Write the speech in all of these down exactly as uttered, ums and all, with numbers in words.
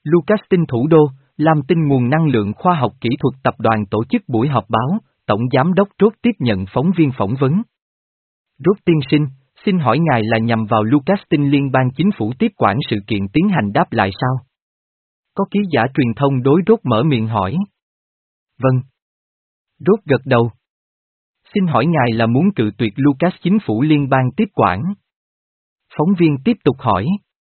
Lucas tinh thủ đô, Lam Tinh nguồn năng lượng khoa học kỹ thuật tập đoàn tổ chức buổi họp báo, Tổng Giám đốc Rốt tiếp nhận phóng viên phỏng vấn. Rốt tiên sinh, xin hỏi ngài là nhằm vào Lucas tinh liên bang chính phủ tiếp quản sự kiện tiến hành đáp lại sao? Có ký giả truyền thông đối Rốt mở miệng hỏi. Vâng. Rốt gật đầu. Xin hỏi ngài là muốn cự tuyệt Lucas chính phủ liên bang tiếp quản? Phóng viên tiếp tục hỏi.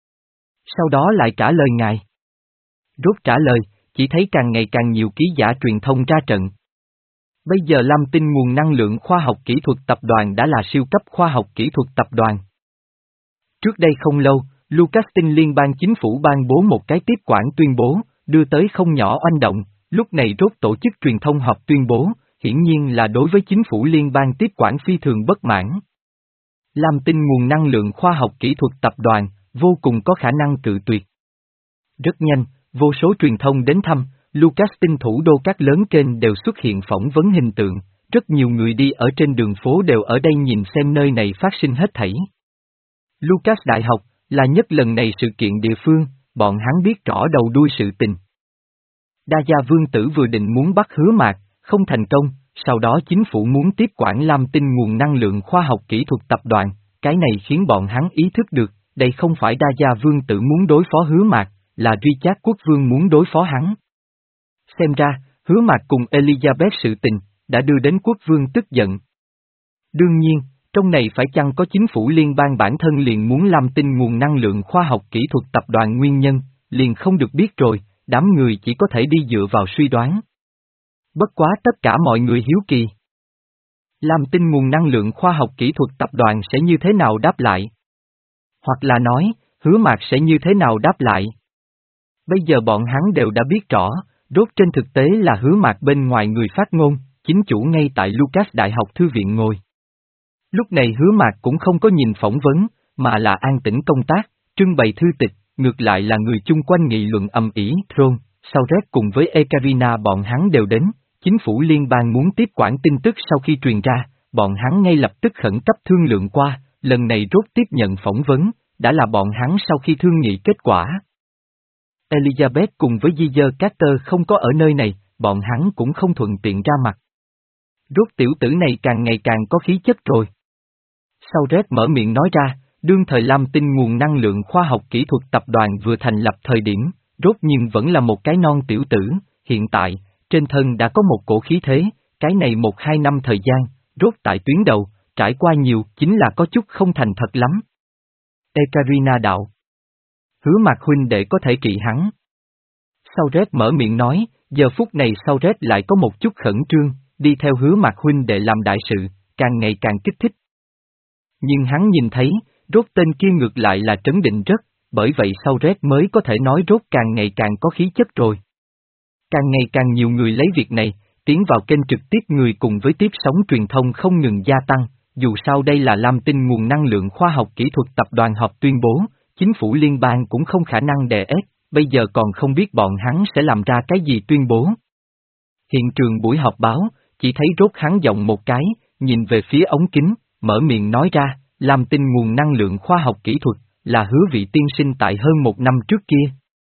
Sau đó lại trả lời ngài. Rốt trả lời, chỉ thấy càng ngày càng nhiều ký giả truyền thông ra trận. Bây giờ Lam Tinh nguồn năng lượng khoa học kỹ thuật tập đoàn đã là siêu cấp khoa học kỹ thuật tập đoàn. Trước đây không lâu, Lucas tinh liên bang chính phủ ban bố một cái tiếp quản tuyên bố, đưa tới không nhỏ oanh động, lúc này Rốt tổ chức truyền thông họp tuyên bố, hiển nhiên là đối với chính phủ liên bang tiếp quản phi thường bất mãn. Lam Tinh nguồn năng lượng khoa học kỹ thuật tập đoàn, vô cùng có khả năng cự tuyệt. Rất nhanh, vô số truyền thông đến thăm, Lucas tinh thủ đô các lớn kênh đều xuất hiện phỏng vấn hình tượng, rất nhiều người đi ở trên đường phố đều ở đây nhìn xem nơi này phát sinh hết thảy. Lucas Đại học, là nhất lần này sự kiện địa phương, bọn hắn biết rõ đầu đuôi sự tình. Đa Gia Vương Tử vừa định muốn bắt Hứa Mạc, không thành công, sau đó chính phủ muốn tiếp quản Lam Tinh nguồn năng lượng khoa học kỹ thuật tập đoàn, cái này khiến bọn hắn ý thức được, đây không phải Đa Gia Vương Tử muốn đối phó Hứa Mạc, là Richard Quốc Vương muốn đối phó hắn. Xem ra, Hứa Mạc cùng Elizabeth sự tình, đã đưa đến Quốc Vương tức giận. Đương nhiên, trong này phải chăng có chính phủ liên bang bản thân liền muốn Lam Tinh nguồn năng lượng khoa học kỹ thuật tập đoàn nguyên nhân, liền không được biết rồi, đám người chỉ có thể đi dựa vào suy đoán. Bất quá tất cả mọi người hiếu kỳ. Lam Tinh nguồn năng lượng khoa học kỹ thuật tập đoàn sẽ như thế nào đáp lại? Hoặc là nói, Hứa Mạc sẽ như thế nào đáp lại? Bây giờ bọn hắn đều đã biết rõ, Rốt trên thực tế là Hứa Mạc bên ngoài người phát ngôn, chính chủ ngay tại Lucas Đại học Thư viện ngồi. Lúc này Hứa Mạc cũng không có nhìn phỏng vấn, mà là an tĩnh công tác, trưng bày thư tịch, ngược lại là người chung quanh nghị luận ầm ĩ. Tron, Sauret cùng với Ekaterina bọn hắn đều đến, chính phủ liên bang muốn tiếp quản tin tức sau khi truyền ra, bọn hắn ngay lập tức khẩn cấp thương lượng qua, lần này Rốt tiếp nhận phỏng vấn, đã là bọn hắn sau khi thương nghị kết quả. Elizabeth cùng với Giger Carter không có ở nơi này, bọn hắn cũng không thuận tiện ra mặt. Rốt tiểu tử này càng ngày càng có khí chất rồi. Sauret mở miệng nói ra, đương thời Lam Tinh nguồn năng lượng khoa học kỹ thuật tập đoàn vừa thành lập thời điểm, Rốt nhưng vẫn là một cái non tiểu tử, hiện tại, trên thân đã có một cổ khí thế, cái này một hai năm thời gian, Rốt tại tuyến đầu, trải qua nhiều chính là có chút không thành thật lắm. Ekaterina đạo. Hứa Mạc huynh đệ có thể trị hắn. Sauret mở miệng nói, giờ phút này Sauret lại có một chút khẩn trương, đi theo Hứa Mạc huynh đệ làm đại sự, càng ngày càng kích thích. Nhưng hắn nhìn thấy, Rốt tên kia ngược lại là trấn định rất, bởi vậy Sauret mới có thể nói Rốt càng ngày càng có khí chất rồi. Càng ngày càng nhiều người lấy việc này, tiến vào kênh trực tiếp người cùng với tiếp sóng truyền thông không ngừng gia tăng, dù sao đây là Lam Tinh nguồn năng lượng khoa học kỹ thuật tập đoàn họp tuyên bố, chính phủ liên bang cũng không khả năng đè ép, bây giờ còn không biết bọn hắn sẽ làm ra cái gì tuyên bố. Hiện trường buổi họp báo, chỉ thấy Rốt hắn giọng một cái, nhìn về phía ống kính, mở miệng nói ra, Lam Tinh nguồn năng lượng khoa học kỹ thuật, là Hứa vị tiên sinh tại hơn một năm trước kia.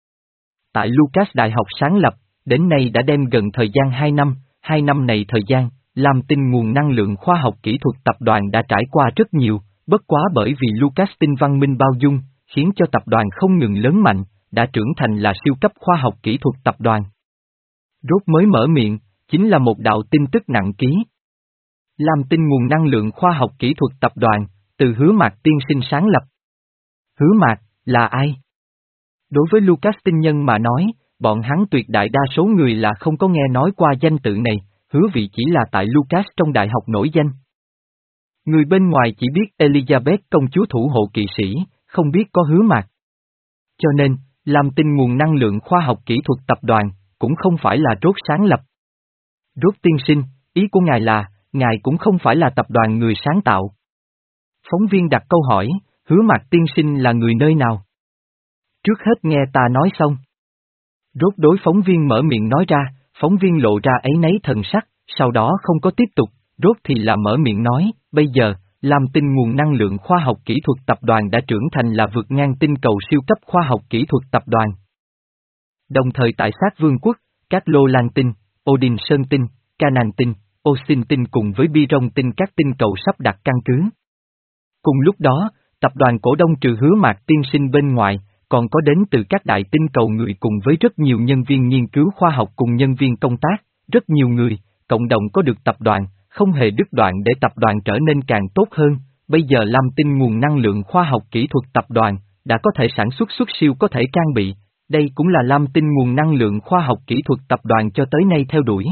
Tại Lucas Đại học sáng lập, đến nay đã đem gần thời gian hai năm, hai năm này thời gian, Lam Tinh nguồn năng lượng khoa học kỹ thuật tập đoàn đã trải qua rất nhiều, bất quá bởi vì Lucas tinh văn minh bao dung, khiến cho tập đoàn không ngừng lớn mạnh, đã trưởng thành là siêu cấp khoa học kỹ thuật tập đoàn. Rốt mới mở miệng, chính là một đạo tin tức nặng ký. Lam Tinh nguồn năng lượng khoa học kỹ thuật tập đoàn, từ Hứa Mạc tiên sinh sáng lập. Hứa Mạc, là ai? Đối với Lucas tinh nhân mà nói, bọn hắn tuyệt đại đa số người là không có nghe nói qua danh tự này, Hứa vị chỉ là tại Lucas trong đại học nổi danh. Người bên ngoài chỉ biết Elizabeth công chúa thủ hộ kỵ sĩ, không biết có Hứa Mạc. Cho nên, Lam Tinh nguồn năng lượng khoa học kỹ thuật tập đoàn, cũng không phải là Rốt sáng lập. Rốt tiên sinh, ý của ngài là, ngài cũng không phải là tập đoàn người sáng tạo. Phóng viên đặt câu hỏi, Hứa Mạc tiên sinh là người nơi nào? Trước hết nghe ta nói xong. Rốt đối phóng viên mở miệng nói ra, phóng viên lộ ra áy náy thần sắc, sau đó không có tiếp tục, Rốt thì là mở miệng nói, bây giờ, Lam Tinh nguồn năng lượng khoa học kỹ thuật tập đoàn đã trưởng thành là vượt ngang tinh cầu siêu cấp khoa học kỹ thuật tập đoàn. Đồng thời tại sát vương quốc, các Lô Lan tinh, Odin Sơn tinh, Canaan tinh, Osin tinh cùng với Biron tinh các tinh cầu sắp đặt căn cứ. Cùng lúc đó, tập đoàn cổ đông trừ Hứa Mạc tiên sinh bên ngoài, còn có đến từ các đại tinh cầu người cùng với rất nhiều nhân viên nghiên cứu khoa học cùng nhân viên công tác, rất nhiều người, cộng đồng có được tập đoàn, không hề đứt đoạn để tập đoàn trở nên càng tốt hơn. Bây giờ Lam Tinh nguồn năng lượng khoa học kỹ thuật tập đoàn, đã có thể sản xuất xuất siêu có thể trang bị, đây cũng là Lam Tinh nguồn năng lượng khoa học kỹ thuật tập đoàn cho tới nay theo đuổi.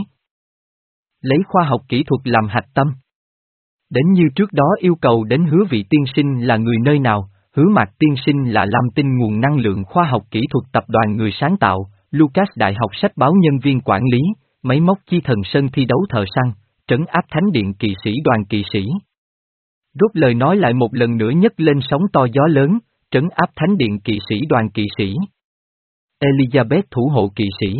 Lấy khoa học kỹ thuật làm hạch tâm. Đến như trước đó yêu cầu đến Hứa vị tiên sinh là người nơi nào, Hứa Mạc tiên sinh là Lam Tinh nguồn năng lượng khoa học kỹ thuật tập đoàn người sáng tạo, Lucas đại học sách báo nhân viên quản lý, máy móc chi thần sân thi đấu thợ săn, trấn áp thánh điện kỵ sĩ đoàn kỵ sĩ. Rốt lời nói lại một lần nữa nhấc lên sóng to gió lớn, trấn áp thánh điện kỵ sĩ đoàn kỵ sĩ. Elizabeth thủ hộ kỵ sĩ.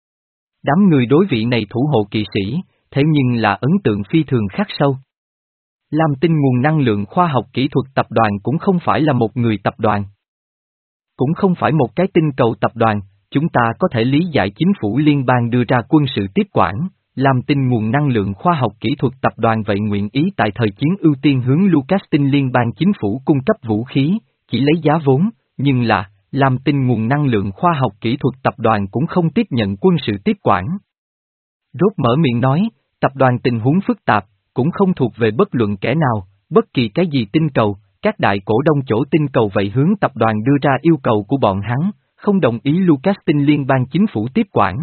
Đám người đối vị này thủ hộ kỵ sĩ, thế nhưng là ấn tượng phi thường khắc sâu. Lam Tinh nguồn năng lượng khoa học kỹ thuật tập đoàn cũng không phải là một người tập đoàn. Cũng không phải một cái tinh cầu tập đoàn, chúng ta có thể lý giải chính phủ liên bang đưa ra quân sự tiếp quản, Lam Tinh nguồn năng lượng khoa học kỹ thuật tập đoàn vậy nguyện ý tại thời chiến ưu tiên hướng Lucas Tinh liên bang chính phủ cung cấp vũ khí, chỉ lấy giá vốn, nhưng là, Lam Tinh nguồn năng lượng khoa học kỹ thuật tập đoàn cũng không tiếp nhận quân sự tiếp quản. Rốt mở miệng nói, tập đoàn tình huống phức tạp, cũng không thuộc về bất luận kẻ nào, bất kỳ cái gì tinh cầu, các đại cổ đông chỗ tinh cầu vậy hướng tập đoàn đưa ra yêu cầu của bọn hắn, không đồng ý Lucas Tinh liên bang chính phủ tiếp quản.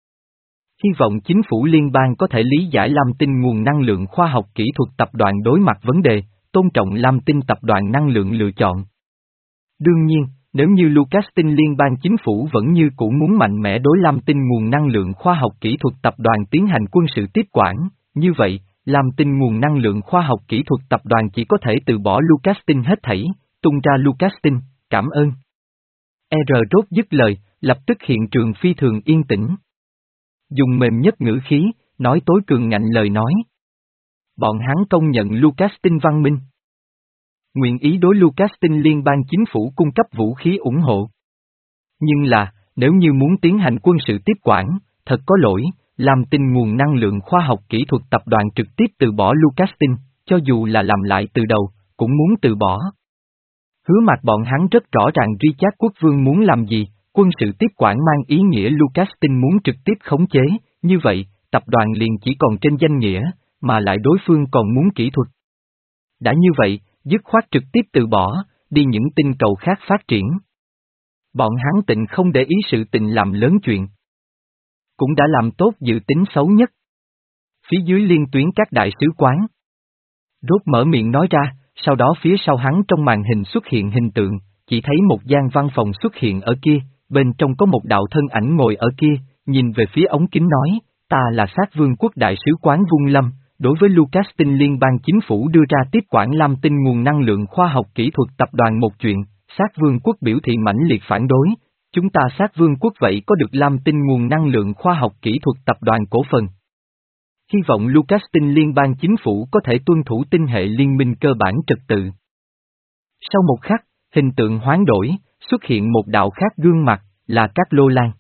Hy vọng chính phủ liên bang có thể lý giải Lam Tinh nguồn năng lượng khoa học kỹ thuật tập đoàn đối mặt vấn đề, tôn trọng Lam Tinh tập đoàn năng lượng lựa chọn. Đương nhiên, nếu như Lucas Tinh liên bang chính phủ vẫn như cũ muốn mạnh mẽ đối Lam Tinh nguồn năng lượng khoa học kỹ thuật tập đoàn tiến hành quân sự tiếp quản, như vậy, Lam Tinh nguồn năng lượng khoa học kỹ thuật tập đoàn chỉ có thể từ bỏ Lucas Tinh hết thảy, tung ra Lucas Tinh, cảm ơn. R rốt dứt lời, lập tức hiện trường phi thường yên tĩnh. Dùng mềm nhất ngữ khí, nói tối cường ngạnh lời nói. Bọn hắn công nhận Lucas Tinh văn minh. Nguyện ý đối Lucas Tinh liên bang chính phủ cung cấp vũ khí ủng hộ. Nhưng là, nếu như muốn tiến hành quân sự tiếp quản, thật có lỗi, Lam Tinh nguồn năng lượng khoa học kỹ thuật tập đoàn trực tiếp từ bỏ Lucas Tinh, cho dù là làm lại từ đầu, cũng muốn từ bỏ. Hứa Mạc bọn hắn rất rõ ràng Richard quốc vương muốn làm gì, quân sự tiếp quản mang ý nghĩa Lucas Tinh muốn trực tiếp khống chế, như vậy, tập đoàn liền chỉ còn trên danh nghĩa, mà lại đối phương còn muốn kỹ thuật. Đã như vậy, dứt khoát trực tiếp từ bỏ, đi những tinh cầu khác phát triển. Bọn hắn tịnh không để ý sự tình làm lớn chuyện. Cũng đã làm tốt dự tính xấu nhất. Phía dưới liên tuyến các đại sứ quán. Rốt mở miệng nói ra, sau đó phía sau hắn trong màn hình xuất hiện hình tượng, chỉ thấy một gian văn phòng xuất hiện ở kia, bên trong có một đạo thân ảnh ngồi ở kia, nhìn về phía ống kính nói, ta là sát vương quốc đại sứ quán Vung Lâm, đối với Lucas Tinh liên bang chính phủ đưa ra tiếp quản Lam Tinh nguồn năng lượng khoa học kỹ thuật tập đoàn một chuyện, sát vương quốc biểu thị mãnh liệt phản đối, chúng ta sát vương quốc vậy có được Lam Tinh nguồn năng lượng khoa học kỹ thuật tập đoàn cổ phần. Hy vọng Lucas Tinh liên bang chính phủ có thể tuân thủ tinh hệ liên minh cơ bản trật tự. Sau một khắc, hình tượng hoán đổi, xuất hiện một đạo khác gương mặt, là các Lô Lan.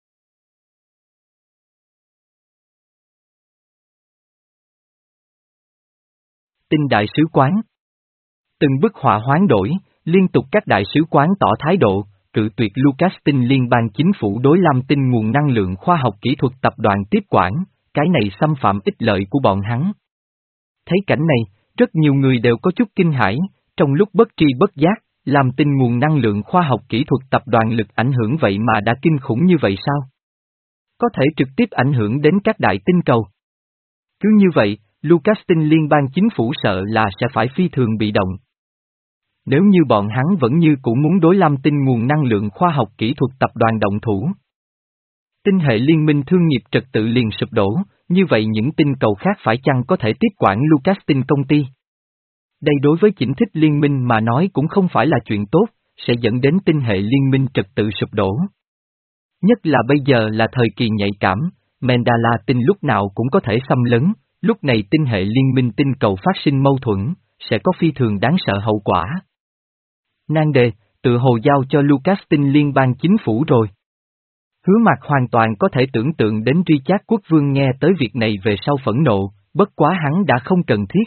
Tinh đại sứ quán. Từng bức họa hoán đổi, liên tục các đại sứ quán tỏ thái độ, cự tuyệt Lucas Tinh liên bang chính phủ đối Lam Tinh nguồn năng lượng khoa học kỹ thuật tập đoàn tiếp quản, cái này xâm phạm ích lợi của bọn hắn. Thấy cảnh này, rất nhiều người đều có chút kinh hãi, trong lúc bất tri bất giác, Lam Tinh nguồn năng lượng khoa học kỹ thuật tập đoàn lực ảnh hưởng vậy mà đã kinh khủng như vậy sao? Có thể trực tiếp ảnh hưởng đến các đại tinh cầu. Cứ như vậy, Lucas Tinh liên bang chính phủ sợ là sẽ phải phi thường bị động. Nếu như bọn hắn vẫn như cũ muốn đối Lam Tinh nguồn năng lượng khoa học kỹ thuật tập đoàn động thủ. Tinh hệ liên minh thương nghiệp trật tự liền sụp đổ, như vậy những tinh cầu khác phải chăng có thể tiếp quản Lucas Tinh công ty? Đây đối với chỉnh thích liên minh mà nói cũng không phải là chuyện tốt, sẽ dẫn đến tinh hệ liên minh trật tự sụp đổ. Nhất là bây giờ là thời kỳ nhạy cảm, Mandala tinh lúc nào cũng có thể xâm lấn, lúc này tinh hệ liên minh tinh cầu phát sinh mâu thuẫn, sẽ có phi thường đáng sợ hậu quả. Nan đề, tự hồ giao cho Lucas Tinh liên bang chính phủ rồi. Hứa Mạc hoàn toàn có thể tưởng tượng đến Richard Quốc Vương nghe tới việc này về sau phẫn nộ, bất quá hắn đã không cần thiết.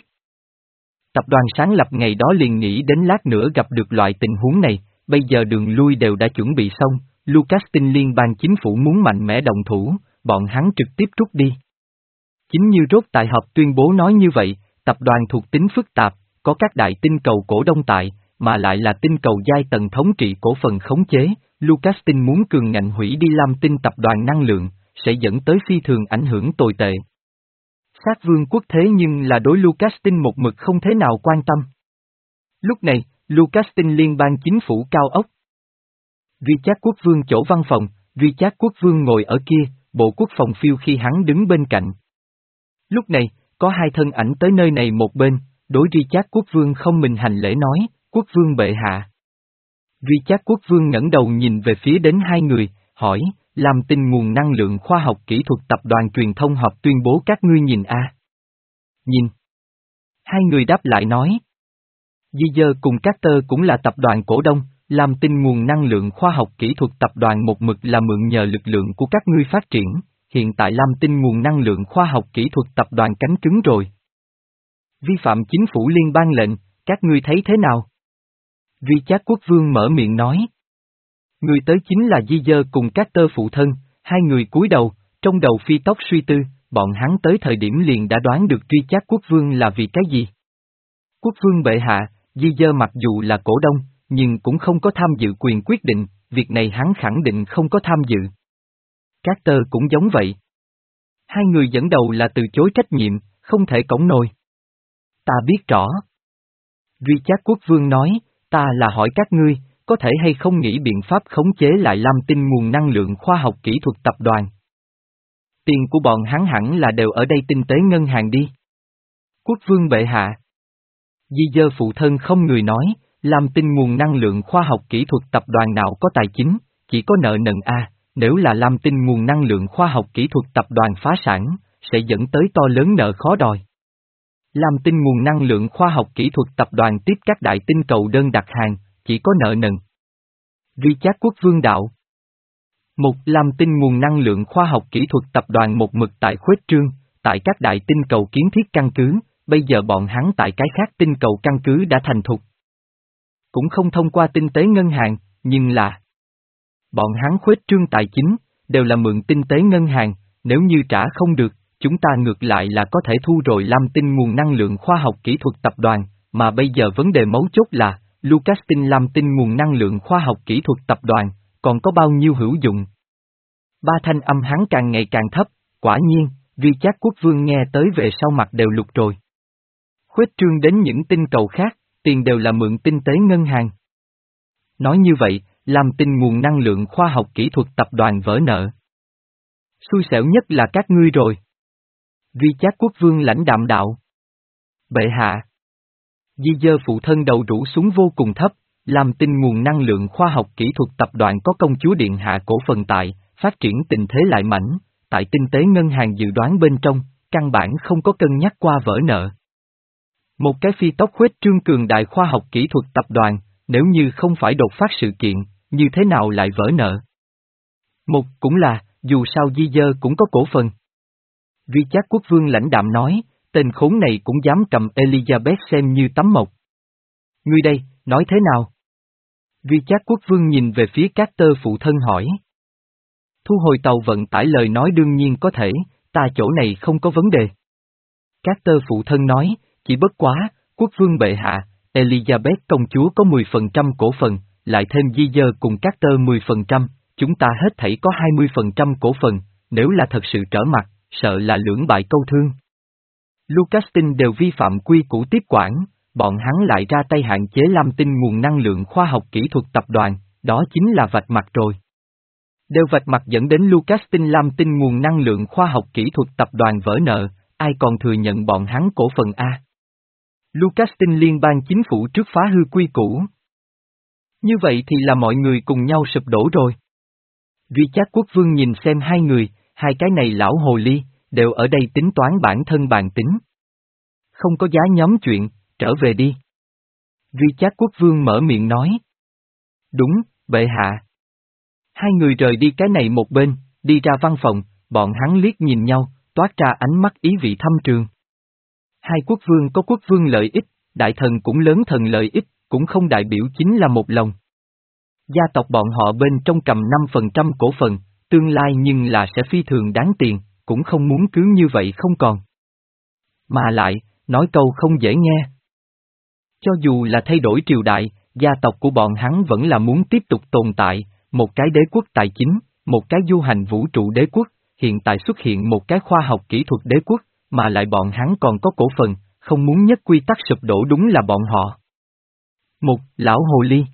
Tập đoàn sáng lập ngày đó liền nghĩ đến lát nữa gặp được loại tình huống này, bây giờ đường lui đều đã chuẩn bị xong, Lucas tin liên bang chính phủ muốn mạnh mẽ động thủ, bọn hắn trực tiếp rút đi. Chính như rốt tại họp tuyên bố nói như vậy, tập đoàn thuộc tính phức tạp, có các đại tinh cầu cổ đông tại, mà lại là tinh cầu giai tầng thống trị cổ phần khống chế, Lucas tin muốn cường ngạnh hủy đi Lam Tinh tập đoàn năng lượng, sẽ dẫn tới phi thường ảnh hưởng tồi tệ. Sát vương quốc thế nhưng là đối Lucas tin một mực không thế nào quan tâm. Lúc này, Lucas tin liên bang chính phủ cao ốc. Richard Quốc Vương chỗ văn phòng, Richard Quốc Vương ngồi ở kia, bộ quốc phòng phiêu khi hắn đứng bên cạnh. Lúc này, có hai thân ảnh tới nơi này một bên, đối Richard Quốc Vương không mình hành lễ nói, Quốc Vương bệ hạ. Richard Quốc Vương ngẩng đầu nhìn về phía đến hai người, hỏi, Lam Tinh nguồn năng lượng khoa học kỹ thuật tập đoàn truyền thông họp tuyên bố các ngươi nhìn a. À? Nhìn. Hai người đáp lại nói. Di Dơ cùng Carter cũng là tập đoàn cổ đông, Lam Tinh nguồn năng lượng khoa học kỹ thuật tập đoàn một mực là mượn nhờ lực lượng của các ngươi phát triển, hiện tại Lam Tinh nguồn năng lượng khoa học kỹ thuật tập đoàn cánh cứng rồi. Vi phạm chính phủ liên bang lệnh, các ngươi thấy thế nào? Richard Quốc Vương mở miệng nói. Người tới chính là Di Dơ cùng Carter phụ thân, hai người cúi đầu, trong đầu phi tốc suy tư, bọn hắn tới thời điểm liền đã đoán được Richard Quốc Vương là vì cái gì. Quốc Vương bệ hạ, Di Dơ mặc dù là cổ đông, nhưng cũng không có tham dự quyền quyết định, việc này hắn khẳng định không có tham dự. Carter cũng giống vậy. Hai người dẫn đầu là từ chối trách nhiệm, không thể cõng nồi. Ta biết rõ. Richard Quốc Vương nói, ta là hỏi các ngươi, có thể hay không nghĩ biện pháp khống chế lại Lam Tinh nguồn năng lượng khoa học kỹ thuật tập đoàn. Tiền của bọn hắn hẳn là đều ở đây tinh tế ngân hàng đi. Quốc Vương bệ hạ. Di Dơ phụ thân không người nói, Lam Tinh nguồn năng lượng khoa học kỹ thuật tập đoàn nào có tài chính, chỉ có nợ nần a. Nếu là Lam Tinh nguồn năng lượng khoa học kỹ thuật tập đoàn phá sản, sẽ dẫn tới to lớn nợ khó đòi. Lam Tinh nguồn năng lượng khoa học kỹ thuật tập đoàn tiếp các đại tinh cầu đơn đặt hàng, chỉ có nợ nần. Richard Quốc Vương đạo. Một Lam Tinh nguồn năng lượng khoa học kỹ thuật tập đoàn một mực tại khuếch trương, tại các đại tinh cầu kiến thiết căn cứ, bây giờ bọn hắn tại cái khác tinh cầu căn cứ đã thành thục. Cũng không thông qua tinh tế ngân hàng, nhưng là bọn hắn khuếch trương tài chính, đều là mượn tinh tế ngân hàng, nếu như trả không được, chúng ta ngược lại là có thể thu rồi Lam Tinh nguồn năng lượng khoa học kỹ thuật tập đoàn, mà bây giờ vấn đề mấu chốt là, Lucas tin Lam Tinh nguồn năng lượng khoa học kỹ thuật tập đoàn, còn có bao nhiêu hữu dụng? Ba thanh âm hắn càng ngày càng thấp, quả nhiên, Richard Quốc Vương nghe tới về sau mặt đều lục rồi. Khuếch trương đến những tinh cầu khác, tiền đều là mượn tinh tế ngân hàng. Nói như vậy, Lam Tinh nguồn năng lượng khoa học kỹ thuật tập đoàn vỡ nợ. Xui xẻo nhất là các ngươi rồi. Richard Quốc Vương lãnh đạm đạo. Bệ hạ. Di Dơ phụ thân đầu rũ xuống vô cùng thấp, Lam Tinh nguồn năng lượng khoa học kỹ thuật tập đoàn có công chúa điện hạ cổ phần tại, phát triển tình thế lại mảnh, tại tinh tế ngân hàng dự đoán bên trong, căn bản không có cân nhắc qua vỡ nợ. Một cái phi tốc khuếch trương cường đại khoa học kỹ thuật tập đoàn, nếu như không phải đột phát sự kiện, như thế nào lại vỡ nợ? Một cũng là, dù sao Di Dơ cũng có cổ phần. Richard Quốc Vương lãnh đạm nói, tên khốn này cũng dám cầm Elizabeth xem như tấm mộc. Ngươi đây, nói thế nào? Richard Quốc Vương nhìn về phía Carter phụ thân hỏi. Thu hồi tàu vận tải lời nói đương nhiên có thể, ta chỗ này không có vấn đề. Carter phụ thân nói, chỉ bất quá, Quốc Vương bệ hạ, Elizabeth công chúa có mười phần trăm cổ phần, lại thêm Di Dơ cùng Carter mười phần trăm, chúng ta hết thảy có hai mươi phần trăm cổ phần, nếu là thật sự trở mặt, sợ là lưỡng bại câu thương. Lucas tin đều vi phạm quy củ tiếp quản, bọn hắn lại ra tay hạn chế Lam Tinh nguồn năng lượng khoa học kỹ thuật tập đoàn, đó chính là vạch mặt rồi. Đều vạch mặt dẫn đến Lucas tin Lam Tinh nguồn năng lượng khoa học kỹ thuật tập đoàn vỡ nợ, ai còn thừa nhận bọn hắn cổ phần A. Lucas tin liên bang chính phủ trước phá hư quy củ. Như vậy thì là mọi người cùng nhau sụp đổ rồi. Richard Quốc Vương nhìn xem hai người, hai cái này lão hồ ly, đều ở đây tính toán bản thân bàn tính. Không có giá nhóm chuyện, trở về đi. Richard Quốc Vương mở miệng nói. Đúng, bệ hạ. Hai người rời đi cái này một bên, đi ra văn phòng, bọn hắn liếc nhìn nhau, toát ra ánh mắt ý vị thâm trường. Hai quốc vương có quốc vương lợi ích, đại thần cũng lớn thần lợi ích, cũng không đại biểu chính là một lòng. Gia tộc bọn họ bên trong cầm năm phần trăm cổ phần, tương lai nhưng là sẽ phi thường đáng tiền, cũng không muốn cứ như vậy không còn. Mà lại, nói câu không dễ nghe. Cho dù là thay đổi triều đại, gia tộc của bọn hắn vẫn là muốn tiếp tục tồn tại, một cái đế quốc tài chính, một cái du hành vũ trụ đế quốc, hiện tại xuất hiện một cái khoa học kỹ thuật đế quốc, mà lại bọn hắn còn có cổ phần, không muốn nhất quy tắc sụp đổ đúng là bọn họ. Một, lão hồ ly.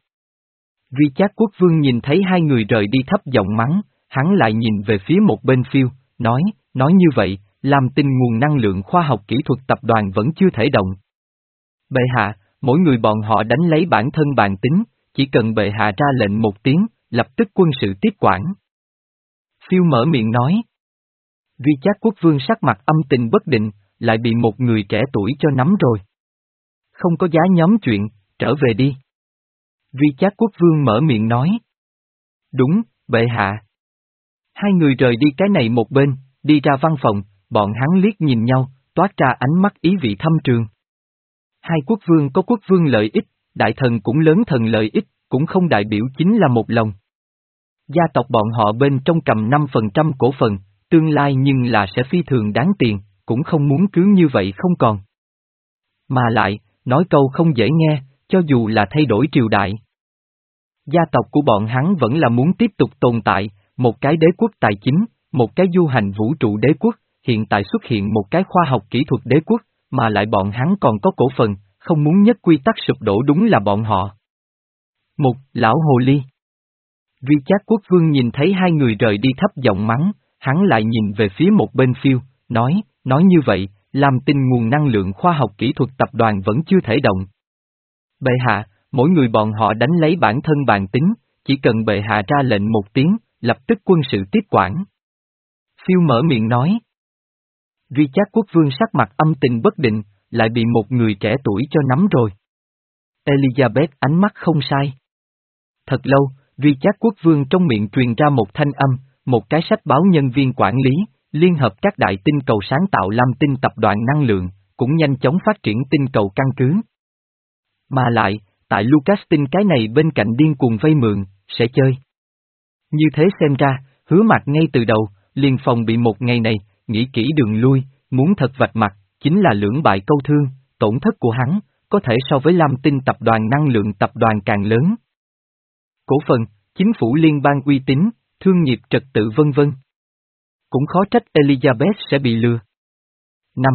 Vi Chát quốc vương nhìn thấy hai người rời đi thấp giọng mắng, hắn lại nhìn về phía một bên phiêu, nói, nói như vậy, làm tin nguồn năng lượng khoa học kỹ thuật tập đoàn vẫn chưa thể động. Bệ hạ, mỗi người bọn họ đánh lấy bản thân bàn tính, chỉ cần bệ hạ ra lệnh một tiếng, lập tức quân sự tiếp quản. Phiêu mở miệng nói. Vi Chát quốc vương sắc mặt âm tình bất định, lại bị một người trẻ tuổi cho nắm rồi. Không có giá nhóm chuyện, trở về đi. Vi Chát quốc vương mở miệng nói. Đúng, bệ hạ. Hai người rời đi cái này một bên, đi ra văn phòng, bọn hắn liếc nhìn nhau, toát ra ánh mắt ý vị thâm trường. Hai quốc vương có quốc vương lợi ích, đại thần cũng lớn thần lợi ích, cũng không đại biểu chính là một lòng. Gia tộc bọn họ bên trong cầm năm phần trăm cổ phần, tương lai nhưng là sẽ phi thường đáng tiền, cũng không muốn cứ như vậy không còn. Mà lại, nói câu không dễ nghe, cho dù là thay đổi triều đại. Gia tộc của bọn hắn vẫn là muốn tiếp tục tồn tại, một cái đế quốc tài chính, một cái du hành vũ trụ đế quốc, hiện tại xuất hiện một cái khoa học kỹ thuật đế quốc, mà lại bọn hắn còn có cổ phần, không muốn nhất quy tắc sụp đổ đúng là bọn họ. Một, lão hồ ly. Vi Chát quốc vương nhìn thấy hai người rời đi thấp giọng mắng, hắn lại nhìn về phía một bên phiêu, nói, nói như vậy, làm tin nguồn năng lượng khoa học kỹ thuật tập đoàn vẫn chưa thể động. Bệ hạ, mỗi người bọn họ đánh lấy bản thân bàn tính, chỉ cần bệ hạ ra lệnh một tiếng, lập tức quân sự tiếp quản. Phiêu mở miệng nói. Vi Chát quốc vương sắc mặt âm tình bất định, lại bị một người trẻ tuổi cho nắm rồi. Elizabeth ánh mắt không sai. Thật lâu, Vi Chát quốc vương trong miệng truyền ra một thanh âm, một cái sách báo nhân viên quản lý, liên hợp các đại tinh cầu sáng tạo Lam Tinh tập đoàn năng lượng, cũng nhanh chóng phát triển tinh cầu căn cứ. Mà lại, tại Lucastin cái này bên cạnh điên cuồng vay mượn, sẽ chơi. Như thế xem ra, Hứa Mạc ngay từ đầu, liền phòng bị một ngày này, nghĩ kỹ đường lui, muốn thật vạch mặt, chính là lưỡng bại câu thương, tổn thất của hắn, có thể so với Lam Tinh tập đoàn năng lượng tập đoàn càng lớn. Cổ phần, chính phủ liên bang uy tín, thương nghiệp trật tự vân vân. Cũng khó trách Elizabeth sẽ bị lừa. năm.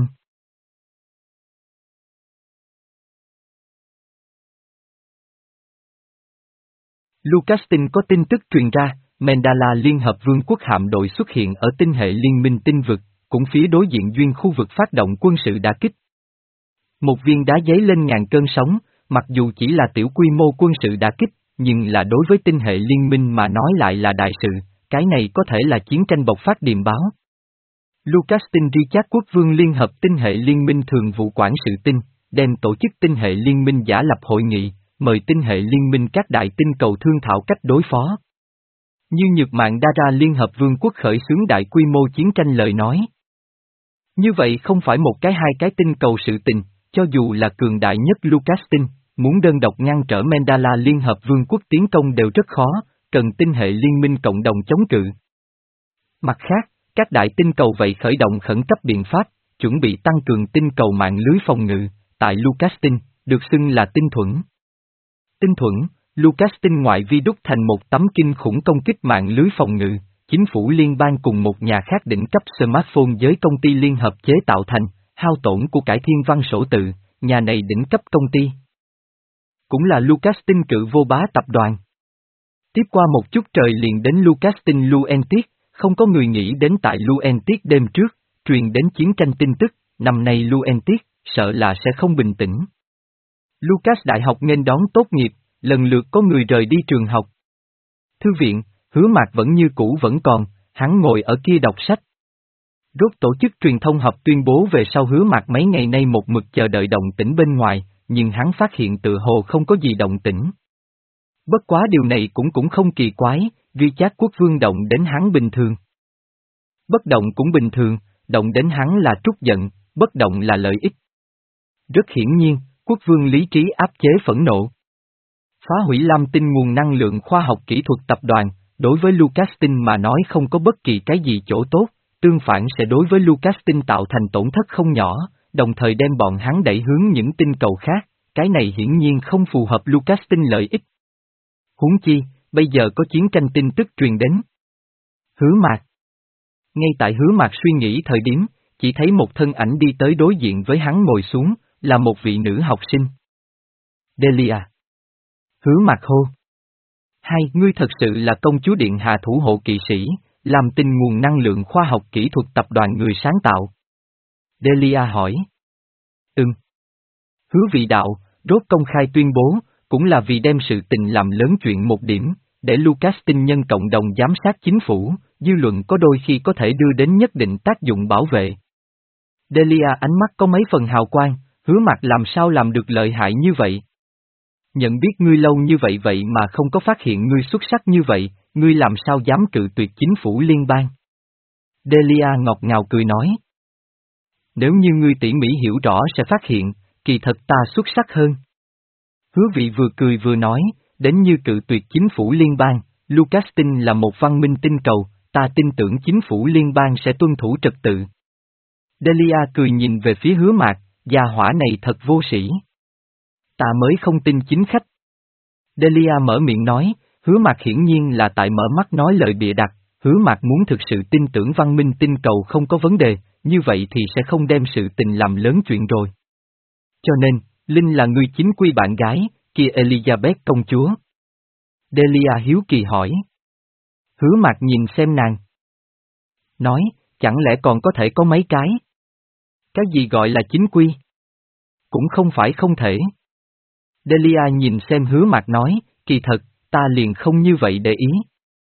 Lucastin có tin tức truyền ra, Mandala Liên Hợp Vương quốc hạm đội xuất hiện ở tinh hệ liên minh tinh vực, cũng phía đối diện duyên khu vực phát động quân sự đả kích. Một viên đá giấy lên ngàn cơn sóng, mặc dù chỉ là tiểu quy mô quân sự đả kích, nhưng là đối với tinh hệ liên minh mà nói lại là đại sự, cái này có thể là chiến tranh bộc phát điềm báo. Lucastin Richard quốc vương liên hợp tinh hệ liên minh thường vụ quản sự tinh, đem tổ chức tinh hệ liên minh giả lập hội nghị, mời tinh hệ liên minh các đại tinh cầu thương thảo cách đối phó. Như Nhược Mạn đa ra Liên Hợp Vương quốc khởi xướng đại quy mô chiến tranh lời nói. Như vậy không phải một cái hai cái tinh cầu sự tình, cho dù là cường đại nhất Lucastin, muốn đơn độc ngăn trở Mandala Liên Hợp Vương quốc tiến công đều rất khó, cần tinh hệ liên minh cộng đồng chống cự. Mặt khác, các đại tinh cầu vậy khởi động khẩn cấp biện pháp, chuẩn bị tăng cường tinh cầu mạng lưới phòng ngự, tại Lucastin, được xưng là tinh thuẫn. Tinh thuẫn, Lucastin ngoại vi đúc thành một tấm kinh khủng công kích mạng lưới phòng ngự, chính phủ liên bang cùng một nhà khác đỉnh cấp smartphone giới công ty liên hợp chế tạo thành, hao tổn của cải thiên văn sổ tự, nhà này đỉnh cấp công ty. Cũng là Lucastin cự vô bá tập đoàn. Tiếp qua một chút trời liền đến Lucastin Luentis, không có người nghĩ đến tại Luentis đêm trước, truyền đến chiến tranh tin tức, năm nay Luentis, sợ là sẽ không bình tĩnh. Lucas Đại học nghênh đón tốt nghiệp, lần lượt có người rời đi trường học. Thư viện, Hứa Mạc vẫn như cũ vẫn còn, hắn ngồi ở kia đọc sách. Rốt tổ chức truyền thông họp tuyên bố về sau Hứa Mạc mấy ngày nay một mực chờ đợi động tĩnh bên ngoài, nhưng hắn phát hiện tự hồ không có gì động tĩnh. Bất quá điều này cũng cũng không kỳ quái, duy chát quốc vương động đến hắn bình thường. Bất động cũng bình thường, động đến hắn là trút giận, bất động là lợi ích. Rất hiển nhiên, quốc vương lý trí áp chế phẫn nộ. Phá hủy Lam Tinh nguồn năng lượng khoa học kỹ thuật tập đoàn, đối với Lucastin mà nói không có bất kỳ cái gì chỗ tốt, tương phản sẽ đối với Lucastin tạo thành tổn thất không nhỏ, đồng thời đem bọn hắn đẩy hướng những tinh cầu khác, cái này hiển nhiên không phù hợp Lucastin lợi ích. Huống chi, bây giờ có chiến tranh tin tức truyền đến. Hứa Mạc. Ngay tại Hứa Mạc suy nghĩ thời điểm, chỉ thấy một thân ảnh đi tới đối diện với hắn ngồi xuống, là một vị nữ học sinh. Delia. Hứa Mạc hô. Hai, ngươi thật sự là công chúa điện hạ thủ hộ kỵ sĩ, làm tinh nguồn năng lượng khoa học kỹ thuật tập đoàn người sáng tạo. Delia hỏi. Ừm. Hứa vị đạo, rốt công khai tuyên bố, cũng là vì đem sự tình làm lớn chuyện một điểm, để Lucastin nhân cộng đồng giám sát chính phủ, dư luận có đôi khi có thể đưa đến nhất định tác dụng bảo vệ. Delia ánh mắt có mấy phần hào quang, Hứa Mạc làm sao làm được lợi hại như vậy? Nhận biết ngươi lâu như vậy vậy mà không có phát hiện ngươi xuất sắc như vậy, ngươi làm sao dám cự tuyệt chính phủ liên bang? Delia ngọt ngào cười nói. Nếu như ngươi tỉ mỉ hiểu rõ sẽ phát hiện, kỳ thật ta xuất sắc hơn. Hứa vị vừa cười vừa nói, đến như cự tuyệt chính phủ liên bang, Lucastin là một văn minh tinh cầu, ta tin tưởng chính phủ liên bang sẽ tuân thủ trật tự. Delia cười nhìn về phía Hứa Mạc, gia hỏa này thật vô sĩ. Ta mới không tin chính khách. Delia mở miệng nói, Hứa Mạc hiển nhiên là tại mở mắt nói lời bịa đặt, Hứa Mạc muốn thực sự tin tưởng văn minh tinh cầu không có vấn đề, như vậy thì sẽ không đem sự tình làm lớn chuyện rồi. Cho nên, Linh là người chính quy bạn gái, kia Elizabeth công chúa. Delia hiếu kỳ hỏi. Hứa Mạc nhìn xem nàng. Nói, chẳng lẽ còn có thể có mấy cái? Cái gì gọi là chính quy? Cũng không phải không thể. Delia nhìn xem Hứa Mạc nói, kỳ thật, ta liền không như vậy để ý.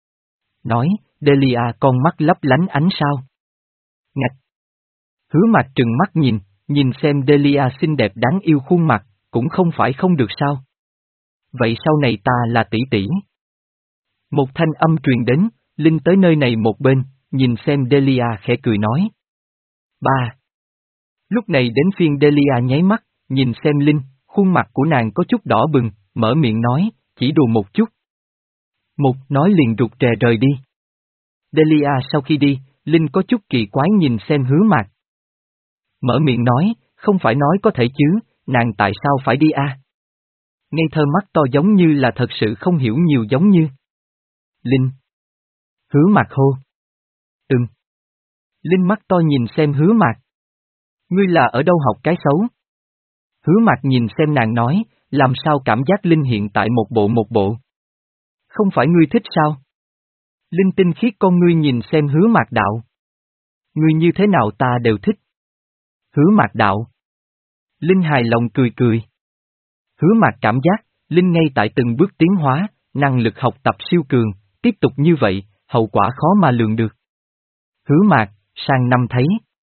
Nói, Delia con mắt lấp lánh ánh sao. Ngạch. Hứa Mạc trừng mắt nhìn, nhìn xem Delia xinh đẹp đáng yêu khuôn mặt, cũng không phải không được sao. Vậy sau này ta là tỷ tỷ. Một thanh âm truyền đến, Linh tới nơi này một bên, nhìn xem Delia khẽ cười nói. Ba. Lúc này đến phiên Delia nháy mắt, nhìn xem Linh, khuôn mặt của nàng có chút đỏ bừng, mở miệng nói, chỉ đùa một chút. Một nói liền rụt rè rời đi. Delia sau khi đi, Linh có chút kỳ quái nhìn xem Hứa Mạc. Mở miệng nói, không phải nói có thể chứ, nàng tại sao phải đi a? À? Ngây thơ mắt to giống như là thật sự không hiểu nhiều giống như. Linh. Hứa Mạc hô. Ừm. Linh mắt to nhìn xem Hứa Mạc. Ngươi là ở đâu học cái xấu? Hứa Mạc nhìn xem nàng nói, làm sao cảm giác Linh hiện tại một bộ một bộ. Không phải ngươi thích sao? Linh tinh khiết con ngươi nhìn xem Hứa Mạc đạo. Ngươi như thế nào ta đều thích. Hứa Mạc đạo. Linh hài lòng cười cười. Hứa Mạc cảm giác, Linh ngay tại từng bước tiến hóa, năng lực học tập siêu cường, tiếp tục như vậy, hậu quả khó mà lường được. Hứa Mạc, sang năm thấy.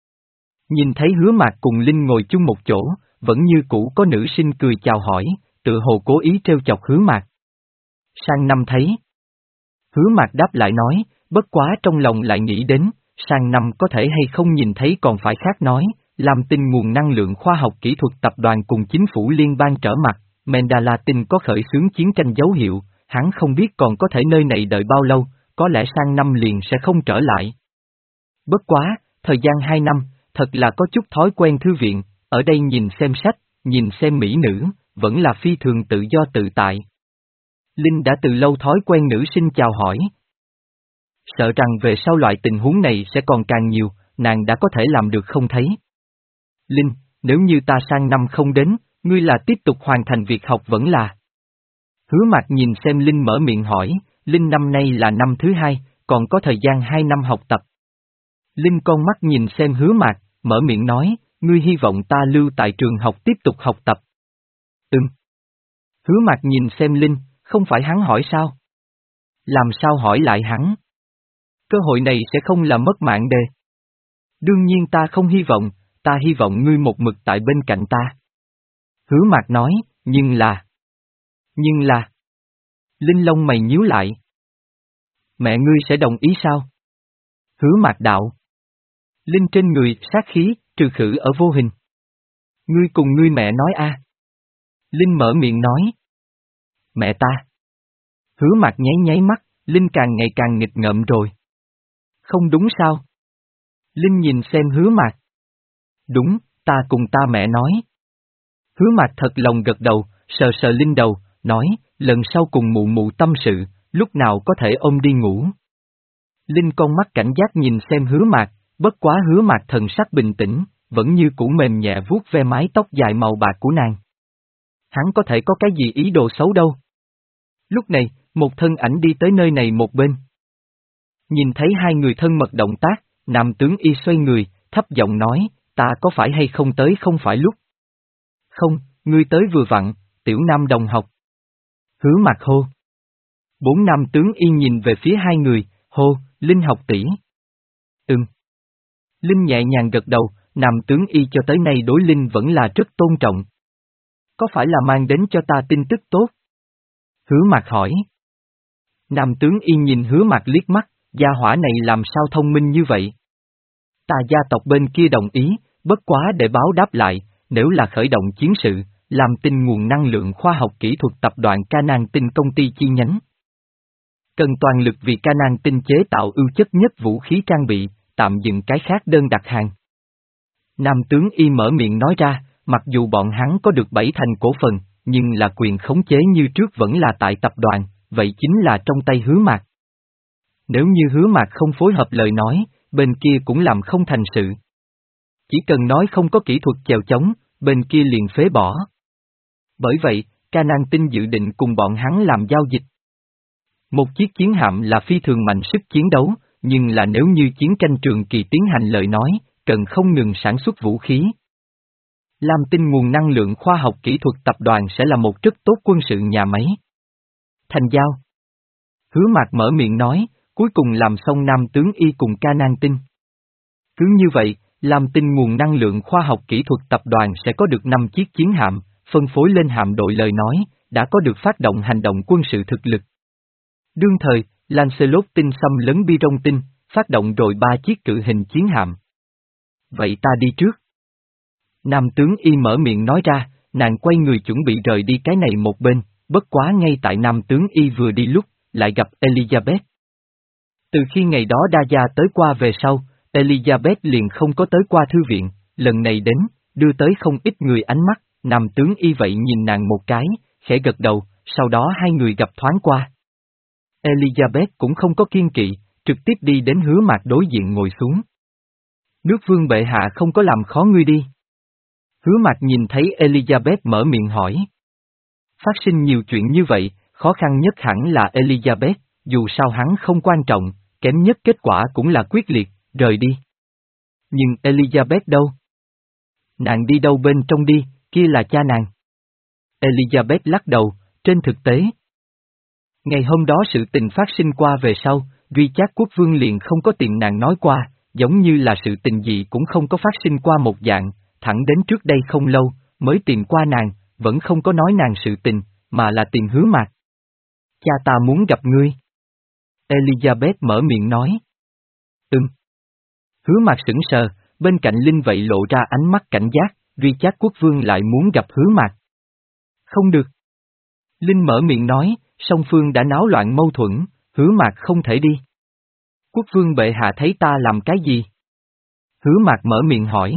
Nhìn thấy Hứa Mạc cùng Linh ngồi chung một chỗ, vẫn như cũ có nữ sinh cười chào hỏi, tự hồ cố ý trêu chọc Hứa Mạc. Sang năm thấy. Hứa Mạc đáp lại nói, bất quá trong lòng lại nghĩ đến, sang năm có thể hay không nhìn thấy còn phải khác nói, làm tin nguồn năng lượng khoa học kỹ thuật tập đoàn cùng chính phủ liên bang trở mặt, Mandalatin có khởi xướng chiến tranh dấu hiệu, hắn không biết còn có thể nơi này đợi bao lâu, có lẽ sang năm liền sẽ không trở lại. Bất quá, thời gian hai năm, thật là có chút thói quen thư viện, ở đây nhìn xem sách, nhìn xem mỹ nữ, vẫn là phi thường tự do tự tại. Linh đã từ lâu thói quen nữ sinh chào hỏi. Sợ rằng về sau loại tình huống này sẽ còn càng nhiều, nàng đã có thể làm được không thấy. Linh, nếu như ta sang năm không đến, ngươi là tiếp tục hoàn thành việc học vẫn là. Hứa Mạc nhìn xem Linh mở miệng hỏi, Linh năm nay là năm thứ hai, còn có thời gian hai năm học tập. Linh con mắt nhìn xem Hứa Mạc, mở miệng nói, ngươi hy vọng ta lưu tại trường học tiếp tục học tập. Ừm. Hứa Mạc nhìn xem Linh, không phải hắn hỏi sao? Làm sao hỏi lại hắn? Cơ hội này sẽ không là mất mạng đề. Đương nhiên ta không hy vọng, ta hy vọng ngươi một mực tại bên cạnh ta. Hứa Mạc nói, nhưng là... Nhưng là... Linh lông mày nhíu lại. Mẹ ngươi sẽ đồng ý sao? Hứa Mạc đạo. Linh trên người sát khí, trừ khử ở vô hình. Ngươi cùng ngươi mẹ nói a. Linh mở miệng nói. Mẹ ta. Hứa Mạc nháy nháy mắt, Linh càng ngày càng nghịch ngợm rồi. Không đúng sao? Linh nhìn xem Hứa Mạc. Đúng, ta cùng ta mẹ nói. Hứa Mạc thật lòng gật đầu, sờ sờ Linh đầu, nói, lần sau cùng mụ mụ tâm sự, lúc nào có thể ôm đi ngủ. Linh con mắt cảnh giác nhìn xem Hứa Mạc, bất quá Hứa Mạc thần sắc bình tĩnh, vẫn như cũ mềm nhẹ vuốt ve mái tóc dài màu bạc của nàng. Hắn có thể có cái gì ý đồ xấu đâu. Lúc này, một thân ảnh đi tới nơi này một bên. Nhìn thấy hai người thân mật động tác, nam tướng y xoay người, thấp giọng nói, ta có phải hay không tới không phải lúc. Không, ngươi tới vừa vặn, tiểu nam đồng học. Hứa Mạc hô. Bốn nam tướng y nhìn về phía hai người, hô, Linh học tỷ. Ừm. Linh nhẹ nhàng gật đầu, nam tướng y cho tới nay đối Linh vẫn là rất tôn trọng. Có phải là mang đến cho ta tin tức tốt? Hứa Mạc hỏi. Nam tướng y nhìn Hứa Mạc liếc mắt, gia hỏa này làm sao thông minh như vậy? Ta gia tộc bên kia đồng ý, bất quá để báo đáp lại, nếu là khởi động chiến sự, làm tinh nguồn năng lượng khoa học kỹ thuật tập đoàn Canaan Tinh công ty chi nhánh. Cần toàn lực vì Canaan Tinh chế tạo ưu chất nhất vũ khí trang bị, tạm dừng cái khác đơn đặt hàng. Nam tướng y mở miệng nói ra, mặc dù bọn hắn có được bảy thành cổ phần, nhưng là quyền khống chế như trước vẫn là tại tập đoàn, vậy chính là trong tay Hứa Mạc. Nếu như Hứa Mạc không phối hợp lời nói, bên kia cũng làm không thành sự. Chỉ cần nói không có kỹ thuật chèo chống, bên kia liền phế bỏ. Bởi vậy, Canaan Tinh dự định cùng bọn hắn làm giao dịch. Một chiếc chiến hạm là phi thường mạnh sức chiến đấu, nhưng là nếu như chiến tranh trường kỳ tiến hành lời nói, cần không ngừng sản xuất vũ khí. Lam Tinh nguồn năng lượng khoa học kỹ thuật tập đoàn sẽ là một rất tốt quân sự nhà máy. Thành giao. Hứa Mạc mở miệng nói, cuối cùng làm xong nam tướng y cùng Canaan Tinh. Cứ như vậy, Lam Tinh nguồn năng lượng khoa học kỹ thuật tập đoàn sẽ có được năm chiếc chiến hạm, phân phối lên hạm đội lời nói, đã có được phát động hành động quân sự thực lực. Đương thời, Lancelot tinh xâm lấn Biron tinh, phát động rồi ba chiếc cự hình chiến hạm. Vậy ta đi trước. Nam tướng y mở miệng nói ra, nàng quay người chuẩn bị rời đi cái này một bên, bất quá ngay tại nam tướng y vừa đi lúc, lại gặp Elizabeth. Từ khi ngày đó đa gia tới qua về sau, Elizabeth liền không có tới qua thư viện, lần này đến, đưa tới không ít người ánh mắt, nam tướng y vậy nhìn nàng một cái, khẽ gật đầu, sau đó hai người gặp thoáng qua. Elizabeth cũng không có kiên kỵ, trực tiếp đi đến Hứa Mạc đối diện ngồi xuống. Nước vương bệ hạ không có làm khó ngươi đi. Hứa Mạc nhìn thấy Elizabeth mở miệng hỏi. Phát sinh nhiều chuyện như vậy, khó khăn nhất hẳn là Elizabeth, dù sao hắn không quan trọng, kém nhất kết quả cũng là quyết liệt, rời đi. Nhưng Elizabeth đâu? Nàng đi đâu bên trong đi, kia là cha nàng. Elizabeth lắc đầu, trên thực tế. Ngày hôm đó sự tình phát sinh qua về sau, Duy Chát Quốc Vương liền không có tìm nàng nói qua, giống như là sự tình gì cũng không có phát sinh qua một dạng, thẳng đến trước đây không lâu, mới tìm qua nàng, vẫn không có nói nàng sự tình, mà là tìm Hứa Mạc. Cha ta muốn gặp ngươi. Elizabeth mở miệng nói. Ừm. Hứa Mạc sững sờ, bên cạnh Linh vậy lộ ra ánh mắt cảnh giác, Duy Chát Quốc Vương lại muốn gặp Hứa Mạc. Không được. Linh mở miệng nói, song phương đã náo loạn mâu thuẫn, Hứa Mạc không thể đi. Quốc vương bệ hạ thấy ta làm cái gì? Hứa Mạc mở miệng hỏi.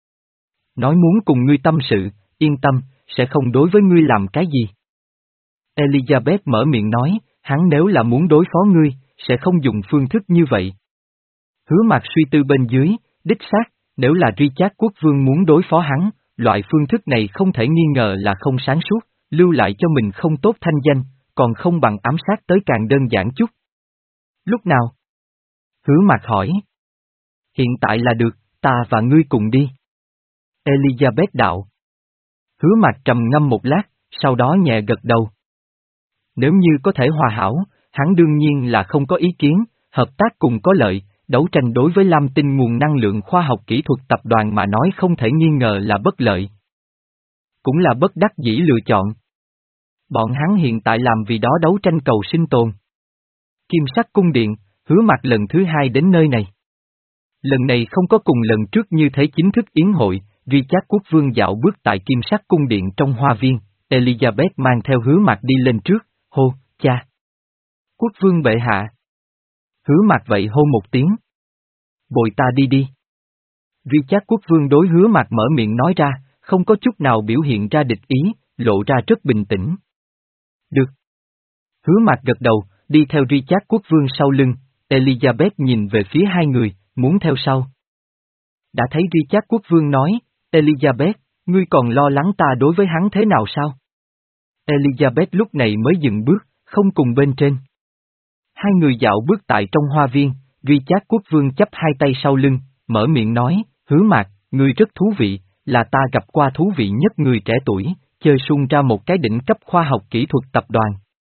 Nói muốn cùng ngươi tâm sự, yên tâm, sẽ không đối với ngươi làm cái gì. Elizabeth mở miệng nói, hắn nếu là muốn đối phó ngươi, sẽ không dùng phương thức như vậy. Hứa Mạc suy tư bên dưới, đích xác, nếu là Richard quốc vương muốn đối phó hắn, loại phương thức này không thể nghi ngờ là không sáng suốt, lưu lại cho mình không tốt thanh danh, còn không bằng ám sát tới càng đơn giản chút. Lúc nào? Hứa Mạc hỏi. Hiện tại là được, ta và ngươi cùng đi. Elizabeth đạo. Hứa Mạc trầm ngâm một lát, sau đó nhẹ gật đầu. Nếu như có thể hòa hảo, hắn đương nhiên là không có ý kiến, hợp tác cùng có lợi, đấu tranh đối với Lam Tinh nguồn năng lượng khoa học kỹ thuật tập đoàn mà nói không thể nghi ngờ là bất lợi. Cũng là bất đắc dĩ lựa chọn. Bọn hắn hiện tại làm vì đó đấu tranh cầu sinh tồn. Kim sắc cung điện, Hứa Mạc lần thứ hai đến nơi này. Lần này không có cùng lần trước như thế chính thức yến hội, Richard quốc vương dạo bước tại kim sắc cung điện trong hoa viên, Elizabeth mang theo Hứa Mạc đi lên trước, hô, cha. Quốc vương bệ hạ. Hứa Mạc vậy hô một tiếng. Bồi ta đi đi. Richard quốc vương đối Hứa Mạc mở miệng nói ra, không có chút nào biểu hiện ra địch ý, lộ ra rất bình tĩnh. Được. Hứa Mạc gật đầu, đi theo Richard quốc vương sau lưng, Elizabeth nhìn về phía hai người, muốn theo sau. Đã thấy Richard quốc vương nói, Elizabeth, ngươi còn lo lắng ta đối với hắn thế nào sao? Elizabeth lúc này mới dừng bước, không cùng bên trên. Hai người dạo bước tại trong hoa viên, Richard quốc vương chắp hai tay sau lưng, mở miệng nói, Hứa Mạc, ngươi rất thú vị, là ta gặp qua thú vị nhất người trẻ tuổi, chơi sung ra một cái đỉnh cấp khoa học kỹ thuật tập đoàn.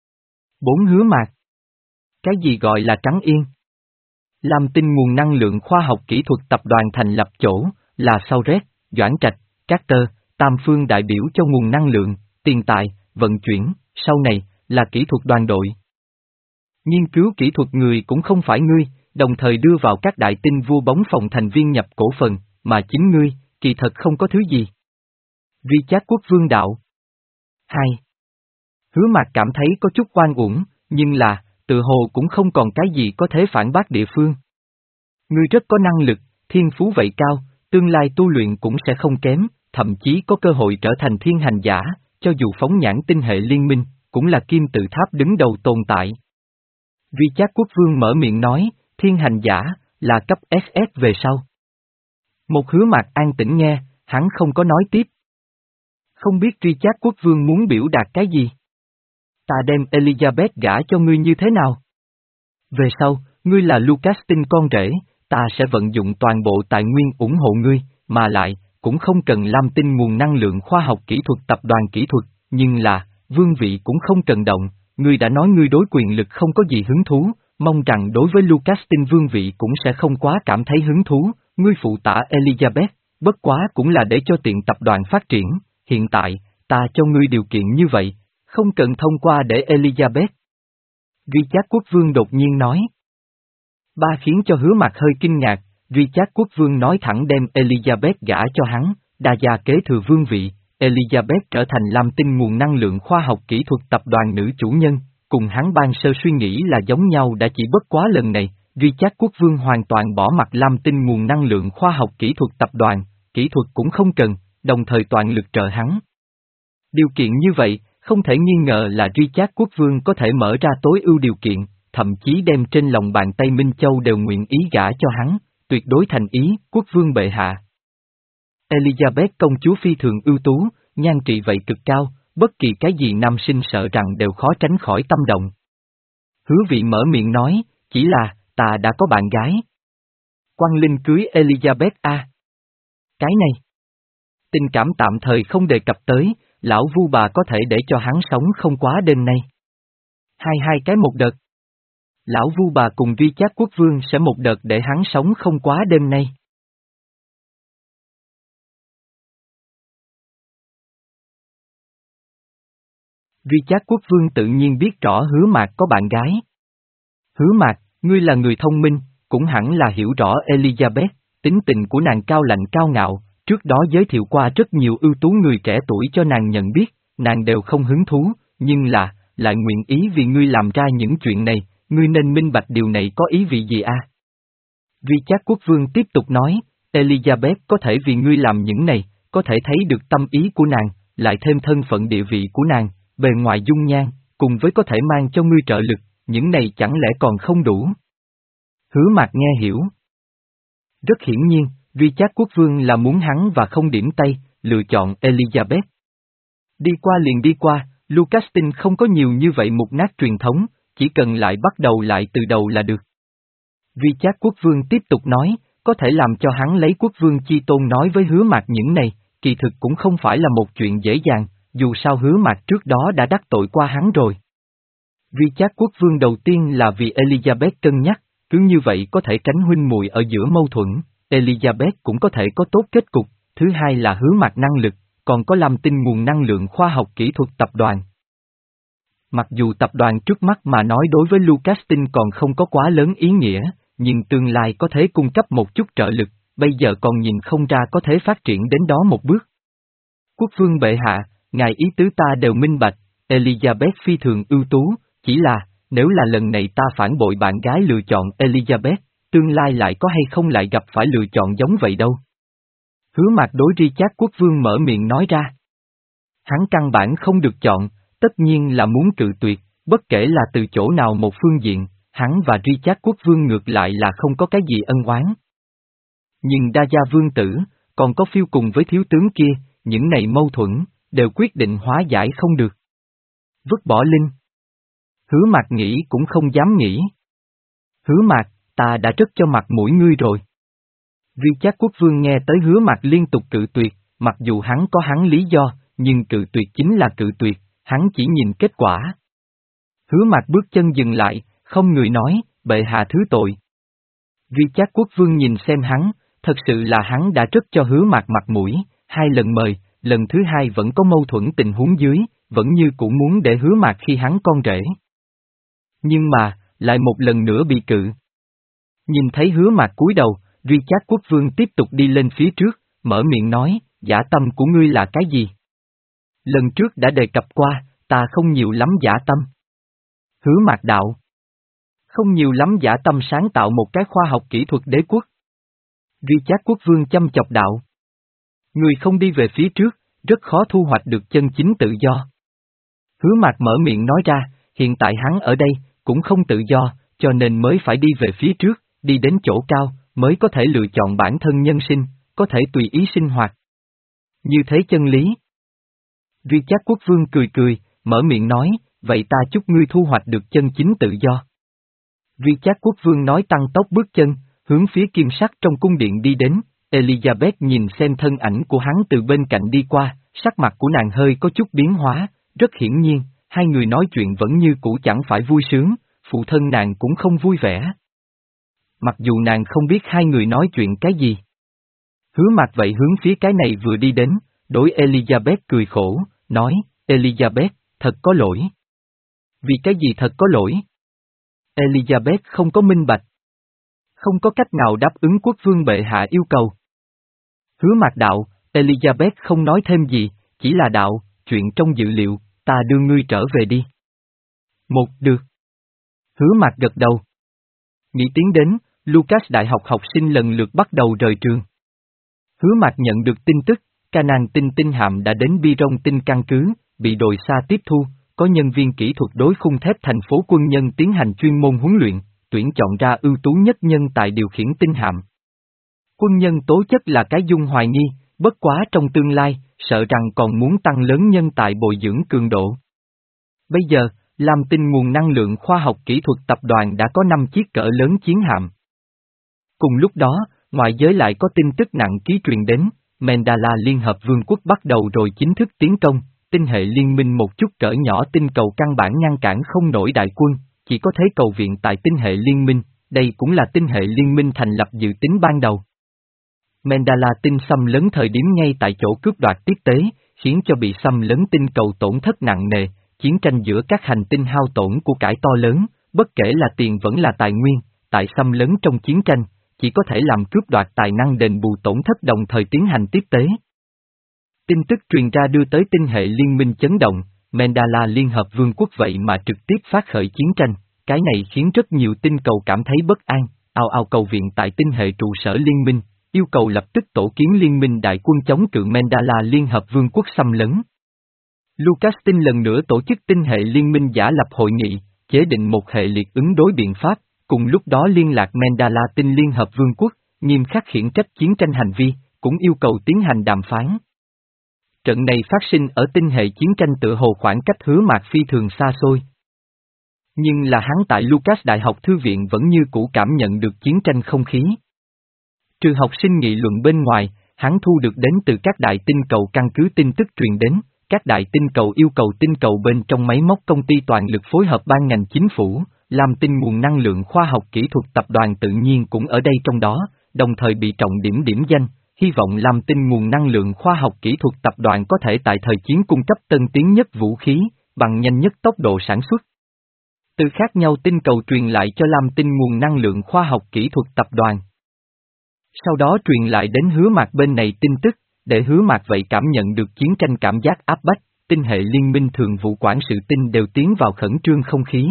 Bốn Hứa Mạc. Cái gì gọi là trắng yên? Lam Tinh nguồn năng lượng khoa học kỹ thuật tập đoàn thành lập chỗ, là sau Red, Doãn Trạch, Carter, Tam Phương đại biểu cho nguồn năng lượng, tiền tài, vận chuyển, sau này, là kỹ thuật đoàn đội. Nghiên cứu kỹ thuật người cũng không phải ngươi, đồng thời đưa vào các đại tinh vua bóng phòng thành viên nhập cổ phần, mà chính ngươi, kỳ thật không có thứ gì. Richard quốc vương đạo. Hai. Hứa Mạc cảm thấy có chút oan uổng, nhưng là, tự hồ cũng không còn cái gì có thể phản bác địa phương. Ngươi rất có năng lực, thiên phú vậy cao, tương lai tu luyện cũng sẽ không kém, thậm chí có cơ hội trở thành thiên hành giả, cho dù phóng nhãn tinh hệ liên minh, cũng là kim tự tháp đứng đầu tồn tại. Richard quốc vương mở miệng nói, thiên hành giả, là cấp ét ét về sau. Một Hứa Mạc an tĩnh nghe, hắn không có nói tiếp. Không biết Richard quốc vương muốn biểu đạt cái gì? Ta đem Elizabeth gả cho ngươi như thế nào? Về sau, ngươi là Lucas Tin con rể, ta sẽ vận dụng toàn bộ tài nguyên ủng hộ ngươi, mà lại, cũng không cần Lam Tinh nguồn năng lượng khoa học kỹ thuật tập đoàn kỹ thuật, nhưng là, vương vị cũng không cần động, ngươi đã nói ngươi đối quyền lực không có gì hứng thú, mong rằng đối với Lucas Tin vương vị cũng sẽ không quá cảm thấy hứng thú, ngươi phụ tả Elizabeth, bất quá cũng là để cho tiện tập đoàn phát triển, hiện tại, ta cho ngươi điều kiện như vậy, không cần thông qua để Elizabeth. Richard quốc vương đột nhiên nói. Ba khiến cho Hứa Mạc hơi kinh ngạc, Richard quốc vương nói thẳng đem Elizabeth gả cho hắn, đa gia kế thừa vương vị, Elizabeth trở thành Lam Tinh nguồn năng lượng khoa học kỹ thuật tập đoàn nữ chủ nhân, cùng hắn ban sơ suy nghĩ là giống nhau đã chỉ bất quá lần này, Richard quốc vương hoàn toàn bỏ mặt Lam Tinh nguồn năng lượng khoa học kỹ thuật tập đoàn, kỹ thuật cũng không cần, đồng thời toàn lực trợ hắn. Điều kiện như vậy, không thể nghi ngờ là Richard quốc vương có thể mở ra tối ưu điều kiện, thậm chí đem trên lòng bàn tay Minh Châu đều nguyện ý gả cho hắn, tuyệt đối thành ý, quốc vương bệ hạ. Elizabeth công chúa phi thường ưu tú, nhan trị vậy cực cao, bất kỳ cái gì nam sinh sợ rằng đều khó tránh khỏi tâm động. Hứa vị mở miệng nói, chỉ là, ta đã có bạn gái. Quang Linh cưới Elizabeth a. Cái này. Tình cảm tạm thời không đề cập tới, lão vu bà có thể để cho hắn sống không quá đêm nay. Hai hai cái một đợt. Lão vu bà cùng Richard quốc vương sẽ một đợt để hắn sống không quá đêm nay. Richard quốc vương tự nhiên biết rõ Hứa Mạc có bạn gái. Hứa Mạc, ngươi là người thông minh, cũng hẳn là hiểu rõ Elizabeth, tính tình của nàng cao lạnh cao ngạo, trước đó giới thiệu qua rất nhiều ưu tú người trẻ tuổi cho nàng nhận biết, nàng đều không hứng thú, nhưng là, lại nguyện ý vì ngươi làm ra những chuyện này, ngươi nên minh bạch điều này có ý vị gì a? À? Richard quốc vương tiếp tục nói, Elizabeth có thể vì ngươi làm những này, có thể thấy được tâm ý của nàng, lại thêm thân phận địa vị của nàng, bề ngoài dung nhan, cùng với có thể mang cho ngươi trợ lực, những này chẳng lẽ còn không đủ? Hứa Mạc nghe hiểu. Rất hiển nhiên, Richard quốc vương là muốn hắn và không điểm tay, lựa chọn Elizabeth. Đi qua liền đi qua, Lucas Tin không có nhiều như vậy mục nát truyền thống, chỉ cần lại bắt đầu lại từ đầu là được. Richard quốc vương tiếp tục nói, có thể làm cho hắn lấy quốc vương chi tôn nói với Hứa Mạc những này, kỳ thực cũng không phải là một chuyện dễ dàng, dù sao Hứa Mạc trước đó đã đắc tội qua hắn rồi. Richard quốc vương đầu tiên là vì Elizabeth cân nhắc, cứ như vậy có thể tránh huynh muội ở giữa mâu thuẫn, Elizabeth cũng có thể có tốt kết cục, thứ hai là Hứa Mạc năng lực, còn có Lam Tinh nguồn năng lượng khoa học kỹ thuật tập đoàn. Mặc dù tập đoàn trước mắt mà nói đối với Lucastin còn không có quá lớn ý nghĩa, nhưng tương lai có thể cung cấp một chút trợ lực, bây giờ còn nhìn không ra có thể phát triển đến đó một bước. Quốc vương bệ hạ, ngài ý tứ ta đều minh bạch, Elizabeth phi thường ưu tú, chỉ là, nếu là lần này ta phản bội bạn gái lựa chọn Elizabeth, tương lai lại có hay không lại gặp phải lựa chọn giống vậy đâu. Hứa Mạc đối Richard quốc vương mở miệng nói ra. Hắn căn bản không được chọn, tất nhiên là muốn cự tuyệt, bất kể là từ chỗ nào một phương diện, hắn và Richard quốc vương ngược lại là không có cái gì ân oán. Nhưng Đa Gia vương tử, còn có phiêu cùng với thiếu tướng kia, những này mâu thuẫn, đều quyết định hóa giải không được. Vứt bỏ Linh. Hứa Mạc nghĩ cũng không dám nghĩ. Hứa Mạc, ta đã rất cho mặt mũi ngươi rồi. Richard quốc vương nghe tới Hứa Mạc liên tục cự tuyệt, mặc dù hắn có hắn lý do, nhưng cự tuyệt chính là cự tuyệt, hắn chỉ nhìn kết quả. Hứa Mạc bước chân dừng lại, không người nói, bệ hạ thứ tội. Richard quốc vương nhìn xem hắn, thật sự là hắn đã rất cho Hứa Mạc mặt mũi, hai lần mời, lần thứ hai vẫn có mâu thuẫn tình huống dưới, vẫn như cũng muốn để Hứa Mạc khi hắn con rể. Nhưng mà, lại một lần nữa bị cự. Nhìn thấy Hứa Mạc cúi đầu, Richard quốc vương tiếp tục đi lên phía trước, mở miệng nói, dã tâm của ngươi là cái gì? Lần trước đã đề cập qua, ta không nhiều lắm dã tâm. Hứa Mạc đạo. Không nhiều lắm dã tâm sáng tạo một cái khoa học kỹ thuật đế quốc. Richard quốc vương chăm chọc đạo. Người không đi về phía trước, rất khó thu hoạch được chân chính tự do. Hứa Mạc mở miệng nói ra, hiện tại hắn ở đây, cũng không tự do, cho nên mới phải đi về phía trước, đi đến chỗ cao, mới có thể lựa chọn bản thân nhân sinh, có thể tùy ý sinh hoạt. Như thế chân lý. Richard quốc vương cười cười, mở miệng nói, vậy ta chúc ngươi thu hoạch được chân chính tự do. Richard quốc vương nói tăng tốc bước chân, hướng phía kim sắc trong cung điện đi đến, Elizabeth nhìn xem thân ảnh của hắn từ bên cạnh đi qua, sắc mặt của nàng hơi có chút biến hóa, rất hiển nhiên, hai người nói chuyện vẫn như cũ chẳng phải vui sướng, phụ thân nàng cũng không vui vẻ. Mặc dù nàng không biết hai người nói chuyện cái gì. Hứa Mạc vậy hướng phía cái này vừa đi đến, đối Elizabeth cười khổ, nói, Elizabeth, thật có lỗi. Vì cái gì thật có lỗi? Elizabeth không có minh bạch. Không có cách nào đáp ứng quốc vương bệ hạ yêu cầu. Hứa Mạc đạo, Elizabeth không nói thêm gì, chỉ là đạo, chuyện trong dự liệu, ta đưa ngươi trở về đi. Một, được. Hứa Mạc gật đầu. Nghĩ tiến đến, Lucas đại học học sinh lần lượt bắt đầu rời trường. Hứa Mạc nhận được tin tức, Canaan tinh tinh hạm đã đến Bi-rong tinh căn cứ, bị đội xa tiếp thu, có nhân viên kỹ thuật đối khung thép thành phố quân nhân tiến hành chuyên môn huấn luyện, tuyển chọn ra ưu tú nhất nhân tài điều khiển tinh hạm. Quân nhân tố chất là cái dung hoài nghi, bất quá trong tương lai, sợ rằng còn muốn tăng lớn nhân tài bồi dưỡng cường độ. Bây giờ, Lam Tinh nguồn năng lượng khoa học kỹ thuật tập đoàn đã có năm chiếc cỡ lớn chiến hạm. Cùng lúc đó, ngoại giới lại có tin tức nặng ký truyền đến, Mandala Liên Hợp Vương quốc bắt đầu rồi chính thức tiến công, tinh hệ liên minh một chút cỡ nhỏ tinh cầu căn bản ngăn cản không nổi đại quân, chỉ có thế cầu viện tại tinh hệ liên minh, đây cũng là tinh hệ liên minh thành lập dự tính ban đầu. Mandala tinh xâm lấn thời điểm ngay tại chỗ cướp đoạt tiếp tế, khiến cho bị xâm lấn tinh cầu tổn thất nặng nề, chiến tranh giữa các hành tinh hao tổn của cải to lớn, bất kể là tiền vẫn là tài nguyên, tại xâm lấn trong chiến tranh, chỉ có thể làm cướp đoạt tài năng đền bù tổn thất đồng thời tiến hành tiếp tế. Tin tức truyền ra đưa tới tinh hệ liên minh chấn động, Mandala Liên Hợp Vương quốc vậy mà trực tiếp phát khởi chiến tranh, cái này khiến rất nhiều tinh cầu cảm thấy bất an, ào ào cầu viện tại tinh hệ trụ sở liên minh, yêu cầu lập tức tổ kiến liên minh đại quân chống cự Mandala Liên Hợp Vương quốc xâm lấn. Lucas Tinh lần nữa tổ chức tinh hệ liên minh giả lập hội nghị, chế định một hệ liệt ứng đối biện pháp, cùng lúc đó liên lạc Mandala Tinh Liên Hợp Vương quốc, nghiêm khắc khiển trách chiến tranh hành vi, cũng yêu cầu tiến hành đàm phán. Trận này phát sinh ở tinh hệ chiến tranh tựa hồ khoảng cách Hứa Mạc phi thường xa xôi. Nhưng là hắn tại Lucas Đại học Thư viện vẫn như cũ cảm nhận được chiến tranh không khí. Trừ học sinh nghị luận bên ngoài, hắn thu được đến từ các đại tinh cầu căn cứ tin tức truyền đến, các đại tinh cầu yêu cầu tinh cầu bên trong máy móc công ty toàn lực phối hợp ban ngành chính phủ, Lam Tinh nguồn năng lượng khoa học kỹ thuật tập đoàn tự nhiên cũng ở đây trong đó, đồng thời bị trọng điểm điểm danh, hy vọng Lam Tinh nguồn năng lượng khoa học kỹ thuật tập đoàn có thể tại thời chiến cung cấp tân tiến nhất vũ khí, bằng nhanh nhất tốc độ sản xuất. Từ khác nhau tinh cầu truyền lại cho Lam Tinh nguồn năng lượng khoa học kỹ thuật tập đoàn. Sau đó truyền lại đến Hứa Mạc bên này tin tức, để Hứa Mạc vậy cảm nhận được chiến tranh cảm giác áp bách, tinh hệ liên minh thường vụ quản sự tinh đều tiến vào khẩn trương không khí.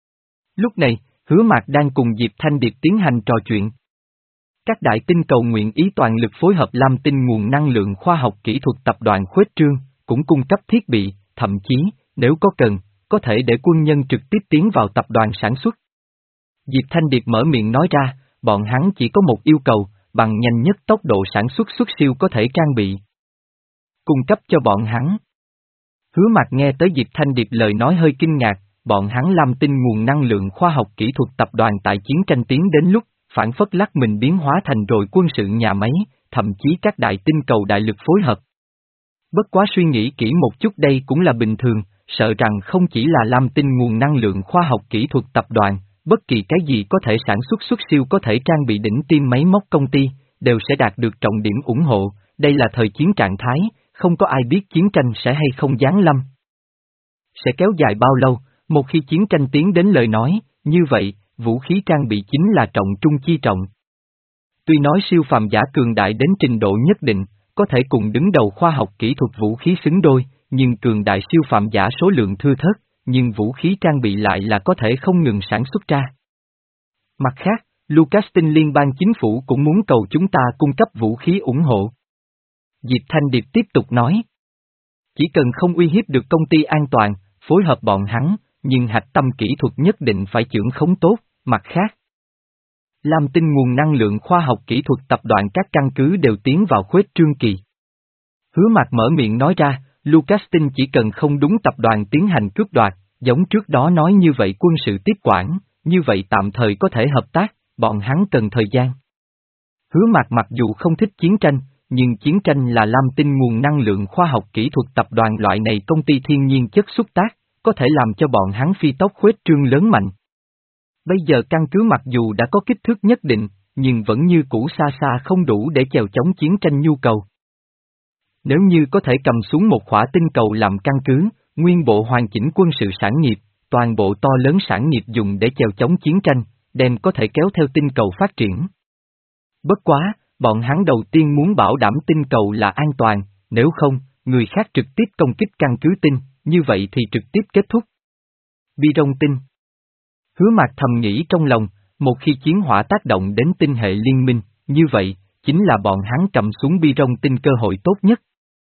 Lúc này, Hứa Mạc đang cùng Diệp Thanh Điệp tiến hành trò chuyện. Các đại tinh cầu nguyện ý toàn lực phối hợp Lam Tinh nguồn năng lượng khoa học kỹ thuật tập đoàn khuếch trương, cũng cung cấp thiết bị, thậm chí, nếu có cần, có thể để quân nhân trực tiếp tiến vào tập đoàn sản xuất. Diệp Thanh Điệp mở miệng nói ra, bọn hắn chỉ có một yêu cầu, bằng nhanh nhất tốc độ sản xuất xuất siêu có thể trang bị. Cung cấp cho bọn hắn. Hứa Mạc nghe tới Diệp Thanh Điệp lời nói hơi kinh ngạc, bọn hắn Lam Tinh nguồn năng lượng khoa học kỹ thuật tập đoàn tại chiến tranh tiến đến lúc, phản phất lắc mình biến hóa thành rồi quân sự nhà máy, thậm chí các đại tinh cầu đại lực phối hợp. Bất quá suy nghĩ kỹ một chút đây cũng là bình thường, sợ rằng không chỉ là Lam Tinh nguồn năng lượng khoa học kỹ thuật tập đoàn, bất kỳ cái gì có thể sản xuất xuất siêu có thể trang bị đỉnh tiêm máy móc công ty, đều sẽ đạt được trọng điểm ủng hộ, đây là thời chiến trạng thái, không có ai biết chiến tranh sẽ hay không giáng lâm. Sẽ kéo dài bao lâu, một khi chiến tranh tiến đến lời nói, như vậy, vũ khí trang bị chính là trọng trung chi trọng. Tuy nói siêu phàm giả cường đại đến trình độ nhất định, có thể cùng đứng đầu khoa học kỹ thuật vũ khí xứng đôi, nhưng cường đại siêu phàm giả số lượng thưa thớt, nhưng vũ khí trang bị lại là có thể không ngừng sản xuất ra. Mặt khác, Lucastin liên bang chính phủ cũng muốn cầu chúng ta cung cấp vũ khí ủng hộ. Diệp Thanh Điệp tiếp tục nói. Chỉ cần không uy hiếp được công ty an toàn, phối hợp bọn hắn, nhưng hạch tâm kỹ thuật nhất định phải chưởng khống tốt, mặt khác. Lam Tinh nguồn năng lượng khoa học kỹ thuật tập đoàn các căn cứ đều tiến vào khuếch trương kỳ. Hứa Mạc mở miệng nói ra, Lucastin chỉ cần không đúng tập đoàn tiến hành cướp đoạt, giống trước đó nói như vậy quân sự tiếp quản, như vậy tạm thời có thể hợp tác, bọn hắn cần thời gian. Hứa Mạc mặc dù không thích chiến tranh, nhưng chiến tranh là Lam Tinh nguồn năng lượng khoa học kỹ thuật tập đoàn loại này công ty thiên nhiên chất xúc tác, có thể làm cho bọn hắn phi tốc khuếch trương lớn mạnh. Bây giờ căn cứ mặc dù đã có kích thước nhất định, nhưng vẫn như cũ xa xa không đủ để chèo chống chiến tranh nhu cầu. Nếu như có thể cầm xuống một khỏa tinh cầu làm căn cứ, nguyên bộ hoàn chỉnh quân sự sản nghiệp, toàn bộ to lớn sản nghiệp dùng để chèo chống chiến tranh, đem có thể kéo theo tinh cầu phát triển. Bất quá, bọn hắn đầu tiên muốn bảo đảm tinh cầu là an toàn, nếu không, người khác trực tiếp công kích căn cứ tinh, như vậy thì trực tiếp kết thúc. Bi rong tinh. Hứa Mạc thầm nghĩ trong lòng, một khi chiến hỏa tác động đến tinh hệ liên minh, như vậy, chính là bọn hắn cầm xuống bi rong tinh cơ hội tốt nhất.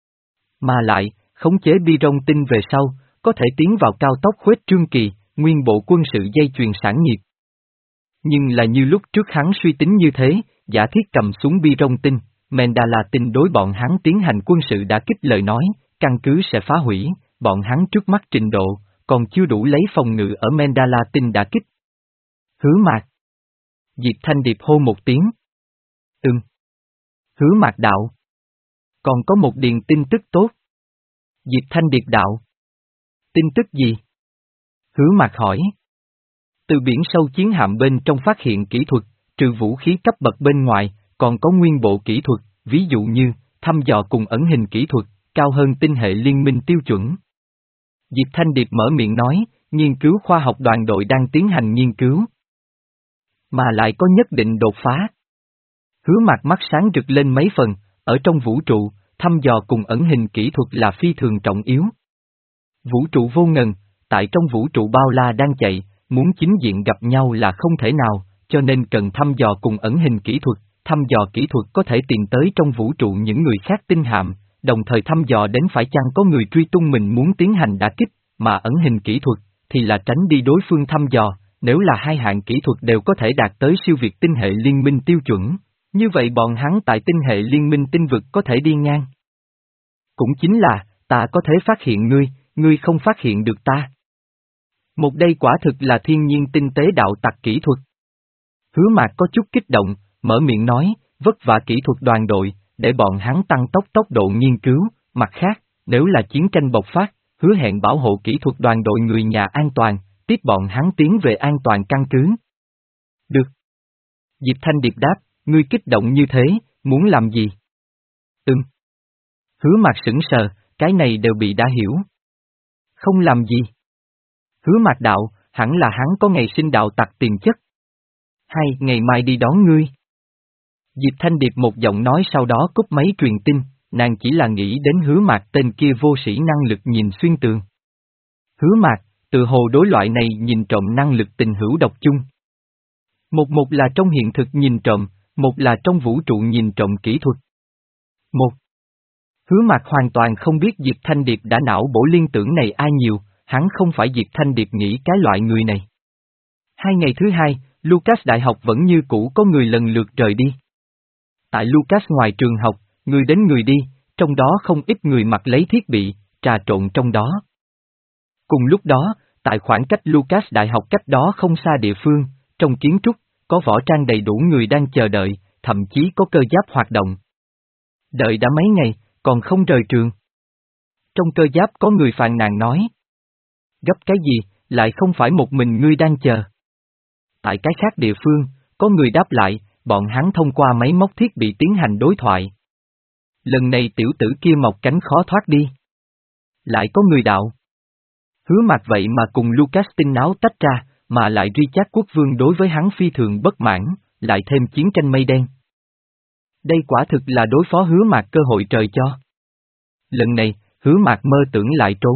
Mà lại, khống chế bi rong tinh về sau, có thể tiến vào cao tốc khuếch trương kỳ, nguyên bộ quân sự dây chuyền sản nghiệp. Nhưng là như lúc trước hắn suy tính như thế, giả thiết cầm xuống bi rong tinh, Mandala tinh đối bọn hắn tiến hành quân sự đã kích lời nói, căn cứ sẽ phá hủy, bọn hắn trước mắt trình độ, còn chưa đủ lấy phòng ngự ở Mandala tinh đã kích. Hứa Mạc. Diệp Thanh Điệp hô một tiếng. Ừm. Hứa Mạc đạo. Còn có một điền tin tức tốt. Diệp Thanh Điệp đạo. Tin tức gì? Hứa Mạc hỏi. Từ biển sâu chiến hạm bên trong phát hiện kỹ thuật, trừ vũ khí cấp bậc bên ngoài, còn có nguyên bộ kỹ thuật, ví dụ như, thăm dò cùng ẩn hình kỹ thuật, cao hơn tinh hệ liên minh tiêu chuẩn. Diệp Thanh Điệp mở miệng nói, nghiên cứu khoa học đoàn đội đang tiến hành nghiên cứu. Mà lại có nhất định đột phá. Hứa Mạc mắt sáng rực lên mấy phần, ở trong vũ trụ, thăm dò cùng ẩn hình kỹ thuật là phi thường trọng yếu. Vũ trụ vô ngần, tại trong vũ trụ bao la đang chạy, muốn chính diện gặp nhau là không thể nào, cho nên cần thăm dò cùng ẩn hình kỹ thuật, thăm dò kỹ thuật có thể tìm tới trong vũ trụ những người khác tinh hạm, đồng thời thăm dò đến phải chăng có người truy tung mình muốn tiến hành đả kích, mà ẩn hình kỹ thuật, thì là tránh đi đối phương thăm dò, nếu là hai hạng kỹ thuật đều có thể đạt tới siêu việt tinh hệ liên minh tiêu chuẩn, như vậy bọn hắn tại tinh hệ liên minh tinh vực có thể đi ngang. Cũng chính là, ta có thể phát hiện ngươi, ngươi không phát hiện được ta. Một đây quả thực là thiên nhiên tinh tế đạo tặc kỹ thuật. Hứa Mạc có chút kích động, mở miệng nói, vất vả kỹ thuật đoàn đội, để bọn hắn tăng tốc tốc độ nghiên cứu, mặt khác, nếu là chiến tranh bộc phát, hứa hẹn bảo hộ kỹ thuật đoàn đội người nhà an toàn, tiếp bọn hắn tiến về an toàn căn cứ. Được. Diệp Thanh Điệp đáp, ngươi kích động như thế, muốn làm gì? Ừm. Hứa Mạc sững sờ, cái này đều bị đã hiểu. Không làm gì. Hứa Mạc đạo, hẳn là hắn có ngày sinh đạo tặc tiền chất. Hay, ngày mai đi đón ngươi. Diệp Thanh Điệp một giọng nói sau đó cúp máy truyền tin, nàng chỉ là nghĩ đến Hứa Mạc tên kia vô sĩ năng lực nhìn xuyên tường. Hứa Mạc, từ hồ đối loại này nhìn trộm năng lực tình hữu độc chung. Một một là trong hiện thực nhìn trộm, một là trong vũ trụ nhìn trộm kỹ thuật. Một. Hứa Mạc hoàn toàn không biết Diệp Thanh Điệp đã não bổ liên tưởng này ai nhiều, hắn không phải Diệp Thanh Điệp nghĩ cái loại người này. Hai ngày thứ hai, Lucas Đại học vẫn như cũ có người lần lượt rời đi. Tại Lucas ngoài trường học, người đến người đi, trong đó không ít người mặc lấy thiết bị, trà trộn trong đó. Cùng lúc đó, tại khoảng cách Lucas Đại học cách đó không xa địa phương, trong kiến trúc, có võ trang đầy đủ người đang chờ đợi, thậm chí có cơ giáp hoạt động. Đợi đã mấy ngày, còn không rời trường. Trong cơ giáp có người phàn nàn nói. Gấp cái gì, lại không phải một mình ngươi đang chờ. Tại cái khác địa phương, có người đáp lại, bọn hắn thông qua máy móc thiết bị tiến hành đối thoại. Lần này tiểu tử kia mọc cánh khó thoát đi. Lại có người đạo. Hứa Mạc vậy mà cùng Lucas tin náo tách ra, mà lại Richard quốc vương đối với hắn phi thường bất mãn, lại thêm chiến tranh mây đen. Đây quả thực là đối phó Hứa Mạc cơ hội trời cho. Lần này, Hứa Mạc mơ tưởng lại trốn.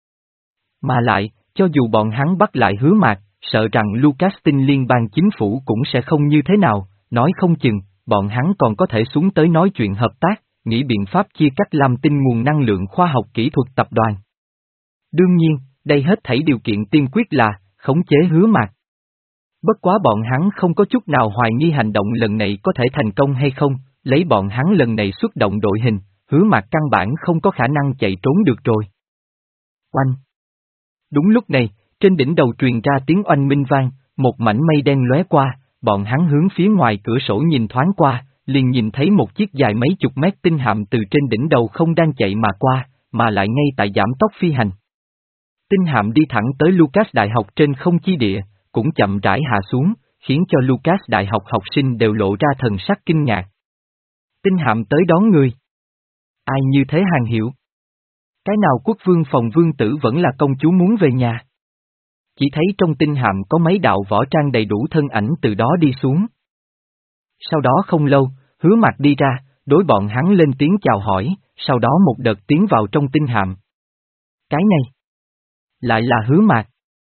Mà lại, cho dù bọn hắn bắt lại Hứa Mạc, sợ rằng Lucas tin liên bang chính phủ cũng sẽ không như thế nào, nói không chừng, bọn hắn còn có thể xuống tới nói chuyện hợp tác, nghĩ biện pháp chia cắt làm tin nguồn năng lượng khoa học kỹ thuật tập đoàn. Đương nhiên, đây hết thảy điều kiện tiên quyết là, khống chế Hứa Mạc. Bất quá bọn hắn không có chút nào hoài nghi hành động lần này có thể thành công hay không, lấy bọn hắn lần này xuất động đội hình, Hứa Mạc căn bản không có khả năng chạy trốn được rồi. Oanh! Đúng lúc này, trên đỉnh đầu truyền ra tiếng oanh minh vang, một mảnh mây đen lóe qua, bọn hắn hướng phía ngoài cửa sổ nhìn thoáng qua, liền nhìn thấy một chiếc dài mấy chục mét tinh hạm từ trên đỉnh đầu không đang chạy mà qua, mà lại ngay tại giảm tốc phi hành. Tinh hạm đi thẳng tới Lucas Đại học trên không chi địa, cũng chậm rãi hạ xuống, khiến cho Lucas Đại học học sinh đều lộ ra thần sắc kinh ngạc. Tinh hạm tới đón người. Ai như thế hàng hiệu? Cái nào quốc vương phòng vương tử vẫn là công chúa muốn về nhà? Chỉ thấy trong tinh hạm có mấy đạo võ trang đầy đủ thân ảnh từ đó đi xuống. Sau đó không lâu, Hứa Mạc đi ra, đối bọn hắn lên tiếng chào hỏi, sau đó một đợt tiến vào trong tinh hạm. Cái này lại là Hứa Mạc.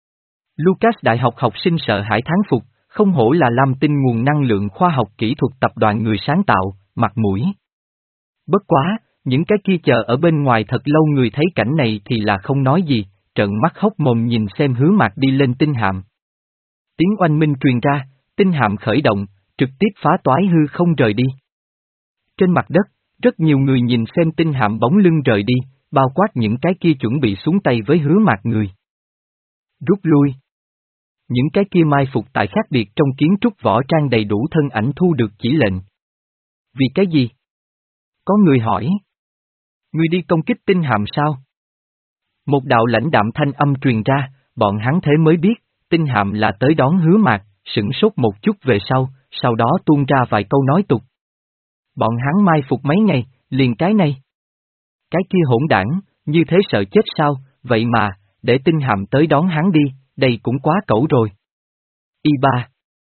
Lucas Đại học học sinh sợ hãi thán phục, không hổ là Lam Tinh nguồn năng lượng khoa học kỹ thuật tập đoàn người sáng tạo, mặt mũi. Bất quá, những cái kia chờ ở bên ngoài thật lâu người thấy cảnh này thì là không nói gì, trợn mắt hốc mồm nhìn xem Hứa Mạc đi lên tinh hạm. Tiếng oanh minh truyền ra, tinh hạm khởi động, trực tiếp phá toái hư không rời đi. Trên mặt đất, rất nhiều người nhìn xem tinh hạm bóng lưng rời đi, bao quát những cái kia chuẩn bị xuống tay với Hứa Mạc người. Rút lui. Những cái kia mai phục tại khác biệt trong kiến trúc võ trang đầy đủ thân ảnh thu được chỉ lệnh. Vì cái gì? Có người hỏi. Người đi công kích tinh hạm sao? Một đạo lãnh đạm thanh âm truyền ra, bọn hắn thế mới biết, tinh hạm là tới đón Hứa Mạc, sửng sốt một chút về sau, sau đó tuôn ra vài câu nói tục. Bọn hắn mai phục mấy ngày, liền cái này. Cái kia hỗn đảng, như thế sợ chết sao, vậy mà, để tinh hạm tới đón hắn đi, đây cũng quá cẩu rồi. Y ba.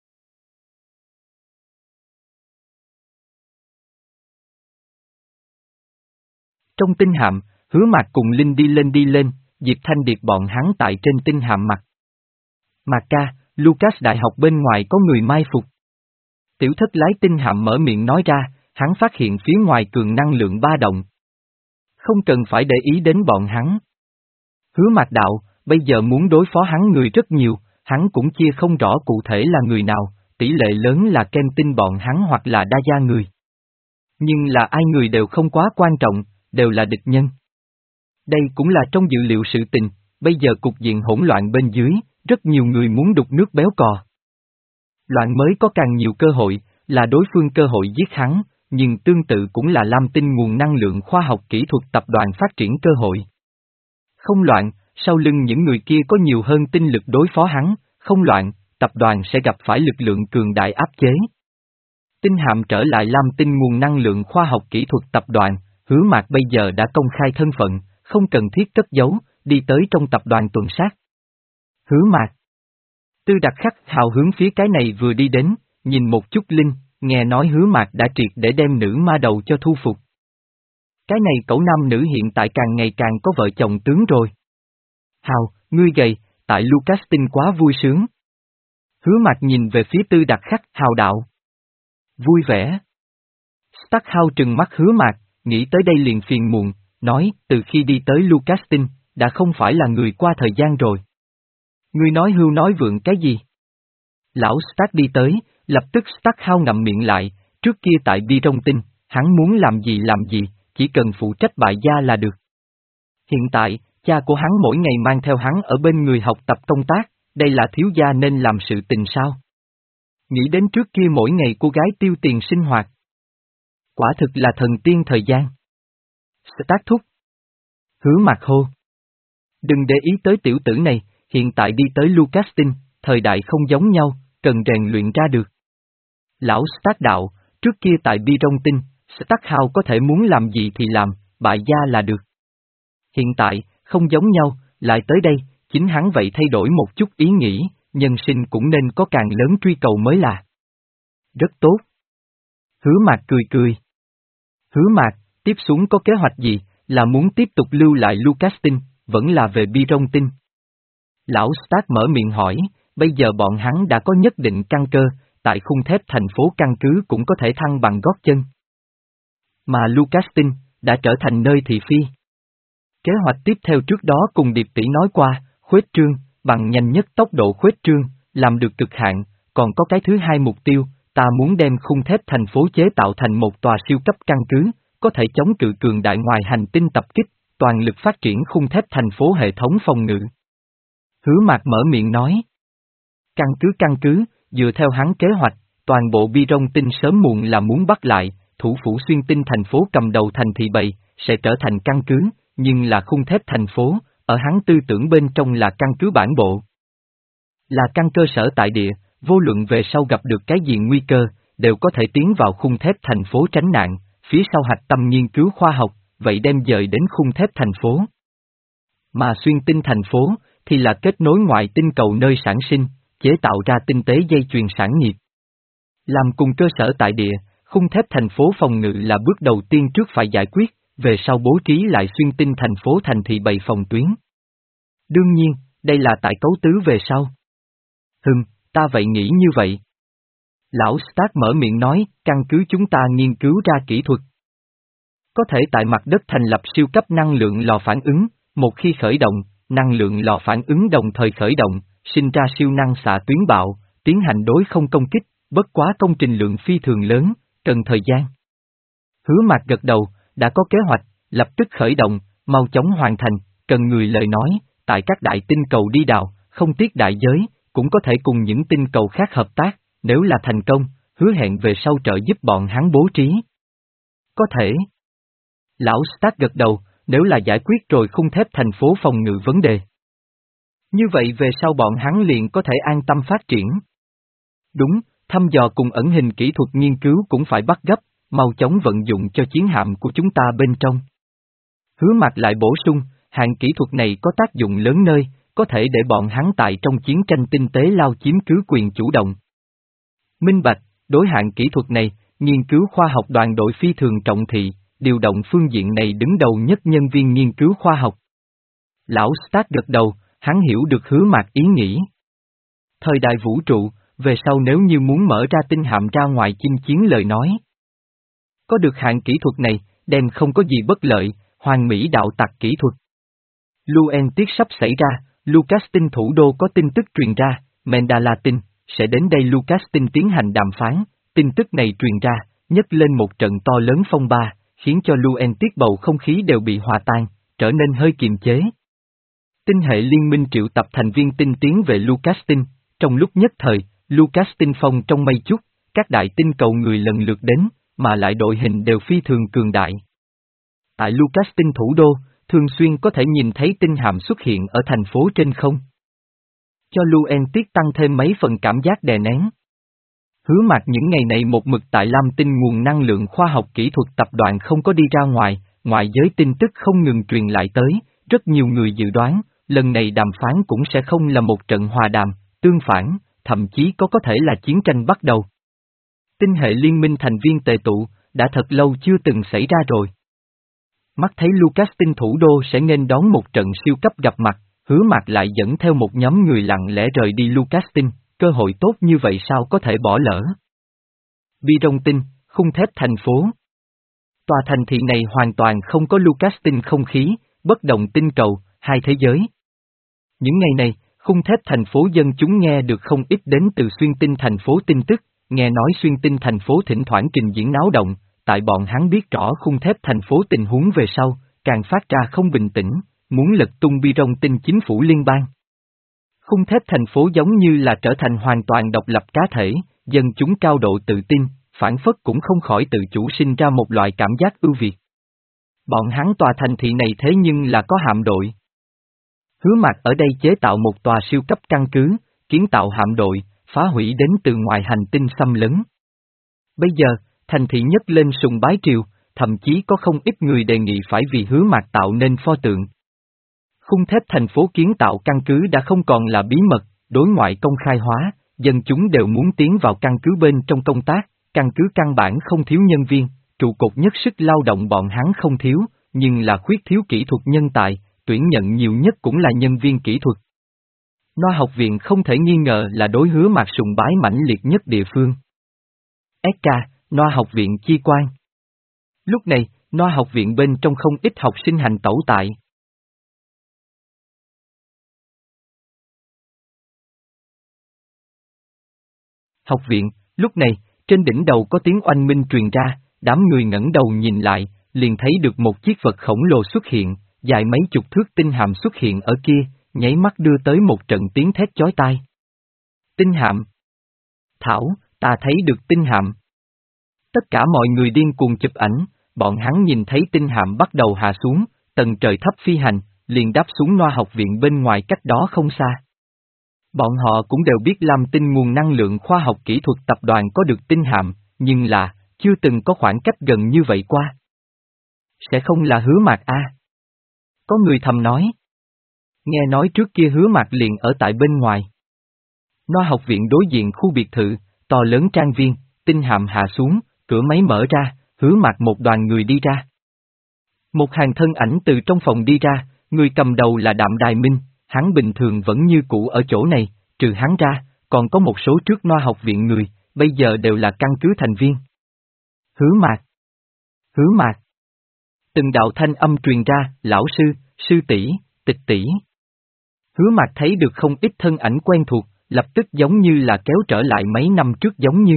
Trong tinh hạm, Hứa Mạc cùng Linh đi lên đi lên, Diệp Thanh Điệp bọn hắn tại trên tinh hạm mặt. Mạc ca, Lucas Đại học bên ngoài có người mai phục. Tiểu thất lái tinh hạm mở miệng nói ra, hắn phát hiện phía ngoài cường năng lượng ba động. Không cần phải để ý đến bọn hắn. Hứa Mạc đạo, bây giờ muốn đối phó hắn người rất nhiều, hắn cũng chia không rõ cụ thể là người nào, tỷ lệ lớn là kem tin bọn hắn hoặc là đa gia người. Nhưng là ai người đều không quá quan trọng, đều là địch nhân. Đây cũng là trong dự liệu sự tình, bây giờ cục diện hỗn loạn bên dưới, rất nhiều người muốn đục nước béo cò. Loạn mới có càng nhiều cơ hội, là đối phương cơ hội giết hắn, nhưng tương tự cũng là Lam Tinh nguồn năng lượng khoa học kỹ thuật tập đoàn phát triển cơ hội. Không loạn, sau lưng những người kia có nhiều hơn tinh lực đối phó hắn, không loạn, tập đoàn sẽ gặp phải lực lượng cường đại áp chế. Tinh hạm trở lại Lam Tinh nguồn năng lượng khoa học kỹ thuật tập đoàn, Hứa Mạc bây giờ đã công khai thân phận, không cần thiết cất giấu, đi tới trong tập đoàn tuần sát. Hứa Mạc. Tư Đặc Khắc hào hướng phía cái này vừa đi đến, nhìn một chút Linh, nghe nói Hứa Mạc đã triệt để đem nữ ma đầu cho thu phục. Cái này cẩu nam nữ hiện tại càng ngày càng có vợ chồng tướng rồi. Hào, ngươi gầy, tại Lucastin quá vui sướng. Hứa Mạc nhìn về phía Tư Đặc Khắc, Hào đạo. Vui vẻ. Starkhao trừng mắt Hứa Mạc, nghĩ tới đây liền phiền muộn, nói, từ khi đi tới Lucastin, đã không phải là người qua thời gian rồi. Ngươi nói hưu nói vượng cái gì? Lão Stark đi tới, lập tức Starkhao ngậm miệng lại, trước kia tại Bi trong tinh, hắn muốn làm gì làm gì, chỉ cần phụ trách bại gia là được. Hiện tại, cha của hắn mỗi ngày mang theo hắn ở bên người học tập công tác, đây là thiếu gia nên làm sự tình sao? Nghĩ đến trước kia mỗi ngày cô gái tiêu tiền sinh hoạt. Quả thực là thần tiên thời gian. Stark thúc. Hứa Mạc hô. Đừng để ý tới tiểu tử này, hiện tại đi tới Lucastin, thời đại không giống nhau, cần rèn luyện ra được. Lão Stark đạo, trước kia tại Bi trong tinh, Starkhao có thể muốn làm gì thì làm, bại gia là được. Hiện tại, không giống nhau, lại tới đây, chính hắn vậy thay đổi một chút ý nghĩ, nhân sinh cũng nên có càng lớn truy cầu mới là. Rất tốt. Hứa Mạc cười cười. Hứa Mạc, tiếp xuống có kế hoạch gì, là muốn tiếp tục lưu lại Lucastin, vẫn là về Bi trong tinh? Lão Stark mở miệng hỏi, bây giờ bọn hắn đã có nhất định căn cơ, tại khung thép thành phố căn cứ cũng có thể thăng bằng gót chân. Mà Lucastin, đã trở thành nơi thị phi. Kế hoạch tiếp theo trước đó cùng Điệp tỷ nói qua, khuếch trương, bằng nhanh nhất tốc độ khuếch trương, làm được cực hạn, còn có cái thứ hai mục tiêu, ta muốn đem khung thép thành phố chế tạo thành một tòa siêu cấp căn cứ, có thể chống cự cường đại ngoài hành tinh tập kích, toàn lực phát triển khung thép thành phố hệ thống phòng ngự. Hứa Mạc mở miệng nói. Căn cứ căn cứ, dựa theo hắn kế hoạch, toàn bộ Bi Rong tinh sớm muộn là muốn bắt lại, thủ phủ xuyên tinh thành phố cầm đầu thành thị bậy, sẽ trở thành căn cứ, nhưng là khung thép thành phố, ở hắn tư tưởng bên trong là căn cứ bản bộ. Là căn cơ sở tại địa, vô luận về sau gặp được cái gì nguy cơ, đều có thể tiến vào khung thép thành phố tránh nạn, phía sau hạch tâm nghiên cứu khoa học, vậy đem dời đến khung thép thành phố. Mà xuyên tinh thành phố, thì là kết nối ngoại tinh cầu nơi sản sinh, chế tạo ra tinh tế dây chuyền sản nghiệp. Làm cùng cơ sở tại địa, khung thép thành phố phòng ngự là bước đầu tiên trước phải giải quyết, về sau bố trí lại xuyên tinh thành phố thành thị bày phòng tuyến. Đương nhiên, đây là tại cấu tứ về sau. Hừm, ta vậy nghĩ như vậy. Lão Stark mở miệng nói, căn cứ chúng ta nghiên cứu ra kỹ thuật. Có thể tại mặt đất thành lập siêu cấp năng lượng lò phản ứng, một khi khởi động, năng lượng lò phản ứng đồng thời khởi động, sinh ra siêu năng xạ tuyến bạo, tiến hành đối không công kích, bất quá công trình lượng phi thường lớn, cần thời gian. Hứa Mạc gật đầu, đã có kế hoạch, lập tức khởi động, mau chóng hoàn thành, cần người lời nói, tại các đại tinh cầu đi đào, không tiếc đại giới, cũng có thể cùng những tinh cầu khác hợp tác, nếu là thành công, hứa hẹn về sau trợ giúp bọn hắn bố trí. Có thể. Lão Stark gật đầu, nếu là giải quyết rồi khung thép thành phố phòng ngự vấn đề. Như vậy về sau bọn hắn liền có thể an tâm phát triển. Đúng, thăm dò cùng ẩn hình kỹ thuật nghiên cứu cũng phải bắt gấp, mau chóng vận dụng cho chiến hạm của chúng ta bên trong. Hứa Mạc lại bổ sung, hạng kỹ thuật này có tác dụng lớn nơi, có thể để bọn hắn tại trong chiến tranh tinh tế lao chiếm cứ quyền chủ động. Minh bạch, đối hạng kỹ thuật này, nghiên cứu khoa học đoàn đội phi thường trọng thị, điều động phương diện này đứng đầu nhất nhân viên nghiên cứu khoa học. Lão Stark gật đầu, hắn hiểu được Hứa Mạc ý nghĩ. Thời đại vũ trụ, về sau nếu như muốn mở ra tinh hạm ra ngoài chinh chiến lời nói. Có được hạng kỹ thuật này, đem không có gì bất lợi, hoàn mỹ đạo tặc kỹ thuật. Luen Tiết sắp xảy ra, Lucastin thủ đô có tin tức truyền ra, Mandalatin sẽ đến đây Lucastin tiến hành đàm phán, tin tức này truyền ra, nhấc lên một trận to lớn phong ba, khiến cho Luen Tiết bầu không khí đều bị hòa tan, trở nên hơi kiềm chế. Tinh hệ liên minh triệu tập thành viên tinh tiến về Lucastin, trong lúc nhất thời, Lucastin phong trong mây chút, các đại tinh cầu người lần lượt đến, mà lại đội hình đều phi thường cường đại. Tại Lucastin thủ đô, thường xuyên có thể nhìn thấy tinh hạm xuất hiện ở thành phố trên không. Cho Luen Tiết tăng thêm mấy phần cảm giác đè nén. Hứa Mạc những ngày này một mực tại Lam Tinh nguồn năng lượng khoa học kỹ thuật tập đoàn không có đi ra ngoài, ngoại giới tin tức không ngừng truyền lại tới, rất nhiều người dự đoán, lần này đàm phán cũng sẽ không là một trận hòa đàm, tương phản, thậm chí có có thể là chiến tranh bắt đầu. Tinh hệ liên minh thành viên tề tụ, đã thật lâu chưa từng xảy ra rồi. Mắt thấy Lucas tinh thủ đô sẽ nghênh đón một trận siêu cấp gặp mặt, Hứa Mạc lại dẫn theo một nhóm người lặng lẽ rời đi Lucas tinh, cơ hội tốt như vậy sao có thể bỏ lỡ. Bi Rong tinh, khung thép thành phố. Tòa thành thị này hoàn toàn không có Lucas tinh không khí, bất động tinh cầu, hai thế giới. Những ngày này, khung thép thành phố dân chúng nghe được không ít đến từ xuyên tinh thành phố tin tức, nghe nói xuyên tinh thành phố thỉnh thoảng trình diễn náo động, tại bọn hắn biết rõ khung thép thành phố tình huống về sau, càng phát ra không bình tĩnh, muốn lật tung Bi Rong tinh chính phủ liên bang. Khung thép thành phố giống như là trở thành hoàn toàn độc lập cá thể, dân chúng cao độ tự tin, phản phất cũng không khỏi tự chủ sinh ra một loại cảm giác ưu việt. Bọn hắn tòa thành thị này thế nhưng là có hạm đội. Hứa Mạc ở đây chế tạo một tòa siêu cấp căn cứ, kiến tạo hạm đội, phá hủy đến từ ngoài hành tinh xâm lấn. Bây giờ, thành thị nhất lên sùng bái triều, thậm chí có không ít người đề nghị phải vì Hứa Mạc tạo nên pho tượng. Khung thép thành phố kiến tạo căn cứ đã không còn là bí mật, đối ngoại công khai hóa, dân chúng đều muốn tiến vào căn cứ bên trong công tác, căn cứ căn bản không thiếu nhân viên, trụ cột nhất sức lao động bọn hắn không thiếu, nhưng là khuyết thiếu kỹ thuật nhân tài, tuyển nhận nhiều nhất cũng là nhân viên kỹ thuật. Noa học viện không thể nghi ngờ là đối Hứa Mạc sùng bái mãnh liệt nhất địa phương. ét ca, Noa học viện chi quan. Lúc này, Noa học viện bên trong không ít học sinh hành tẩu tại. Học viện, lúc này, trên đỉnh đầu có tiếng oanh minh truyền ra, đám người ngẩng đầu nhìn lại, liền thấy được một chiếc vật khổng lồ xuất hiện, dài mấy chục thước tinh hạm xuất hiện ở kia, nháy mắt đưa tới một trận tiếng thét chói tai. Tinh hạm! Thảo, ta thấy được tinh hạm! Tất cả mọi người điên cuồng chụp ảnh, bọn hắn nhìn thấy tinh hạm bắt đầu hạ xuống, tầng trời thấp phi hành, liền đáp xuống Noa học viện bên ngoài cách đó không xa. Bọn họ cũng đều biết Lam Tinh nguồn năng lượng khoa học kỹ thuật tập đoàn có được tinh hạm, nhưng là, chưa từng có khoảng cách gần như vậy qua. Sẽ không là Hứa Mạc a? Có người thầm nói. Nghe nói trước kia Hứa Mạc liền ở tại bên ngoài. Noa học viện đối diện khu biệt thự, to lớn trang viên, tinh hạm hạ xuống, cửa máy mở ra, Hứa Mạc một đoàn người đi ra. Một hàng thân ảnh từ trong phòng đi ra, người cầm đầu là Đạm Đài Minh, hắn bình thường vẫn như cũ ở chỗ này, trừ hắn ra, còn có một số trước Noa học viện người, bây giờ đều là căn cứ thành viên. Hứa Mạc! Hứa Mạc! Từng đạo thanh âm truyền ra, lão sư, sư tỷ, tịch tỷ. Hứa Mạc thấy được không ít thân ảnh quen thuộc, lập tức giống như là kéo trở lại mấy năm trước giống như.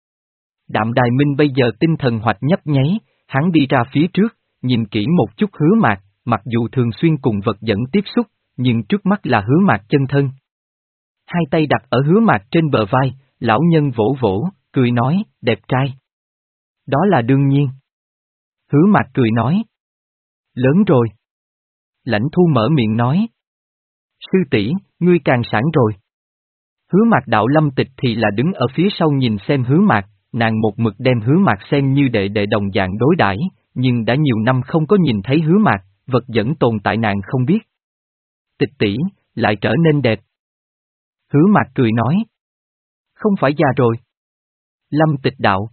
Đạm Đài Minh bây giờ tinh thần hoạch nhấp nháy, hắn đi ra phía trước, nhìn kỹ một chút Hứa Mạc, mặc dù thường xuyên cùng vật dẫn tiếp xúc, nhưng trước mắt là Hứa Mạc chân thân. Hai tay đặt ở Hứa Mạc trên bờ vai, lão nhân vỗ vỗ, cười nói, đẹp trai. Đó là đương nhiên. Hứa Mạc cười nói. Lớn rồi. Lãnh Thu mở miệng nói. Sư tỷ, ngươi càng sảng rồi. Hứa Mạc đạo Lâm Tịch thì là đứng ở phía sau nhìn xem Hứa Mạc, nàng một mực đem Hứa Mạc xem như đệ đệ đồng dạng đối đãi, nhưng đã nhiều năm không có nhìn thấy Hứa Mạc, vật dẫn tồn tại nàng không biết. Tịch tỷ, lại trở nên đẹp. Hứa Mạc cười nói. Không phải già rồi. Lâm Tịch đạo.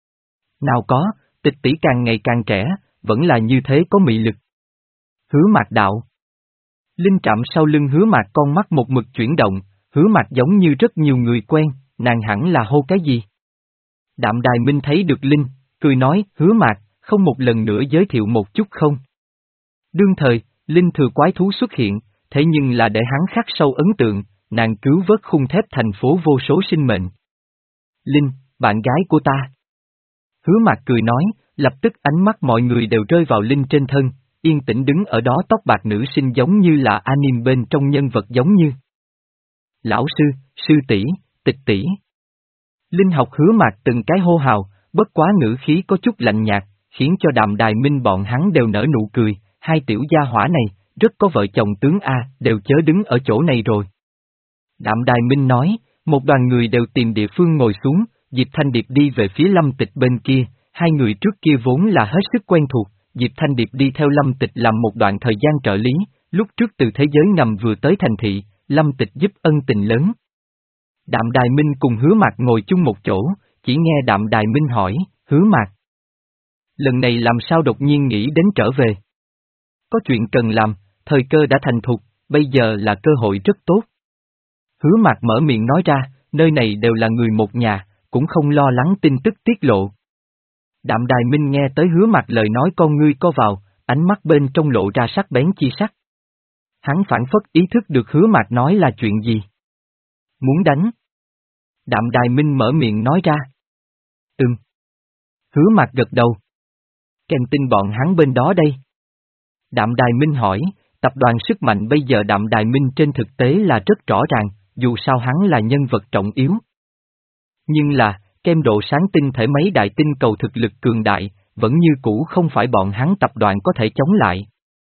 Nào có, Tịch tỷ càng ngày càng trẻ, vẫn là như thế có mị lực. Hứa Mạc đạo. Linh Trạm sau lưng Hứa Mạc con mắt một mực chuyển động, Hứa Mạc giống như rất nhiều người quen, nàng hẳn là hô cái gì? Đạm Đài Minh thấy được Linh, cười nói, Hứa Mạc, không một lần nữa giới thiệu một chút không? Đương thời, Linh thừa quái thú xuất hiện, thế nhưng là để hắn khắc sâu ấn tượng, nàng cứu vớt khung thép thành phố vô số sinh mệnh. Linh, bạn gái của ta. Hứa Mạc cười nói, lập tức ánh mắt mọi người đều rơi vào Linh trên thân, yên tĩnh đứng ở đó tóc bạc nữ sinh giống như là anime bên trong nhân vật giống như. Lão sư, sư tỷ, tịch tỷ. Linh học Hứa Mạc từng cái hô hào, bất quá ngữ khí có chút lạnh nhạt, khiến cho Đạm Đài Minh bọn hắn đều nở nụ cười, hai tiểu gia hỏa này, rất có vợ chồng tướng A, đều chớ đứng ở chỗ này rồi. Đạm Đài Minh nói, một đoàn người đều tìm địa phương ngồi xuống, Diệp Thanh Điệp đi về phía Lâm Tịch bên kia, hai người trước kia vốn là hết sức quen thuộc, Diệp Thanh Điệp đi theo Lâm Tịch làm một đoạn thời gian trợ lý, lúc trước từ thế giới ngầm vừa tới thành thị, Lâm Tịch giúp ân tình lớn. Đạm Đài Minh cùng Hứa Mạc ngồi chung một chỗ, chỉ nghe Đạm Đài Minh hỏi, Hứa Mạc. Lần này làm sao đột nhiên nghĩ đến trở về? Có chuyện cần làm, thời cơ đã thành thục, bây giờ là cơ hội rất tốt. Hứa Mạc mở miệng nói ra, nơi này đều là người một nhà, cũng không lo lắng tin tức tiết lộ. Đạm Đài Minh nghe tới Hứa Mạc lời nói con ngươi co vào, ánh mắt bên trong lộ ra sắc bén chi sắc. Hắn phản phất ý thức được Hứa Mạc nói là chuyện gì. Muốn đánh. Đạm Đài Minh mở miệng nói ra. Ừm. Hứa Mạc gật đầu. Kèm tin bọn hắn bên đó đây. Đạm Đài Minh hỏi, tập đoàn sức mạnh bây giờ Đạm Đài Minh trên thực tế là rất rõ ràng, dù sao hắn là nhân vật trọng yếu. Nhưng là, kem độ sáng tinh thể mấy đại tinh cầu thực lực cường đại, vẫn như cũ không phải bọn hắn tập đoàn có thể chống lại.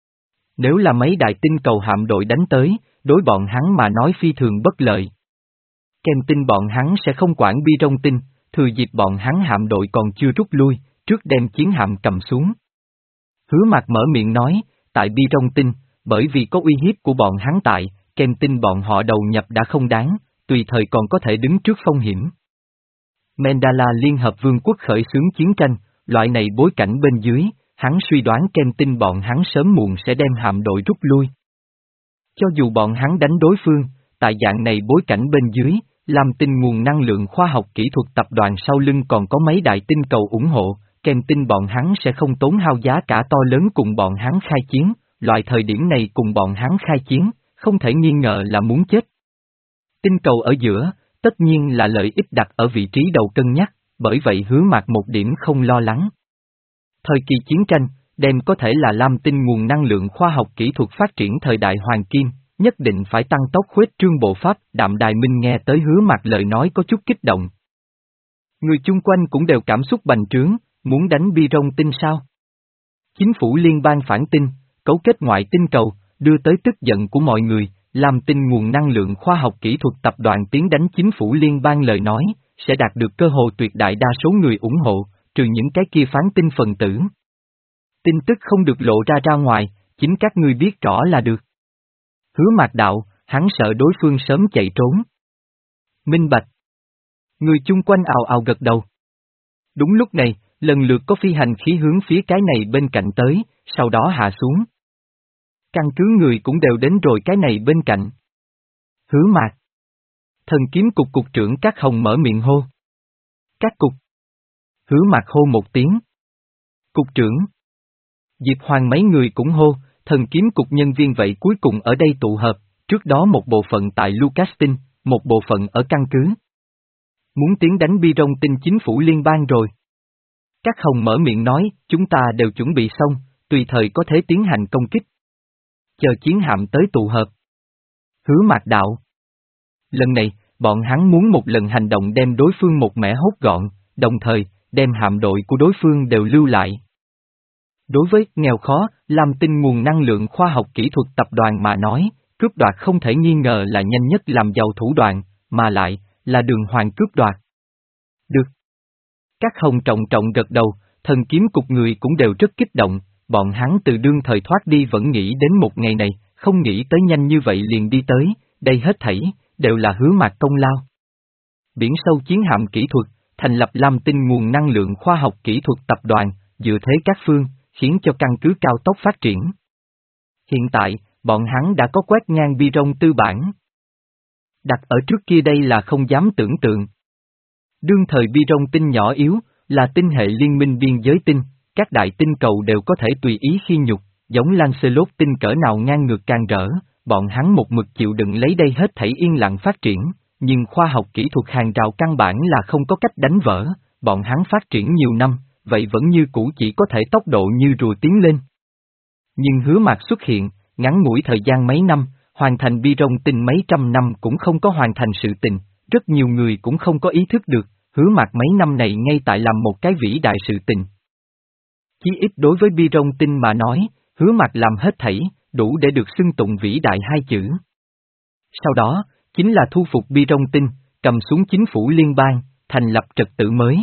Nếu là mấy đại tinh cầu hạm đội đánh tới, đối bọn hắn mà nói phi thường bất lợi. Kem tin bọn hắn sẽ không quản bi rong tinh, thừa dịp bọn hắn hạm đội còn chưa rút lui, trước đem chiến hạm cầm xuống. Hứa Mạc mở miệng nói, tại bi rong tinh, bởi vì có uy hiếp của bọn hắn tại, kem tin bọn họ đầu nhập đã không đáng, tùy thời còn có thể đứng trước phong hiểm. Mandala Liên Hợp Vương quốc khởi xướng chiến tranh, loại này bối cảnh bên dưới, hắn suy đoán kem tin bọn hắn sớm muộn sẽ đem hạm đội rút lui. Cho dù bọn hắn đánh đối phương, tại dạng này bối cảnh bên dưới, làm tin nguồn năng lượng khoa học kỹ thuật tập đoàn sau lưng còn có mấy đại tinh cầu ủng hộ, kem tin bọn hắn sẽ không tốn hao giá cả to lớn cùng bọn hắn khai chiến, loại thời điểm này cùng bọn hắn khai chiến, không thể nghi ngờ là muốn chết. Tinh cầu ở giữa, tất nhiên là lợi ích đặt ở vị trí đầu cân nhắc, bởi vậy Hứa Mạc một điểm không lo lắng. Thời kỳ chiến tranh, đem có thể là Lam Tinh nguồn năng lượng khoa học kỹ thuật phát triển thời đại hoàng kim, nhất định phải tăng tốc khuếch trương bộ pháp. Đạm Đài Minh nghe tới Hứa Mạc lời nói có chút kích động. Người chung quanh cũng đều cảm xúc bành trướng, muốn đánh bi rong tinh sao? Chính phủ liên bang phản tinh, cấu kết ngoại tinh cầu, đưa tới tức giận của mọi người, Lam Tinh nguồn năng lượng khoa học kỹ thuật tập đoàn tiến đánh chính phủ liên bang lời nói, sẽ đạt được cơ hội tuyệt đại đa số người ủng hộ, trừ những cái kia phán tinh phần tử. Tin tức không được lộ ra ra ngoài, chính các ngươi biết rõ là được. Hứa Mạc đạo, hắn sợ đối phương sớm chạy trốn. Minh bạch. Người chung quanh ào ào gật đầu. Đúng lúc này, lần lượt có phi hành khí hướng phía cái này bên cạnh tới, sau đó hạ xuống. Căn cứ người cũng đều đến rồi cái này bên cạnh. Hứa Mạc. Thần kiếm cục cục trưởng Các Hồng mở miệng hô. Các cục. Hứa Mạc hô một tiếng. Cục trưởng. Diệp Hoàng mấy người cũng hô, thần kiếm cục nhân viên vậy cuối cùng ở đây tụ hợp, trước đó một bộ phận tại Lucastin, một bộ phận ở căn cứ. Muốn tiến đánh bi rong tinh chính phủ liên bang rồi. Các Hồng mở miệng nói, chúng ta đều chuẩn bị xong, tùy thời có thể tiến hành công kích. Chờ chiến hạm tới tụ hợp. Hứa Mạc đạo. Lần này, bọn hắn muốn một lần hành động đem đối phương một mẻ hốt gọn, đồng thời, đem hạm đội của đối phương đều lưu lại. Đối với nghèo khó, Lam Tinh nguồn năng lượng khoa học kỹ thuật tập đoàn mà nói, cướp đoạt không thể nghi ngờ là nhanh nhất làm giàu thủ đoạn, mà lại, là đường hoàng cướp đoạt. Được. Các Hồng trọng trọng gật đầu, thần kiếm cục người cũng đều rất kích động, bọn hắn từ đương thời thoát đi vẫn nghĩ đến một ngày này, không nghĩ tới nhanh như vậy liền đi tới, đây hết thảy, đều là Hứa Mạc công lao. Biển sâu chiến hạm kỹ thuật, thành lập Lam Tinh nguồn năng lượng khoa học kỹ thuật tập đoàn, dựa thế các phương, khiến cho căn cứ cao tốc phát triển. Hiện tại, bọn hắn đã có quét ngang bi rong tư bản. Đặt ở trước kia đây là không dám tưởng tượng. Đương thời bi rong tinh nhỏ yếu, là tinh hệ liên minh biên giới tinh, các đại tinh cầu đều có thể tùy ý khi nhục, giống Lancelot tinh cỡ nào ngang ngược can rỡ, bọn hắn một mực chịu đựng lấy đây hết thảy yên lặng phát triển, nhưng khoa học kỹ thuật hàng rào căn bản là không có cách đánh vỡ, bọn hắn phát triển nhiều năm, vậy vẫn như cũ chỉ có thể tốc độ như rùa tiến lên. Nhưng Hứa Mạc xuất hiện, ngắn ngủi thời gian mấy năm, hoàn thành bi rong tinh mấy trăm năm cũng không có hoàn thành sự tình, rất nhiều người cũng không có ý thức được, Hứa Mạc mấy năm này ngay tại làm một cái vĩ đại sự tình. Chí ít đối với bi rong tinh mà nói, Hứa Mạc làm hết thảy, đủ để được xưng tụng vĩ đại hai chữ. Sau đó, chính là thu phục bi rong tinh, cầm xuống chính phủ liên bang, thành lập trật tự mới.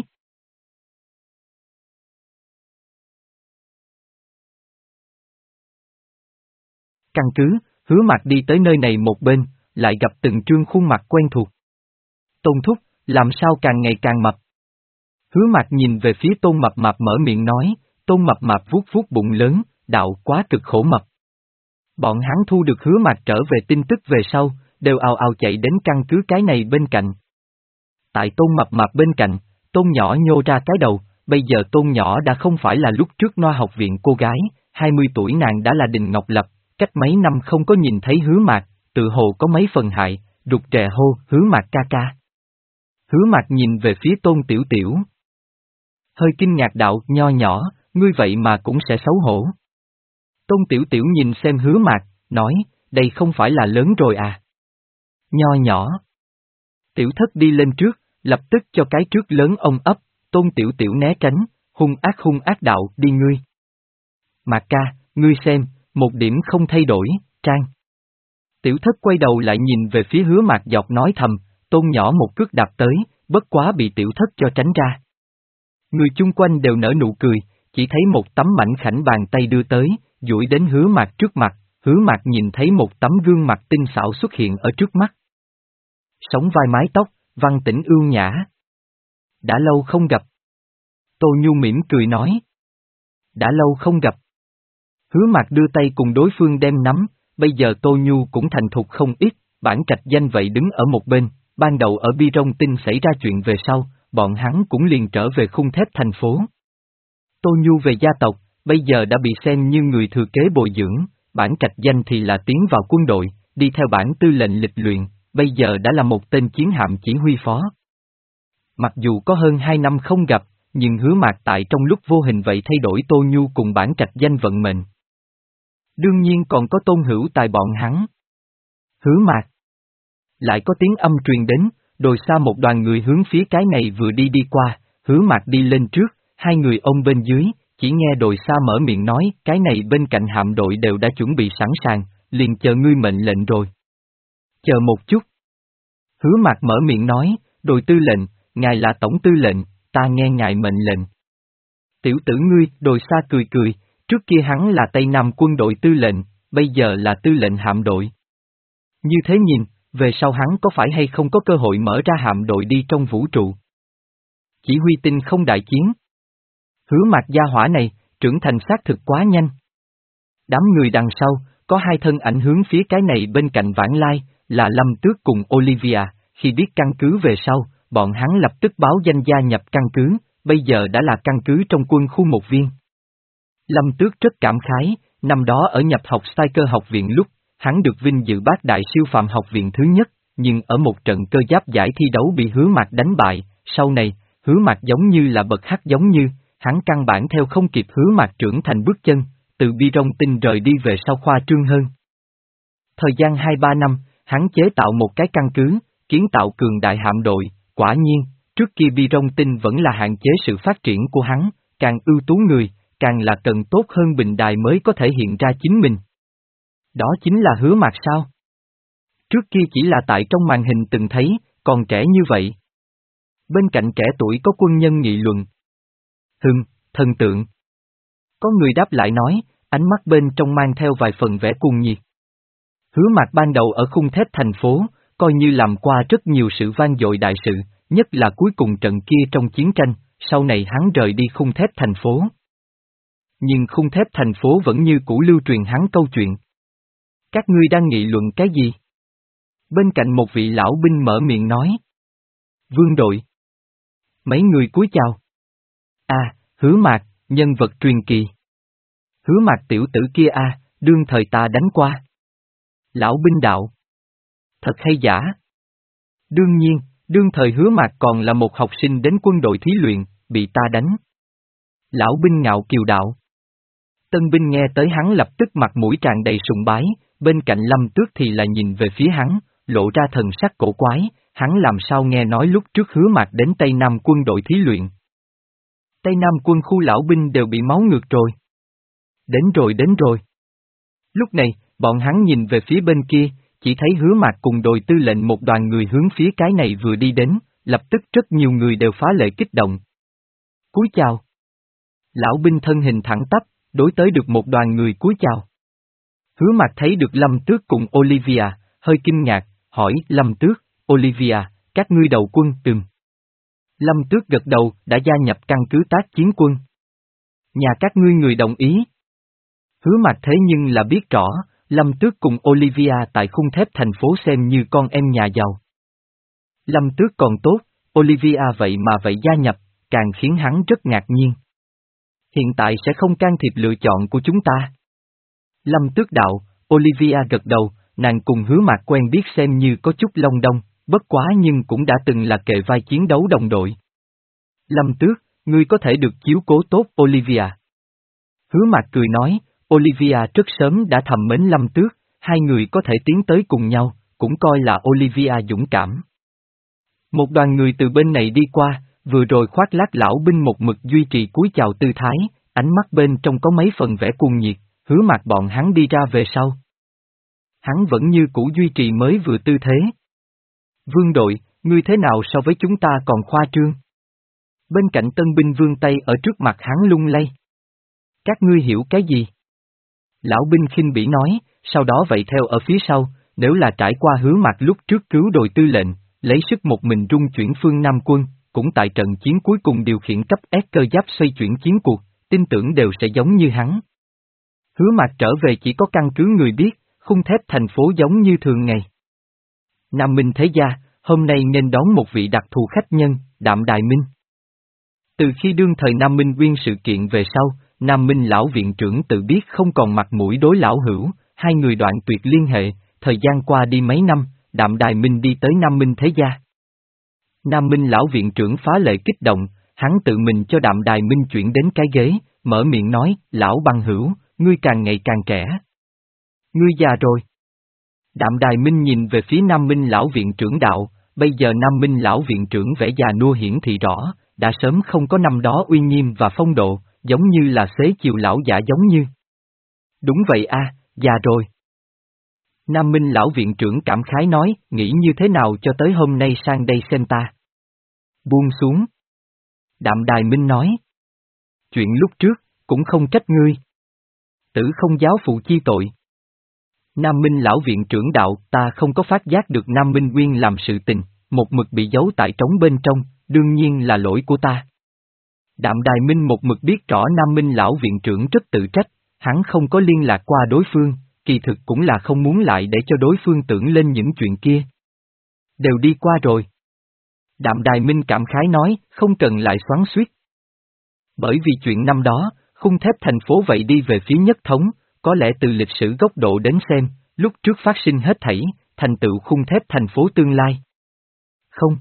căn cứ, Hứa Mạc đi tới nơi này một bên, lại gặp từng trương khuôn mặt quen thuộc. Tôn thúc, làm sao càng ngày càng mập? Hứa Mạc nhìn về phía Tôn Mập Mạp mở miệng nói, Tôn Mập Mạp vuốt vuốt bụng lớn, đạo quá cực khổ mập. Bọn hắn thu được Hứa Mạc trở về tin tức về sau, đều ào ào chạy đến căn cứ cái này bên cạnh. Tại Tôn Mập Mạp bên cạnh, Tôn Nhỏ nhô ra cái đầu, bây giờ Tôn Nhỏ đã không phải là lúc trước Noa học viện cô gái, hai mươi tuổi nàng đã là Đình Ngọc Lập, cách mấy năm không có nhìn thấy Hứa Mạc, tự hồ có mấy phần hại, rụt rè hô, Hứa Mạc ca ca. Hứa Mạc nhìn về phía Tôn Tiểu Tiểu. Hơi kinh ngạc đạo, nho nhỏ, ngươi vậy mà cũng sẽ xấu hổ. Tôn Tiểu Tiểu nhìn xem Hứa Mạc, nói, đây không phải là lớn rồi à? Nho nhỏ. Tiểu thất đi lên trước, lập tức cho cái trước lớn ông ấp, Tôn Tiểu Tiểu né tránh, hung ác hung ác đạo, đi ngươi. Mạc ca, ngươi xem, một điểm không thay đổi, Trang. Tiểu thất quay đầu lại nhìn về phía Hứa Mạc dọc nói thầm, Tôn nhỏ một cước đạp tới, bất quá bị tiểu thất cho tránh ra. Người chung quanh đều nở nụ cười, chỉ thấy một tấm mảnh khảnh bàn tay đưa tới, duỗi đến Hứa Mạc trước mặt, Hứa Mạc nhìn thấy một tấm gương mặt tinh xảo xuất hiện ở trước mắt. Sống vai mái tóc, văn tĩnh ưu nhã. Đã lâu không gặp. Tô Nhu mỉm cười nói. Đã lâu không gặp. Hứa Mạc đưa tay cùng đối phương đem nắm, bây giờ Tô Nhu cũng thành thục không ít, bản trạch danh vậy đứng ở một bên, ban đầu ở Bi Rong Tinh xảy ra chuyện về sau, bọn hắn cũng liền trở về khung thép thành phố. Tô Nhu về gia tộc, bây giờ đã bị xem như người thừa kế bồi dưỡng, bản trạch danh thì là tiến vào quân đội, đi theo bản tư lệnh lịch luyện, bây giờ đã là một tên chiến hạm chỉ huy phó. Mặc dù có hơn hai năm không gặp, nhưng Hứa Mạc tại trong lúc vô hình vậy thay đổi Tô Nhu cùng bản trạch danh vận mệnh. Đương nhiên còn có Tôn Hữu Tài bọn hắn. Hứa Mạc. Lại có tiếng âm truyền đến, đồi xa một đoàn người hướng phía cái này vừa đi đi qua, Hứa Mạc đi lên trước, hai người ôm bên dưới, chỉ nghe đồi xa mở miệng nói, cái này bên cạnh hạm đội đều đã chuẩn bị sẵn sàng, liền chờ ngươi mệnh lệnh rồi. Chờ một chút. Hứa Mạc mở miệng nói, đồi tư lệnh, ngài là tổng tư lệnh, ta nghe ngài mệnh lệnh. Tiểu tử ngươi, đồi xa cười cười, trước kia hắn là Tây Nam quân đội tư lệnh, bây giờ là tư lệnh hạm đội. Như thế nhìn, về sau hắn có phải hay không có cơ hội mở ra hạm đội đi trong vũ trụ? Chỉ huy tinh không đại chiến. Hứa Mạc gia hỏa này, trưởng thành xác thực quá nhanh. Đám người đằng sau, có hai thân ảnh hướng phía cái này bên cạnh Vãn Lai, là Lâm Tước cùng Olivia, khi biết căn cứ về sau, bọn hắn lập tức báo danh gia nhập căn cứ, bây giờ đã là căn cứ trong quân khu một viên. Lâm Tước rất cảm khái, năm đó ở nhập học sai cơ học viện lúc, hắn được vinh dự bát đại siêu phàm học viện thứ nhất, nhưng ở một trận cơ giáp giải thi đấu bị Hứa Mạc đánh bại, sau này, Hứa Mạc giống như là bậc hắc giống như, hắn căn bản theo không kịp Hứa Mạc trưởng thành bước chân, từ Bi Rong Tinh rời đi về sau khoa trương hơn. Thời gian hai ba năm, hắn chế tạo một cái căn cứ, kiến tạo cường đại hạm đội, quả nhiên, trước kia Bi Rong Tinh vẫn là hạn chế sự phát triển của hắn, càng ưu tú người, càng là cần tốt hơn bình đài mới có thể hiện ra chính mình. Đó chính là Hứa Mạc sao? Trước kia chỉ là tại trong màn hình từng thấy, còn trẻ như vậy. Bên cạnh trẻ tuổi có quân nhân nghị luận. Hừm, thần tượng. Có người đáp lại nói, ánh mắt bên trong mang theo vài phần vẻ cuồng nhiệt. Hứa Mạc ban đầu ở khung thép thành phố, coi như làm qua rất nhiều sự vang dội đại sự, nhất là cuối cùng trận kia trong chiến tranh, sau này hắn rời đi khung thép thành phố. Nhưng khung thép thành phố vẫn như cũ lưu truyền hắn câu chuyện. Các ngươi đang nghị luận cái gì? Bên cạnh một vị lão binh mở miệng nói. Vương đội. Mấy người cúi chào. À, Hứa Mạc, nhân vật truyền kỳ. Hứa Mạc tiểu tử kia à, đương thời ta đánh qua. Lão binh đạo. Thật hay giả? Đương nhiên, đương thời Hứa Mạc còn là một học sinh đến quân đội thí luyện, bị ta đánh. Lão binh ngạo kiều đạo. Tân binh nghe tới hắn lập tức mặt mũi tràn đầy sùng bái, bên cạnh Lâm Tước thì là nhìn về phía hắn, lộ ra thần sắc cổ quái, hắn làm sao nghe nói lúc trước Hứa Mạc đến Tây Nam quân đội thí luyện. Tây Nam quân khu lão binh đều bị máu ngược rồi. Đến rồi đến rồi. Lúc này, bọn hắn nhìn về phía bên kia, chỉ thấy Hứa Mạc cùng đội tư lệnh một đoàn người hướng phía cái này vừa đi đến, lập tức rất nhiều người đều phá lệ kích động. Cúi chào. Lão binh thân hình thẳng tắp, đối tới được một đoàn người cúi chào. Hứa Mạc thấy được Lâm Tước cùng Olivia, hơi kinh ngạc, hỏi Lâm Tước, Olivia, các ngươi đầu quân từng. Lâm Tước gật đầu, đã gia nhập căn cứ tác chiến quân. Nhà các ngươi người đồng ý. Hứa Mạc thế nhưng là biết rõ, Lâm Tước cùng Olivia tại khung thép thành phố xem như con em nhà giàu. Lâm Tước còn tốt, Olivia vậy mà vậy gia nhập, càng khiến hắn rất ngạc nhiên. Hiện tại sẽ không can thiệp lựa chọn của chúng ta. Lâm Tước đạo, Olivia gật đầu, nàng cùng Hứa Mạc quen biết xem như có chút lông đông, bất quá nhưng cũng đã từng là kề vai chiến đấu đồng đội. Lâm Tước, ngươi có thể được chiếu cố tốt Olivia. Hứa Mạc cười nói, Olivia rất sớm đã thầm mến Lâm Tước, hai người có thể tiến tới cùng nhau, cũng coi là Olivia dũng cảm. Một đoàn người từ bên này đi qua, vừa rồi khoác lác lão binh một mực duy trì cúi chào tư thái, ánh mắt bên trong có mấy phần vẻ cuồng nhiệt, Hứa Mạc bọn hắn đi ra về sau. Hắn vẫn như cũ duy trì mới vừa tư thế. Vương đội, ngươi thế nào so với chúng ta còn khoa trương? Bên cạnh tân binh vương tay ở trước mặt hắn lung lay. Các ngươi hiểu cái gì? Lão binh khinh bỉ nói, sau đó vậy theo ở phía sau, nếu là trải qua Hứa Mạc lúc trước cứu đội tư lệnh, lấy sức một mình trung chuyển phương Nam quân, cũng tại trận chiến cuối cùng điều khiển cấp S cơ giáp xoay chuyển chiến cuộc, tin tưởng đều sẽ giống như hắn. Hứa Mạc trở về chỉ có căn cứ người biết, khung thép thành phố giống như thường ngày. Nam Minh Thế Gia, hôm nay nên đón một vị đặc thù khách nhân, Đạm Đài Minh. Từ khi đương thời Nam Minh Nguyên sự kiện về sau, Nam Minh lão viện trưởng tự biết không còn mặt mũi đối lão hữu, hai người đoạn tuyệt liên hệ, thời gian qua đi mấy năm, Đạm Đài Minh đi tới Nam Minh Thế Gia. Nam Minh lão viện trưởng phá lệ kích động, hắn tự mình cho Đạm Đài Minh chuyển đến cái ghế, mở miệng nói, lão bằng hữu, ngươi càng ngày càng trẻ. Ngươi già rồi. Đạm Đài Minh nhìn về phía Nam Minh lão viện trưởng đạo, bây giờ Nam Minh lão viện trưởng vẻ già nua hiển thị rõ, đã sớm không có năm đó uy nghiêm và phong độ, giống như là xế chiều lão giả giống như. Đúng vậy a, già rồi. Nam Minh lão viện trưởng cảm khái nói, nghĩ như thế nào cho tới hôm nay sang đây xem ta. Buông xuống. Đạm Đài Minh nói. Chuyện lúc trước, cũng không trách ngươi. Tử không giáo phụ chi tội. Nam Minh lão viện trưởng đạo, ta không có phát giác được Nam Minh Nguyên làm sự tình, một mực bị giấu tại trống bên trong, đương nhiên là lỗi của ta. Đạm Đài Minh một mực biết rõ Nam Minh lão viện trưởng rất tự trách, hắn không có liên lạc qua đối phương, kỳ thực cũng là không muốn lại để cho đối phương tưởng lên những chuyện kia. Đều đi qua rồi. Đạm Đài Minh cảm khái nói, không cần lại xoắn xuýt. Bởi vì chuyện năm đó, khung thép thành phố vậy đi về phía nhất thống, có lẽ từ lịch sử góc độ đến xem, lúc trước phát sinh hết thảy, thành tựu khung thép thành phố tương lai. Không.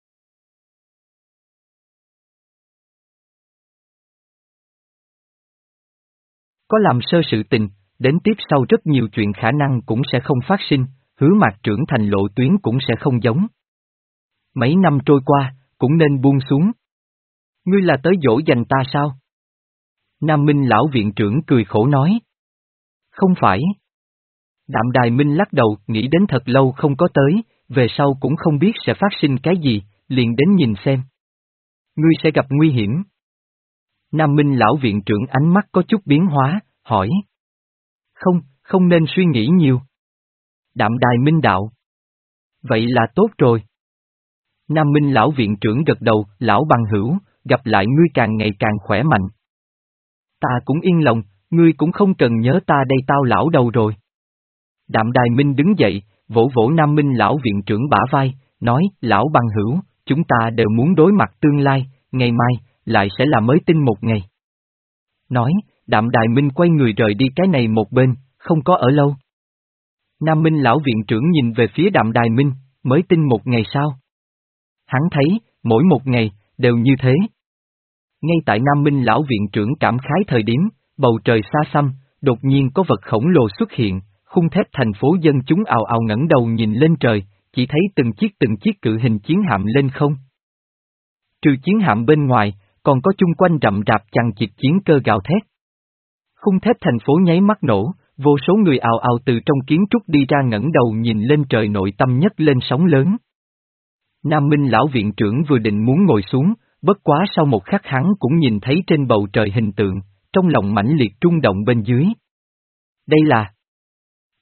Có làm sơ sự tình, đến tiếp sau rất nhiều chuyện khả năng cũng sẽ không phát sinh, Hứa Mạc trưởng thành lộ tuyến cũng sẽ không giống. Mấy năm trôi qua, cũng nên buông xuống. Ngươi là tới dỗ dành ta sao? Nam Minh lão viện trưởng cười khổ nói. Không phải. Đạm Đài Minh lắc đầu, nghĩ đến thật lâu không có tới, về sau cũng không biết sẽ phát sinh cái gì, liền đến nhìn xem. Ngươi sẽ gặp nguy hiểm. Nam Minh lão viện trưởng ánh mắt có chút biến hóa, hỏi. Không, không nên suy nghĩ nhiều. Đạm Đài Minh đạo. Vậy là tốt rồi. Nam Minh lão viện trưởng gật đầu, lão bằng hữu, gặp lại ngươi càng ngày càng khỏe mạnh. Ta cũng yên lòng, ngươi cũng không cần nhớ ta đây tao lão đầu rồi. Đạm Đài Minh đứng dậy, vỗ vỗ Nam Minh lão viện trưởng bả vai, nói, lão bằng hữu, chúng ta đều muốn đối mặt tương lai, ngày mai, lại sẽ là mới tinh một ngày. Nói, Đạm Đài Minh quay người rời đi cái này một bên, không có ở lâu. Nam Minh lão viện trưởng nhìn về phía Đạm Đài Minh, mới tinh một ngày sao? Hắn thấy, mỗi một ngày, đều như thế. Ngay tại Nam Minh lão viện trưởng cảm khái thời điểm, bầu trời xa xăm, đột nhiên có vật khổng lồ xuất hiện, khung thép thành phố dân chúng ào ào ngẩng đầu nhìn lên trời, chỉ thấy từng chiếc từng chiếc cự hình chiến hạm lên không. Trừ chiến hạm bên ngoài, còn có chung quanh rậm rạp chằng chịt chiến cơ gào thét. Khung thép thành phố nháy mắt nổ, vô số người ào ào từ trong kiến trúc đi ra ngẩng đầu nhìn lên trời, nội tâm nhấc lên sóng lớn. Nam Minh lão viện trưởng vừa định muốn ngồi xuống, bất quá sau một khắc hắn cũng nhìn thấy trên bầu trời hình tượng, trong lòng mãnh liệt rung động bên dưới. Đây là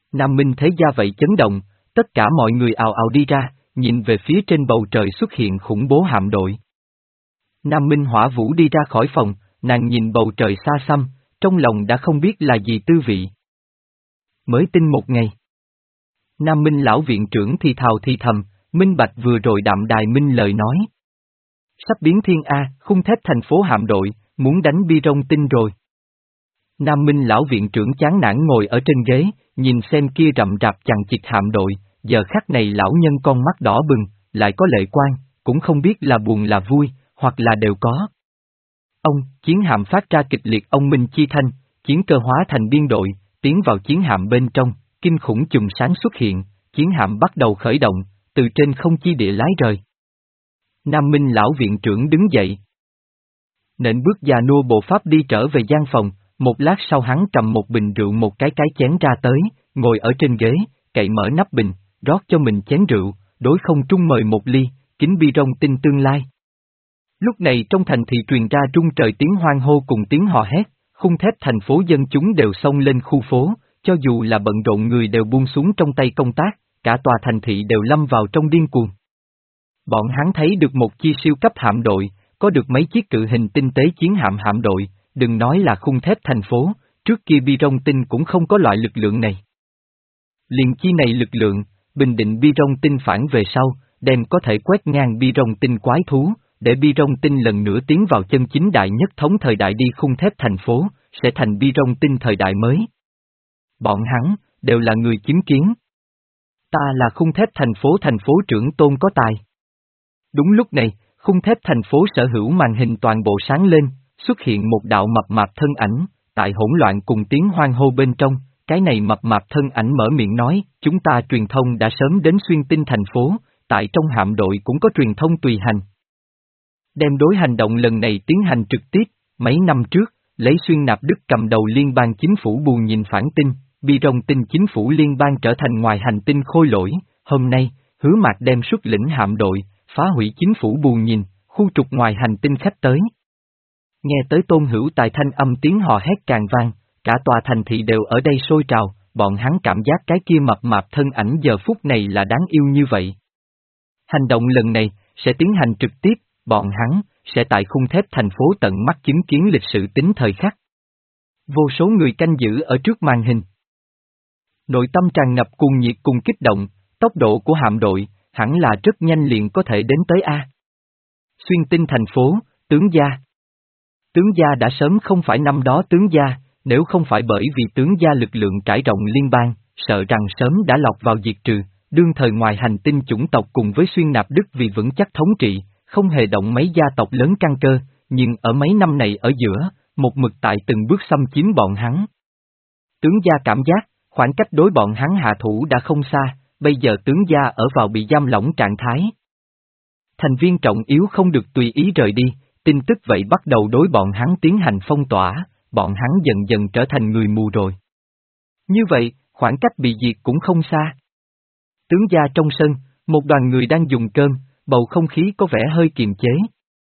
Nam Minh thế gia vậy chấn động, tất cả mọi người ào ào đi ra, nhìn về phía trên bầu trời xuất hiện khủng bố hạm đội. Nam Minh Hỏa Vũ đi ra khỏi phòng, nàng nhìn bầu trời xa xăm, trong lòng đã không biết là gì tư vị. Mới tin một ngày. Nam Minh lão viện trưởng thì thào thì thầm, minh bạch vừa rồi Đạm Đài Minh lời nói. Sắp biến thiên A, khung thép thành phố hạm đội, muốn đánh bi rong tinh rồi. Nam Minh lão viện trưởng chán nản ngồi ở trên ghế, nhìn xem kia rậm rạp chằng chịt hạm đội, giờ khắc này lão nhân con mắt đỏ bừng, lại có lệ quan, cũng không biết là buồn là vui, hoặc là đều có. Ông, chiến hạm phát ra kịch liệt ông minh chi thanh, chiến cơ hóa thành biên đội, tiến vào chiến hạm bên trong, kinh khủng chùm sáng xuất hiện, chiến hạm bắt đầu khởi động, từ trên không chi địa lái rời. Nam Minh lão viện trưởng đứng dậy. Nện bước già nua bộ pháp đi trở về gian phòng, một lát sau hắn cầm một bình rượu một cái cái chén ra tới, ngồi ở trên ghế, cậy mở nắp bình, rót cho mình chén rượu, đối không trung mời một ly, kính bi rong tinh tương lai. Lúc này trong thành thị truyền ra rung trời tiếng hoan hô cùng tiếng hò hét, khung thép thành phố dân chúng đều xông lên khu phố, cho dù là bận rộn người đều buông xuống trong tay công tác, cả tòa thành thị đều lâm vào trong điên cuồng. Bọn hắn thấy được một chi siêu cấp hạm đội, có được mấy chiếc cự hình tinh tế chiến hạm hạm đội, đừng nói là khung thép thành phố, trước kia bi rong tinh cũng không có loại lực lượng này. Liền chi này lực lượng, bình định bi rong tinh phản về sau, đem có thể quét ngang bi rong tinh quái thú, để bi rong tinh lần nữa tiến vào chân chính đại nhất thống thời đại đi khung thép thành phố, sẽ thành bi rong tinh thời đại mới. Bọn hắn, đều là người chứng kiến. Ta là khung thép thành phố thành phố trưởng Tôn có tài. Đúng lúc này, khung thép thành phố sở hữu màn hình toàn bộ sáng lên, xuất hiện một đạo mập mạp thân ảnh, tại hỗn loạn cùng tiếng hoan hô bên trong, cái này mập mạp thân ảnh mở miệng nói, chúng ta truyền thông đã sớm đến xuyên tinh thành phố, tại trong hạm đội cũng có truyền thông tùy hành. Đem đối hành động lần này tiến hành trực tiếp, mấy năm trước, lấy xuyên nạp Đức cầm đầu liên bang chính phủ bù nhìn phản tinh, bi rong tinh chính phủ liên bang trở thành ngoài hành tinh khôi lỗi, hôm nay, Hứa Mạc đem xuất lĩnh hạm đội, phá hủy chính phủ bù nhìn, khu trục ngoài hành tinh khách tới. Nghe tới Tôn Hữu Tài thanh âm tiếng hò hét càng vang, cả tòa thành thị đều ở đây sôi trào, bọn hắn cảm giác cái kia mập mạp thân ảnh giờ phút này là đáng yêu như vậy. Hành động lần này, sẽ tiến hành trực tiếp, bọn hắn, sẽ tại khung thép thành phố tận mắt chứng kiến lịch sử tính thời khắc. Vô số người canh giữ ở trước màn hình. Nội tâm tràn ngập cuồng nhiệt cùng kích động, tốc độ của hạm đội, hẳn là rất nhanh liền có thể đến tới A. Xuyên tinh thành phố, tướng gia. Tướng gia đã sớm không phải năm đó tướng gia, nếu không phải bởi vì tướng gia lực lượng trải rộng liên bang, sợ rằng sớm đã lọt vào diệt trừ, đương thời ngoài hành tinh chủng tộc cùng với xuyên nạp Đức vì vững chắc thống trị, không hề động mấy gia tộc lớn căn cơ, nhưng ở mấy năm này ở giữa, một mực tại từng bước xâm chiếm bọn hắn. Tướng gia cảm giác, khoảng cách đối bọn hắn hạ thủ đã không xa, bây giờ tướng gia ở vào bị giam lỏng trạng thái. Thành viên trọng yếu không được tùy ý rời đi, tin tức vậy bắt đầu đối bọn hắn tiến hành phong tỏa, bọn hắn dần dần trở thành người mù rồi. Như vậy, khoảng cách bị diệt cũng không xa. Tướng gia trong sân, một đoàn người đang dùng cơm, bầu không khí có vẻ hơi kiềm chế.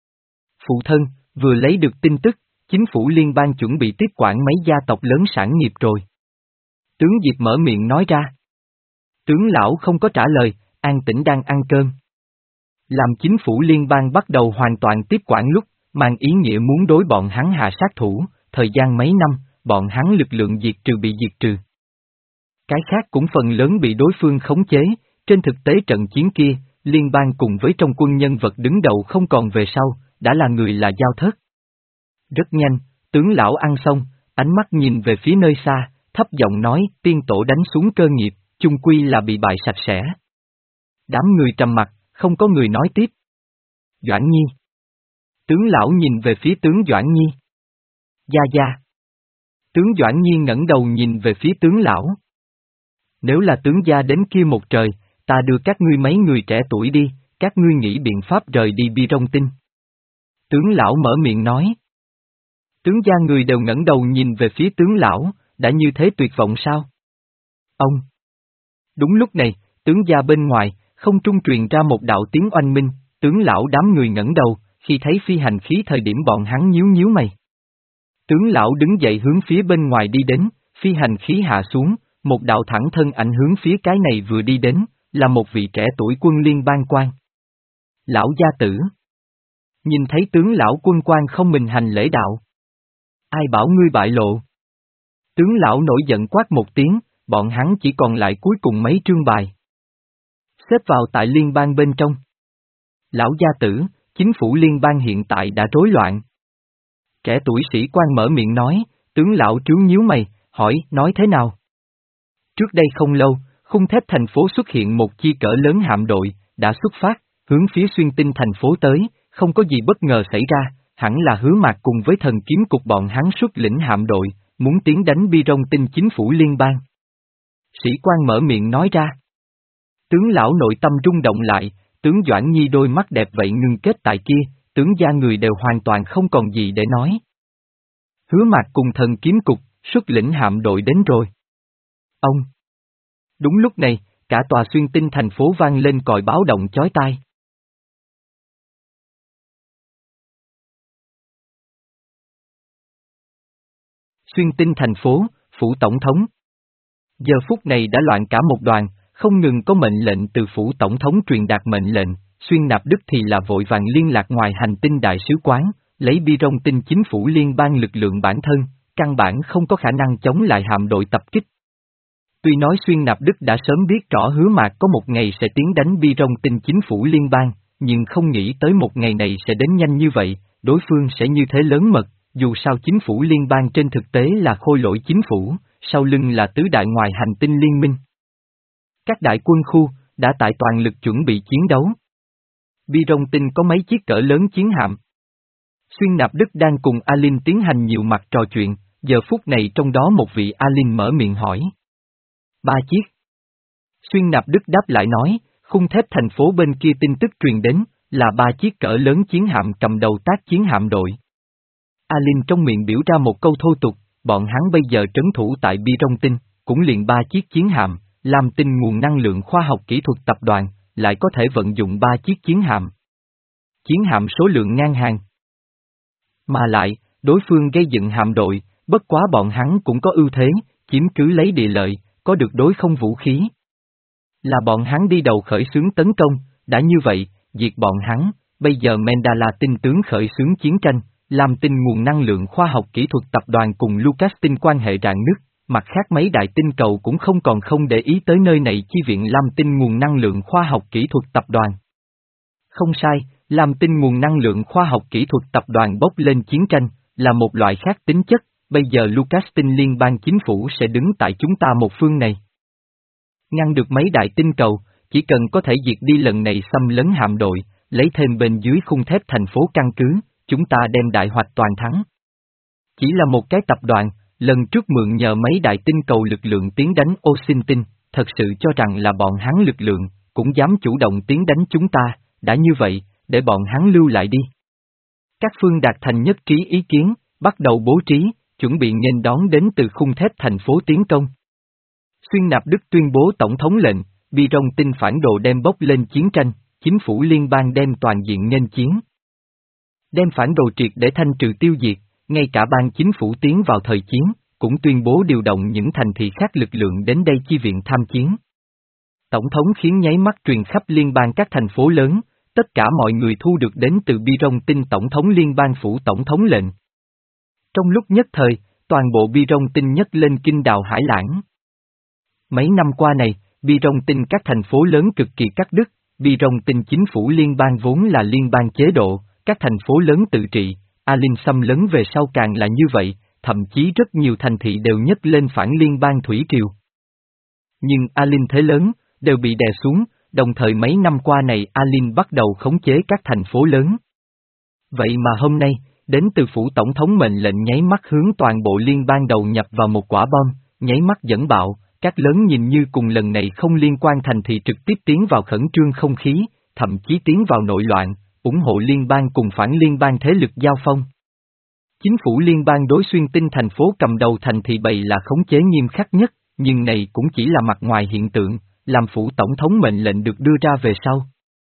Phụ thân, vừa lấy được tin tức, chính phủ liên bang chuẩn bị tiếp quản mấy gia tộc lớn sản nghiệp rồi. Tướng Diệp mở miệng nói ra. Tướng lão không có trả lời, an tĩnh đang ăn cơm. Làm chính phủ liên bang bắt đầu hoàn toàn tiếp quản lúc, mang ý nghĩa muốn đối bọn hắn hạ sát thủ, thời gian mấy năm, bọn hắn lực lượng diệt trừ bị diệt trừ. Cái khác cũng phần lớn bị đối phương khống chế, trên thực tế trận chiến kia, liên bang cùng với trong quân nhân vật đứng đầu không còn về sau, đã là người là giao thớt. Rất nhanh, tướng lão ăn xong, ánh mắt nhìn về phía nơi xa, thấp giọng nói, tiên tổ đánh xuống cơ nghiệp, chung quy là bị bại sạch sẽ. Đám người trầm mặt, không có người nói tiếp. Doãn Nhi. Tướng lão nhìn về phía tướng Doãn Nhi. Gia Gia. Tướng Doãn Nhi ngẩng đầu nhìn về phía tướng lão. Nếu là tướng gia đến kia một trời, ta đưa các ngươi mấy người trẻ tuổi đi, các ngươi nghĩ biện pháp rời đi bi rong tinh. Tướng lão mở miệng nói. Tướng gia người đều ngẩng đầu nhìn về phía tướng lão, đã như thế tuyệt vọng sao? Ông! Đúng lúc này, tướng gia bên ngoài, không trung truyền ra một đạo tiếng oanh minh, tướng lão đám người ngẩng đầu, khi thấy phi hành khí thời điểm bọn hắn nhíu nhíu mày. Tướng lão đứng dậy hướng phía bên ngoài đi đến, phi hành khí hạ xuống, một đạo thẳng thân ảnh hướng phía cái này vừa đi đến, là một vị trẻ tuổi quân liên bang quan. Lão gia tử. Nhìn thấy tướng lão quân quan không mình hành lễ đạo. Ai bảo ngươi bại lộ? Tướng lão nổi giận quát một tiếng, bọn hắn chỉ còn lại cuối cùng mấy trương bài. Xếp vào tại liên bang bên trong. Lão gia tử, chính phủ liên bang hiện tại đã rối loạn. Trẻ tuổi sĩ quan mở miệng nói, tướng lão trướng nhíu mày, hỏi, nói thế nào? Trước đây không lâu, khung thép thành phố xuất hiện một chi cỡ lớn hạm đội, đã xuất phát, hướng phía xuyên tinh thành phố tới, không có gì bất ngờ xảy ra, hẳn là Hứa Mạc cùng với thần kiếm cục bọn hắn xuất lĩnh hạm đội, muốn tiến đánh Bi Rong Tinh chính phủ liên bang. Sĩ quan mở miệng nói ra. Tướng lão nội tâm rung động lại, tướng Doãn Nhi đôi mắt đẹp vậy ngưng kết tại kia, tướng gia người đều hoàn toàn không còn gì để nói. Hứa Mạc cùng thần kiếm cục, xuất lĩnh hạm đội đến rồi. Ông! Đúng lúc này, cả tòa xuyên tinh thành phố vang lên còi báo động chói tai. Xuyên tinh thành phố, phủ tổng thống. Giờ phút này đã loạn cả một đoàn, không ngừng có mệnh lệnh từ phủ tổng thống truyền đạt mệnh lệnh, Xuyên Nạp Đức thì là vội vàng liên lạc ngoài hành tinh đại sứ quán, lấy Bi Rong Tinh chính phủ liên bang lực lượng bản thân, căn bản không có khả năng chống lại hạm đội tập kích. Tuy nói Xuyên Nạp Đức đã sớm biết rõ Hứa Mạc có một ngày sẽ tiến đánh Bi Rong Tinh chính phủ liên bang, nhưng không nghĩ tới một ngày này sẽ đến nhanh như vậy, đối phương sẽ như thế lớn mật, dù sao chính phủ liên bang trên thực tế là khôi lỗi chính phủ, sau lưng là tứ đại ngoài hành tinh liên minh. Các đại quân khu, đã tại toàn lực chuẩn bị chiến đấu. Bi Rong Tinh có mấy chiếc cỡ lớn chiến hạm. Xuyên Nạp Đức đang cùng Alin tiến hành nhiều mặt trò chuyện, giờ phút này trong đó một vị Alin mở miệng hỏi. Ba chiếc. Xuyên Nạp Đức đáp lại nói, khung thép thành phố bên kia tin tức truyền đến, là ba chiếc cỡ lớn chiến hạm cầm đầu tác chiến hạm đội. Alin trong miệng biểu ra một câu thô tục, bọn hắn bây giờ trấn thủ tại Bi Rong Tinh, cũng liền ba chiếc chiến hạm, làm tinh nguồn năng lượng khoa học kỹ thuật tập đoàn, lại có thể vận dụng ba chiếc chiến hạm. Chiến hạm số lượng ngang hàng. Mà lại, đối phương gây dựng hạm đội, bất quá bọn hắn cũng có ưu thế, chiếm cứ lấy địa lợi, có được đối không vũ khí. Là bọn hắn đi đầu khởi xướng tấn công, đã như vậy, diệt bọn hắn, bây giờ Mendala tinh tướng khởi xướng chiến tranh, làm tinh nguồn năng lượng khoa học kỹ thuật tập đoàn cùng Lucas tinh quan hệ rạn nứt, mặt khác mấy đại tinh cầu cũng không còn không để ý tới nơi này chi viện Lam tinh nguồn năng lượng khoa học kỹ thuật tập đoàn. Không sai, Lam tinh nguồn năng lượng khoa học kỹ thuật tập đoàn bốc lên chiến tranh, là một loại khác tính chất, bây giờ Lucas tinh liên bang chính phủ sẽ đứng tại chúng ta một phương này. Ngăn được mấy đại tinh cầu, chỉ cần có thể diệt đi lần này xâm lấn hạm đội, lấy thêm bên dưới khung thép thành phố căn cứ, chúng ta đem đại hoạch toàn thắng. Chỉ là một cái tập đoàn, lần trước mượn nhờ mấy đại tinh cầu lực lượng tiến đánh ô xin tinh, thật sự cho rằng là bọn hắn lực lượng, cũng dám chủ động tiến đánh chúng ta, đã như vậy, để bọn hắn lưu lại đi. Các phương đạt thành nhất trí ý kiến, bắt đầu bố trí, chuẩn bị nghênh đón đến từ khung thép thành phố tiến công. Xuyên Nạp Đức tuyên bố tổng thống lệnh, Bi Rong Tinh phản đồ đem bốc lên chiến tranh, chính phủ liên bang đem toàn diện nghênh chiến. Đem phản đồ triệt để thanh trừ tiêu diệt, ngay cả ban chính phủ tiến vào thời chiến, cũng tuyên bố điều động những thành thị khác lực lượng đến đây chi viện tham chiến. Tổng thống khiến nháy mắt truyền khắp liên bang các thành phố lớn, tất cả mọi người thu được đến từ Bi Rong Tinh tổng thống liên bang phủ tổng thống lệnh. Trong lúc nhất thời, toàn bộ Bi Rong Tinh nhấc lên kinh đào hải lãng. Mấy năm qua này, Bi Rong Tinh các thành phố lớn cực kỳ cắt đứt, Bi Rong Tinh chính phủ liên bang vốn là liên bang chế độ, các thành phố lớn tự trị, Alin xâm lấn về sau càng là như vậy, thậm chí rất nhiều thành thị đều nhấc lên phản liên bang thủy triều. Nhưng Alin thế lớn, đều bị đè xuống, đồng thời mấy năm qua này Alin bắt đầu khống chế các thành phố lớn. Vậy mà hôm nay, đến từ phủ tổng thống mệnh lệnh nháy mắt hướng toàn bộ liên bang đầu nhập vào một quả bom, nháy mắt dẫn bạo, các lớn nhìn như cùng lần này không liên quan thành thị trực tiếp tiến vào khẩn trương không khí, thậm chí tiến vào nội loạn, ủng hộ liên bang cùng phản liên bang thế lực giao phong. Chính phủ liên bang đối xuyên tinh thành phố cầm đầu thành thị bày là khống chế nghiêm khắc nhất, nhưng này cũng chỉ là mặt ngoài hiện tượng, làm phủ tổng thống mệnh lệnh được đưa ra về sau.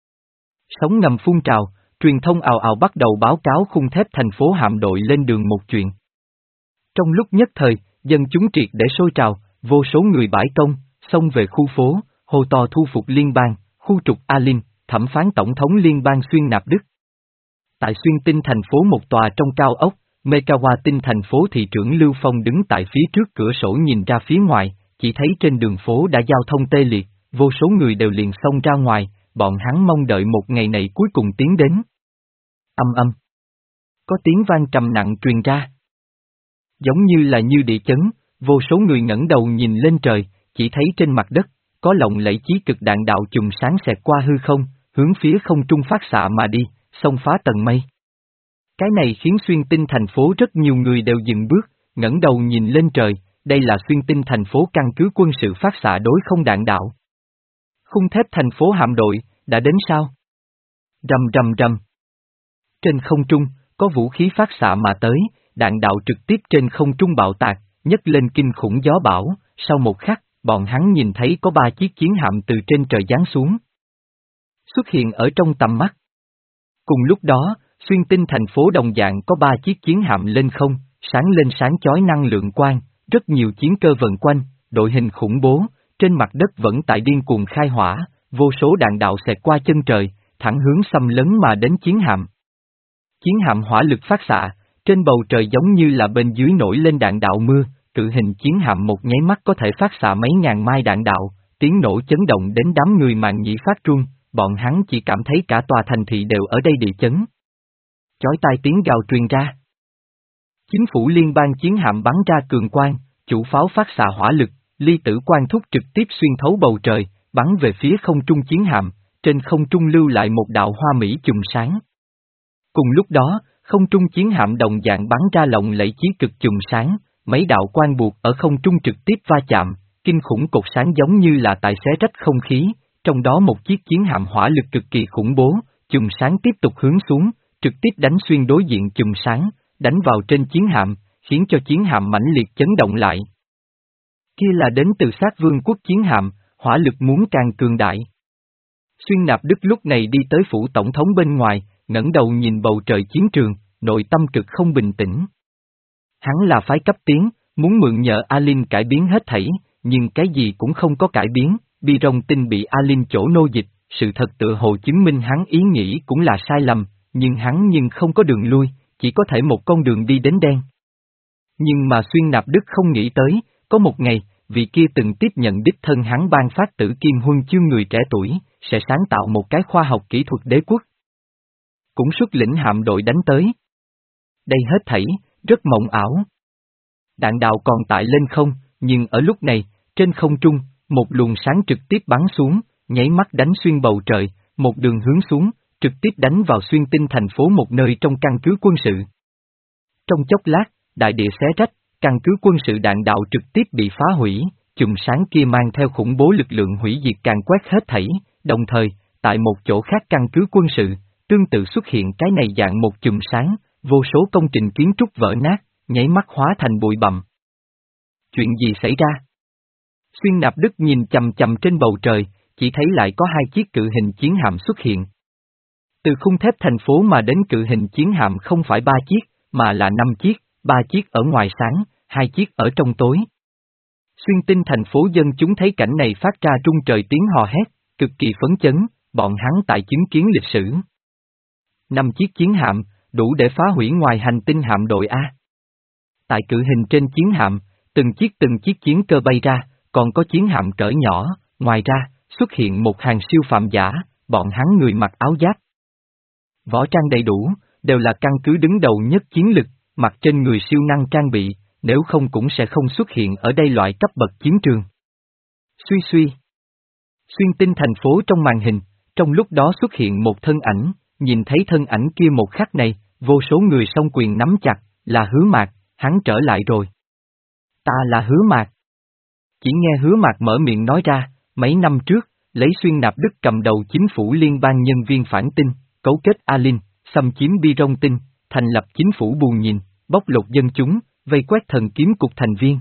Sóng ngầm phun trào, truyền thông ào ào bắt đầu báo cáo khung thép thành phố hạm đội lên đường một chuyện. Trong lúc nhất thời, dân chúng triệt để sôi trào, vô số người bãi công, xông về khu phố, hô to thu phục liên bang, khu trục Alin, thẩm phán tổng thống liên bang Xuyên Nạp Đức. Tại Xuyên Tinh thành phố một tòa trong cao ốc, Mekawa Tinh thành phố thị trưởng Lưu Phong đứng tại phía trước cửa sổ nhìn ra phía ngoài, chỉ thấy trên đường phố đã giao thông tê liệt, vô số người đều liền xông ra ngoài, bọn hắn mong đợi một ngày này cuối cùng tiến đến. Âm âm. Có tiếng vang trầm nặng truyền ra. Giống như là như địa chấn, vô số người ngẩng đầu nhìn lên trời, chỉ thấy trên mặt đất, có lộng lẫy chí cực đạn đạo chùm sáng xẹt qua hư không, hướng phía không trung phát xạ mà đi, xông phá tầng mây. Cái này khiến Xuyên Tinh thành phố rất nhiều người đều dừng bước, ngẩng đầu nhìn lên trời, đây là Xuyên Tinh thành phố căn cứ quân sự phát xạ đối không đạn đạo. Khung thép thành phố hạm đội, đã đến sao? Rầm rầm rầm. Trên không trung, có vũ khí phát xạ mà tới, đạn đạo trực tiếp trên không trung bạo tạc, nhấc lên kinh khủng gió bão, sau một khắc, bọn hắn nhìn thấy có ba chiếc chiến hạm từ trên trời giáng xuống. Xuất hiện ở trong tầm mắt. Cùng lúc đó, Xuyên Tinh thành phố đồng dạng có ba chiếc chiến hạm lên không, sáng lên sáng chói năng lượng quang, rất nhiều chiến cơ vần quanh, đội hình khủng bố, trên mặt đất vẫn tại điên cuồng khai hỏa, vô số đạn đạo xẹt qua chân trời, thẳng hướng xâm lấn mà đến chiến hạm. Chiến hạm hỏa lực phát xạ, trên bầu trời giống như là bên dưới nổi lên đạn đạo mưa, cự hình chiến hạm một nháy mắt có thể phát xạ mấy ngàn mai đạn đạo, tiếng nổ chấn động đến đám người màng nhĩ phát run, bọn hắn chỉ cảm thấy cả tòa thành thị đều ở đây địa chấn. Chói tai tiếng gào truyền ra. Chính phủ liên bang chiến hạm bắn ra cường quang, chủ pháo phát xạ hỏa lực, ly tử quang thúc trực tiếp xuyên thấu bầu trời, bắn về phía không trung chiến hạm, trên không trung lưu lại một đạo hoa mỹ chùm sáng. Cùng lúc đó, không trung chiến hạm đồng dạng bắn ra lộng lẫy chí cực chùm sáng, mấy đạo quang buộc ở không trung trực tiếp va chạm, kinh khủng cột sáng giống như là tại xé rách không khí, trong đó một chiếc chiến hạm hỏa lực cực kỳ khủng bố, chùm sáng tiếp tục hướng xuống, trực tiếp đánh xuyên đối diện chùm sáng, đánh vào trên chiến hạm, khiến cho chiến hạm mãnh liệt chấn động lại. Kia là đến từ sát vương quốc chiến hạm, hỏa lực muốn càng cường đại. Xuyên Nạp Đức lúc này đi tới phủ tổng thống bên ngoài, ngẩng đầu nhìn bầu trời chiến trường, nội tâm cực không bình tĩnh. Hắn là phái cấp tiến, muốn mượn nhờ Alin cải biến hết thảy, nhưng cái gì cũng không có cải biến, Bi Rong Tinh bị Alin chỗ nô dịch, sự thật tựa hồ chứng minh hắn ý nghĩ cũng là sai lầm, nhưng hắn nhưng không có đường lui, chỉ có thể một con đường đi đến đen. Nhưng mà Xuyên Nạp Đức không nghĩ tới, có một ngày, vị kia từng tiếp nhận đích thân hắn ban phát tử kim huân chương người trẻ tuổi, sẽ sáng tạo một cái khoa học kỹ thuật đế quốc. Cũng xuất lĩnh hạm đội đánh tới. Đây hết thảy, rất mộng ảo. Đạn đạo còn tại lên không, nhưng ở lúc này, trên không trung, một luồng sáng trực tiếp bắn xuống, nháy mắt đánh xuyên bầu trời, một đường hướng xuống, trực tiếp đánh vào Xuyên Tinh thành phố một nơi trong căn cứ quân sự. Trong chốc lát, đại địa xé rách, căn cứ quân sự đạn đạo trực tiếp bị phá hủy, chùm sáng kia mang theo khủng bố lực lượng hủy diệt càn quét hết thảy, đồng thời, tại một chỗ khác căn cứ quân sự, tương tự xuất hiện cái này dạng một chùm sáng, vô số công trình kiến trúc vỡ nát, nháy mắt hóa thành bụi bặm. Chuyện gì xảy ra? Xuyên Nạp Đức nhìn chầm chầm trên bầu trời, chỉ thấy lại có hai chiếc cự hình chiến hạm xuất hiện. Từ khung thép thành phố mà đến cự hình chiến hạm không phải ba chiếc, mà là năm chiếc, ba chiếc ở ngoài sáng, hai chiếc ở trong tối. Xuyên Tinh thành phố dân chúng thấy cảnh này phát ra trung trời tiếng hò hét, cực kỳ phấn chấn, bọn hắn tại chứng kiến lịch sử. Năm chiếc chiến hạm, đủ để phá hủy ngoài hành tinh hạm đội A. Tại cự hình trên chiến hạm, từng chiếc từng chiếc chiến cơ bay ra, còn có chiến hạm cỡ nhỏ, ngoài ra, xuất hiện một hàng siêu phàm giả, bọn hắn người mặc áo giáp. Võ trang đầy đủ, đều là căn cứ đứng đầu nhất chiến lực, mặc trên người siêu năng trang bị, nếu không cũng sẽ không xuất hiện ở đây loại cấp bậc chiến trường. Suy suy. Xuyên Tinh thành phố trong màn hình, trong lúc đó xuất hiện một thân ảnh, nhìn thấy thân ảnh kia một khắc này, vô số người song quyền nắm chặt, là Hứa Mạc, hắn trở lại rồi. Ta là Hứa Mạc. Chỉ nghe Hứa Mạc mở miệng nói ra, mấy năm trước, lấy Xuyên Nạp Đức cầm đầu chính phủ liên bang nhân viên phản tinh, cấu kết Alin, xâm chiếm Bi Rong Tinh, thành lập chính phủ bù nhìn, bóc lột dân chúng, vây quét thần kiếm cục thành viên.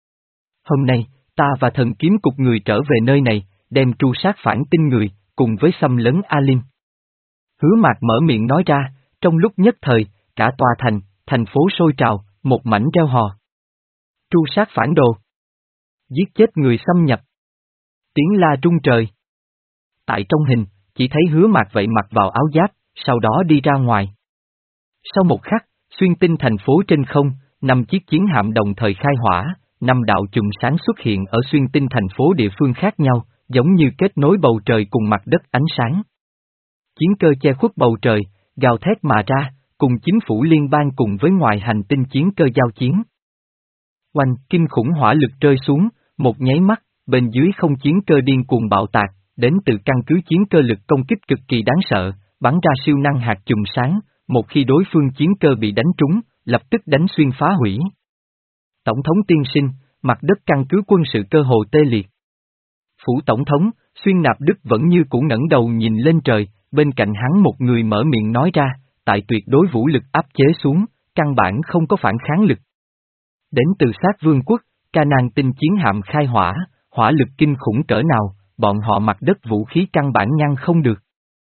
Hôm nay, ta và thần kiếm cục người trở về nơi này, đem tru sát phản tinh người, cùng với xâm lấn Alin. Hứa Mạc mở miệng nói ra, trong lúc nhất thời, cả tòa thành, thành phố sôi trào, một mảnh reo hò. Tru sát phản đồ. Giết chết người xâm nhập. Tiếng la trung trời. Tại trong hình, chỉ thấy Hứa Mạc vậy mặc vào áo giáp, sau đó đi ra ngoài. Sau một khắc, xuyên tinh thành phố trên không, năm chiếc chiến hạm đồng thời khai hỏa, năm đạo chùm sáng xuất hiện ở xuyên tinh thành phố địa phương khác nhau, giống như kết nối bầu trời cùng mặt đất ánh sáng. Chiến cơ che khuất bầu trời, gào thét mà ra, cùng chính phủ liên bang cùng với ngoài hành tinh chiến cơ giao chiến. Oanh, kinh khủng hỏa lực rơi xuống, một nháy mắt, bên dưới không chiến cơ điên cuồng bạo tạc, đến từ căn cứ chiến cơ lực công kích cực kỳ đáng sợ, bắn ra siêu năng hạt chùm sáng, một khi đối phương chiến cơ bị đánh trúng, lập tức đánh xuyên phá hủy. Tổng thống tiên sinh, mặt đất căn cứ quân sự cơ hồ tê liệt. Phủ tổng thống, Xuyên Nạp Đức vẫn như cũ ngẩng đầu nhìn lên trời, bên cạnh hắn một người mở miệng nói ra, tại tuyệt đối vũ lực áp chế xuống, căn bản không có phản kháng lực. Đến từ sát vương quốc, Canaan tinh chiến hạm khai hỏa, hỏa lực kinh khủng cỡ nào, bọn họ mặt đất vũ khí căn bản ngăn không được.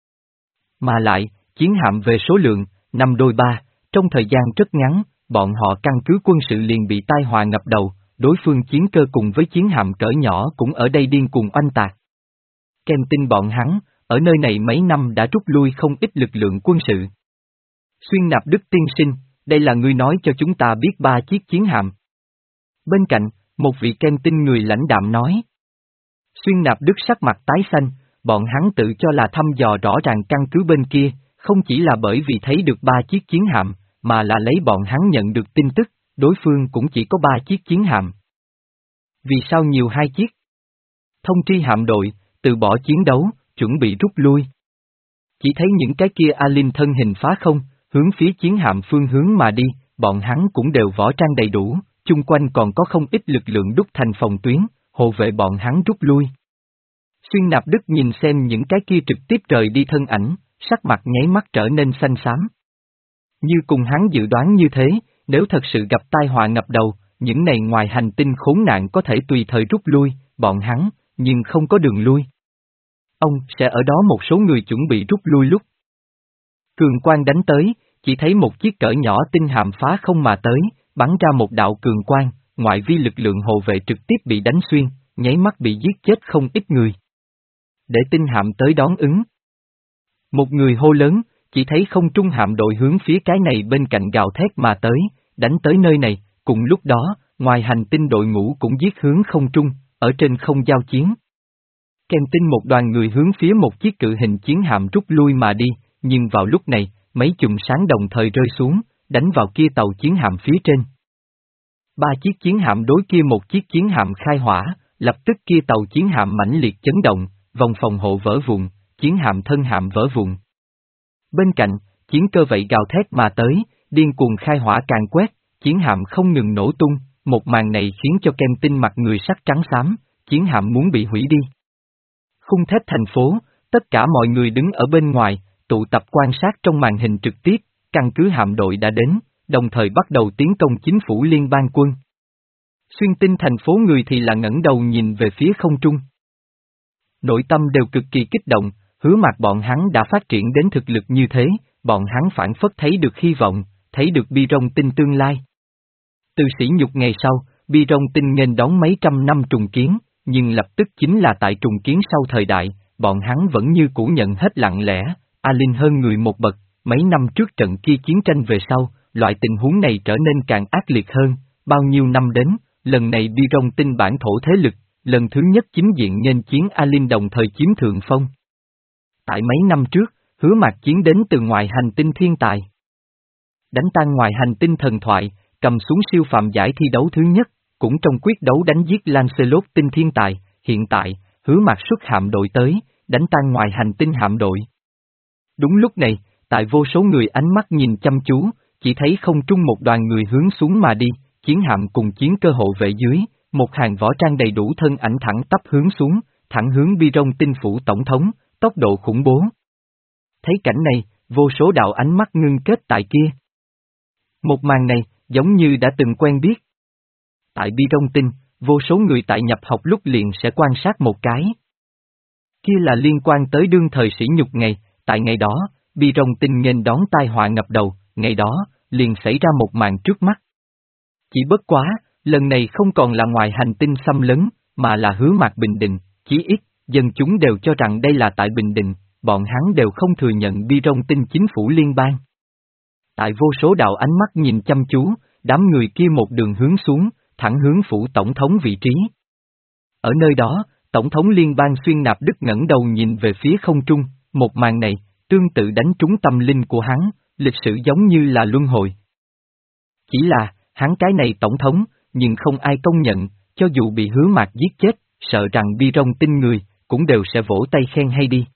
Mà lại, chiến hạm về số lượng, năm đôi ba, trong thời gian rất ngắn, bọn họ căn cứ quân sự liền bị tai họa ngập đầu, đối phương chiến cơ cùng với chiến hạm cỡ nhỏ cũng ở đây điên cuồng oanh tạc. Ken tin bọn hắn, ở nơi này mấy năm đã rút lui không ít lực lượng quân sự. Xuyên Nạp Đức tiên sinh, đây là ngươi nói cho chúng ta biết ba chiếc chiến hạm. Bên cạnh, một vị Ken tin người lãnh đạm nói. Xuyên Nạp Đức sắc mặt tái xanh, bọn hắn tự cho là thăm dò rõ ràng căn cứ bên kia, không chỉ là bởi vì thấy được ba chiếc chiến hạm, mà là lấy bọn hắn nhận được tin tức, đối phương cũng chỉ có ba chiếc chiến hạm. Vì sao nhiều hai chiếc? Thông tri hạm đội, từ bỏ chiến đấu, chuẩn bị rút lui. Chỉ thấy những cái kia Alin thân hình phá không, hướng phía chiến hạm phương hướng mà đi, bọn hắn cũng đều võ trang đầy đủ, chung quanh còn có không ít lực lượng đúc thành phòng tuyến, hộ vệ bọn hắn rút lui. Xuyên Nạp Đức nhìn xem những cái kia trực tiếp rời đi thân ảnh, sắc mặt nháy mắt trở nên xanh xám. Như cùng hắn dự đoán như thế, nếu thật sự gặp tai họa ngập đầu, những này ngoài hành tinh khốn nạn có thể tùy thời rút lui, bọn hắn, nhưng không có đường lui. Ông sẽ ở đó một số người chuẩn bị rút lui lúc. Cường quang đánh tới, chỉ thấy một chiếc cỡ nhỏ tinh hạm phá không mà tới, bắn ra một đạo cường quang, ngoại vi lực lượng hộ vệ trực tiếp bị đánh xuyên, nháy mắt bị giết chết không ít người. Để tinh hạm tới đón ứng. Một người hô lớn, chỉ thấy không trung hạm đội hướng phía cái này bên cạnh gào thét mà tới, đánh tới nơi này, cùng lúc đó, ngoài hành tinh đội ngũ cũng giết hướng không trung, ở trên không giao chiến. Ken tin một đoàn người hướng phía một chiếc cự hình chiến hạm rút lui mà đi, nhưng vào lúc này, mấy chùm sáng đồng thời rơi xuống, đánh vào kia tàu chiến hạm phía trên. Ba chiếc chiến hạm đối kia một chiếc chiến hạm khai hỏa, lập tức kia tàu chiến hạm mãnh liệt chấn động, vòng phòng hộ vỡ vụn, chiến hạm thân hạm vỡ vụn. Bên cạnh, chiến cơ vậy gào thét mà tới, điên cuồng khai hỏa càng quét, chiến hạm không ngừng nổ tung, một màn này khiến cho Ken tin mặt người sắc trắng xám, chiến hạm muốn bị hủy đi. Khung thép thành phố, tất cả mọi người đứng ở bên ngoài, tụ tập quan sát trong màn hình trực tiếp, căn cứ hạm đội đã đến, đồng thời bắt đầu tiến công chính phủ liên bang quân. Xuyên tinh thành phố người thì là ngẩng đầu nhìn về phía không trung. Nội tâm đều cực kỳ kích động, Hứa Mạc bọn hắn đã phát triển đến thực lực như thế, bọn hắn phản phất thấy được hy vọng, thấy được bi rong tinh tương lai. Từ sỉ nhục ngày sau, bi rong tinh nghênh đón mấy trăm năm trùng kiến, nhưng lập tức chính là tại trùng kiến sau thời đại, bọn hắn vẫn như cũ nhận hết lặng lẽ, Alin hơn người một bậc, mấy năm trước trận kia chiến tranh về sau, loại tình huống này trở nên càng ác liệt hơn, bao nhiêu năm đến, lần này bi rong tinh bản thổ thế lực, lần thứ nhất chính diện nghênh chiến Alin đồng thời chiếm thượng phong. Tại mấy năm trước, Hứa Mạc chiến đến từ ngoài hành tinh thiên tài. Đánh tan ngoài hành tinh thần thoại, cầm xuống siêu phàm giải thi đấu thứ nhất, cũng trong quyết đấu đánh giết Lancelot tinh thiên tài, hiện tại, Hứa Mạc xuất hạm đội tới, đánh tan ngoài hành tinh hạm đội. Đúng lúc này, tại vô số người ánh mắt nhìn chăm chú, chỉ thấy không trung một đoàn người hướng xuống mà đi, chiến hạm cùng chiến cơ hộ vệ dưới, một hàng võ trang đầy đủ thân ảnh thẳng tắp hướng xuống, thẳng hướng bi rong tinh phủ tổng thống, tốc độ khủng bố. Thấy cảnh này, vô số đạo ánh mắt ngưng kết tại kia. Một màn này, giống như đã từng quen biết. Tại bi rong tinh, vô số người tại nhập học lúc liền sẽ quan sát một cái. Kia là liên quan tới đương thời sỉ nhục ngày, tại ngày đó, bi rong tinh nghênh đón tai họa ngập đầu, ngày đó, liền xảy ra một màn trước mắt. Chỉ bất quá, lần này không còn là ngoài hành tinh xâm lấn, mà là Hứa Mạc Bình Định, chí ít, dân chúng đều cho rằng đây là tại Bình Định, bọn hắn đều không thừa nhận Bi Rong Tinh chính phủ liên bang. Tại vô số đạo ánh mắt nhìn chăm chú, đám người kia một đường hướng xuống, thẳng hướng phủ tổng thống vị trí. Ở nơi đó, tổng thống liên bang Xuyên Nạp Đức ngẩng đầu nhìn về phía không trung, một màn này, tương tự đánh trúng tâm linh của hắn, lịch sử giống như là luân hồi. Chỉ là, hắn cái này tổng thống, nhưng không ai công nhận, cho dù bị Hứa Mạc giết chết, sợ rằng Bi Rong Tinh người, cũng đều sẽ vỗ tay khen hay đi.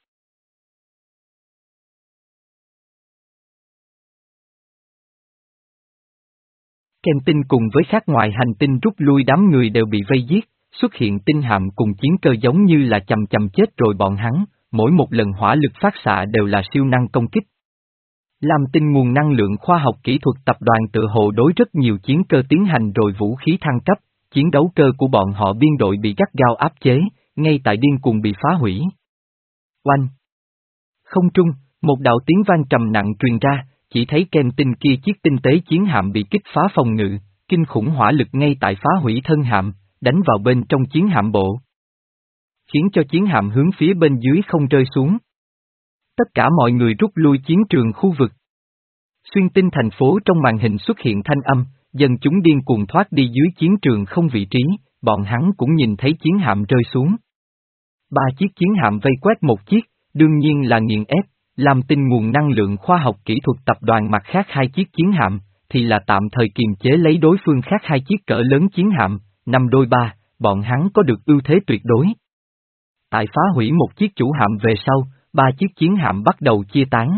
Kem tinh cùng với khác ngoài hành tinh rút lui đám người đều bị vây giết, xuất hiện tinh hạm cùng chiến cơ giống như là chầm chầm chết rồi bọn hắn, mỗi một lần hỏa lực phát xạ đều là siêu năng công kích. Lam Tinh nguồn năng lượng khoa học kỹ thuật tập đoàn tự hộ đối rất nhiều chiến cơ tiến hành rồi vũ khí thăng cấp, chiến đấu cơ của bọn họ biên đội bị gắt gao áp chế, ngay tại điên cuồng bị phá hủy. Oanh! Không trung, một đạo tiếng vang trầm nặng truyền ra, chỉ thấy Kem tinh kia chiếc tinh tế chiến hạm bị kích phá phòng ngự, kinh khủng hỏa lực ngay tại phá hủy thân hạm, đánh vào bên trong chiến hạm bộ. Khiến cho chiến hạm hướng phía bên dưới không rơi xuống. Tất cả mọi người rút lui chiến trường khu vực. Xuyên tinh thành phố trong màn hình xuất hiện thanh âm, dân chúng điên cuồng thoát đi dưới chiến trường không vị trí, bọn hắn cũng nhìn thấy chiến hạm rơi xuống. Ba chiếc chiến hạm vây quét một chiếc, đương nhiên là nghiền ép, Lam Tinh nguồn năng lượng khoa học kỹ thuật tập đoàn mặt khác hai chiếc chiến hạm, thì là tạm thời kiềm chế lấy đối phương khác hai chiếc cỡ lớn chiến hạm, năm đôi ba, bọn hắn có được ưu thế tuyệt đối. Tại phá hủy một chiếc chủ hạm về sau, ba chiếc chiến hạm bắt đầu chia tán.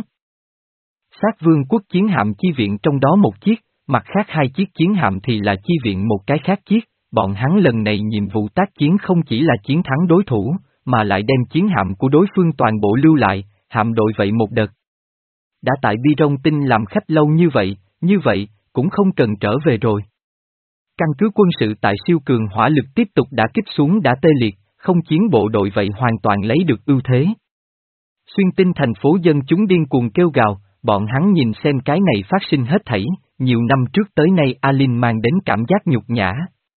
Sát vương quốc chiến hạm chi viện trong đó một chiếc, mặt khác hai chiếc chiến hạm thì là chi viện một cái khác chiếc, bọn hắn lần này nhiệm vụ tác chiến không chỉ là chiến thắng đối thủ, mà lại đem chiến hạm của đối phương toàn bộ lưu lại, hạm đội vậy một đợt. Đã tại Bi Rong Tinh làm khách lâu như vậy, như vậy, cũng không cần trở về rồi. Căn cứ quân sự tại siêu cường hỏa lực tiếp tục đã kích xuống đã tê liệt, không chiến bộ đội vậy hoàn toàn lấy được ưu thế. Xuyên tinh thành phố dân chúng điên cuồng kêu gào, bọn hắn nhìn xem cái này phát sinh hết thảy, nhiều năm trước tới nay Alin mang đến cảm giác nhục nhã.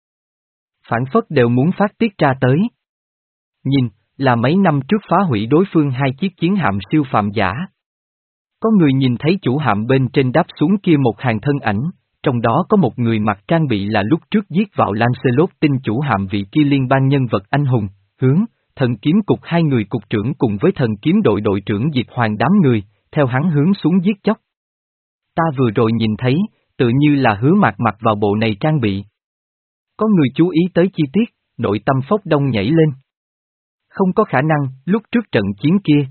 Phản phất đều muốn phát tiết ra tới. Nhìn, là mấy năm trước phá hủy đối phương hai chiếc chiến hạm siêu phàm giả. Có người nhìn thấy chủ hạm bên trên đáp xuống kia một hàng thân ảnh, trong đó có một người mặc trang bị là lúc trước giết vào Lancelot tinh chủ hạm vị kia liên bang nhân vật anh hùng, hướng, thần kiếm cục hai người cục trưởng cùng với thần kiếm đội đội trưởng Diệp Hoàng đám người, theo hắn hướng xuống giết chóc. Ta vừa rồi nhìn thấy, tự như là Hứa Mạc mặc vào bộ này trang bị. Có người chú ý tới chi tiết, nội tâm phốc đông nhảy lên. Không có khả năng, lúc trước trận chiến kia.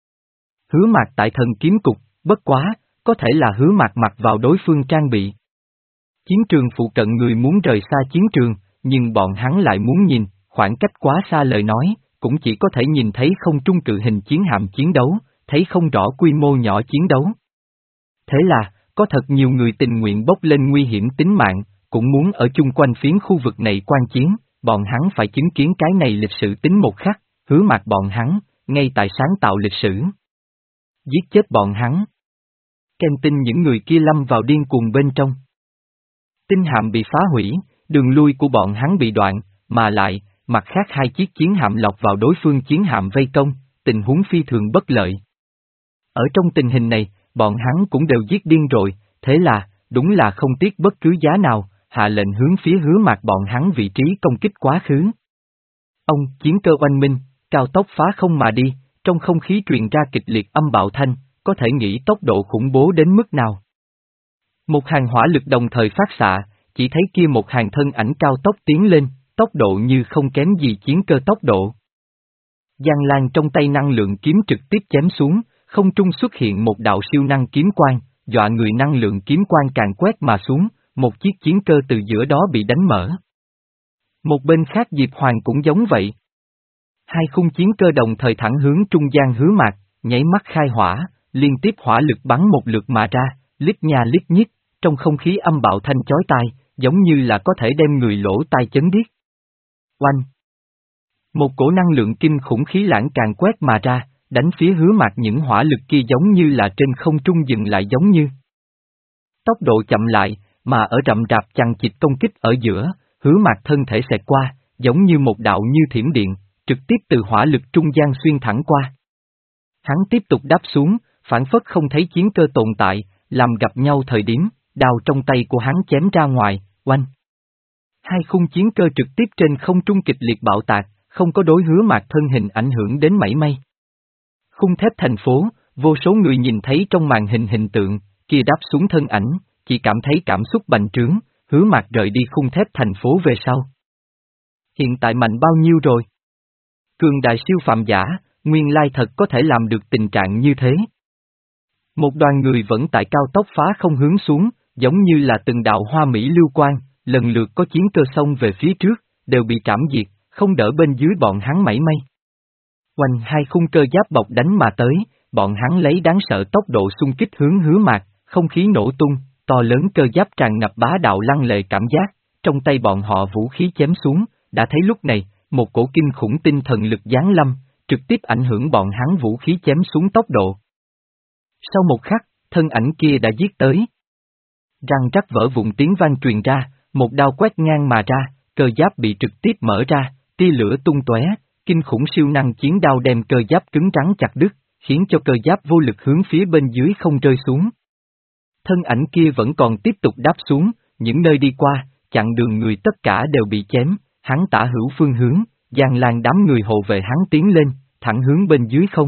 Hứa Mạc tại thần kiếm cục, bất quá, có thể là Hứa Mạc mặc vào đối phương trang bị. Chiến trường phụ cận người muốn rời xa chiến trường, nhưng bọn hắn lại muốn nhìn, khoảng cách quá xa lời nói, cũng chỉ có thể nhìn thấy không trung cự hình chiến hạm chiến đấu, thấy không rõ quy mô nhỏ chiến đấu. Thế là, có thật nhiều người tình nguyện bốc lên nguy hiểm tính mạng, cũng muốn ở chung quanh phiến khu vực này quan chiến, bọn hắn phải chứng kiến cái này lịch sử tính một khắc, Hứa Mạc bọn hắn, ngay tại sáng tạo lịch sử. Giết chết bọn hắn. Kem tin những người kia lâm vào điên cuồng bên trong. Tinh hạm bị phá hủy, đường lui của bọn hắn bị đoạn, mà lại, mặt khác hai chiếc chiến hạm lọt vào đối phương chiến hạm vây công, tình huống phi thường bất lợi. Ở trong tình hình này, bọn hắn cũng đều giết điên rồi, thế là, đúng là không tiếc bất cứ giá nào, hạ lệnh hướng phía Hứa Mạc bọn hắn vị trí công kích quá khứ. Ông, chiến cơ oanh minh, cao tốc phá không mà đi, trong không khí truyền ra kịch liệt âm bạo thanh, có thể nghĩ tốc độ khủng bố đến mức nào. Một hàng hỏa lực đồng thời phát xạ, chỉ thấy kia một hàng thân ảnh cao tốc tiến lên, tốc độ như không kém gì chiến cơ tốc độ. Giang Lan trong tay năng lượng kiếm trực tiếp chém xuống, không trung xuất hiện một đạo siêu năng kiếm quang, dọa người năng lượng kiếm quang càng quét mà xuống, một chiếc chiến cơ từ giữa đó bị đánh mở. Một bên khác Diệp Hoàng cũng giống vậy. Hai khung chiến cơ đồng thời thẳng hướng trung gian Hứa Mạc, nháy mắt khai hỏa, liên tiếp hỏa lực bắn một lượt mà ra, lít nha lít nhít, trong không khí âm bạo thanh chói tai, giống như là có thể đem người lỗ tai chấn điếc. Oanh! Một cổ năng lượng kinh khủng khí lãng càng quét mà ra, đánh phía Hứa Mạc những hỏa lực kia giống như là trên không trung dừng lại giống như. Tốc độ chậm lại, mà ở rậm rạp chằng chịt công kích ở giữa, Hứa Mạc thân thể xẹt qua, giống như một đạo như thiểm điện, trực tiếp từ hỏa lực trung gian xuyên thẳng qua. Hắn tiếp tục đáp xuống, phản phất không thấy chiến cơ tồn tại, làm gặp nhau thời điểm, đao trong tay của hắn chém ra ngoài, oanh. Hai khung chiến cơ trực tiếp trên không trung kịch liệt bạo tạc, không có đối Hứa Mạc thân hình ảnh hưởng đến mảy may. Khung thép thành phố, vô số người nhìn thấy trong màn hình hình tượng, kia đáp xuống thân ảnh, chỉ cảm thấy cảm xúc bành trướng, Hứa Mạc rời đi khung thép thành phố về sau. Hiện tại mạnh bao nhiêu rồi? Cường đại siêu phàm giả, nguyên lai thật có thể làm được tình trạng như thế. Một đoàn người vẫn tại cao tốc phá không hướng xuống, giống như là từng đạo hoa mỹ lưu quang, lần lượt có chiến cơ xông về phía trước, đều bị trảm diệt, không đỡ bên dưới bọn hắn mảy may. Oanh, hai khung cơ giáp bọc đánh mà tới, bọn hắn lấy đáng sợ tốc độ xung kích hướng Hứa Mạc, không khí nổ tung, to lớn cơ giáp tràn ngập bá đạo lăng lệ cảm giác, trong tay bọn họ vũ khí chém xuống, đã thấy lúc này, một cổ kinh khủng tinh thần lực giáng lâm, trực tiếp ảnh hưởng bọn hắn vũ khí chém xuống tốc độ. Sau một khắc, thân ảnh kia đã giết tới. Răng rắc vỡ vụn tiếng vang truyền ra, một đao quét ngang mà ra, cơ giáp bị trực tiếp mở ra, tia lửa tung tóe, kinh khủng siêu năng chiến đao đem cơ giáp cứng rắn chặt đứt, khiến cho cơ giáp vô lực hướng phía bên dưới không rơi xuống. Thân ảnh kia vẫn còn tiếp tục đáp xuống, những nơi đi qua, chặn đường người tất cả đều bị chém, hắn tả hữu phương hướng, Giang Lan đám người hộ vệ hắn tiến lên, thẳng hướng bên dưới không.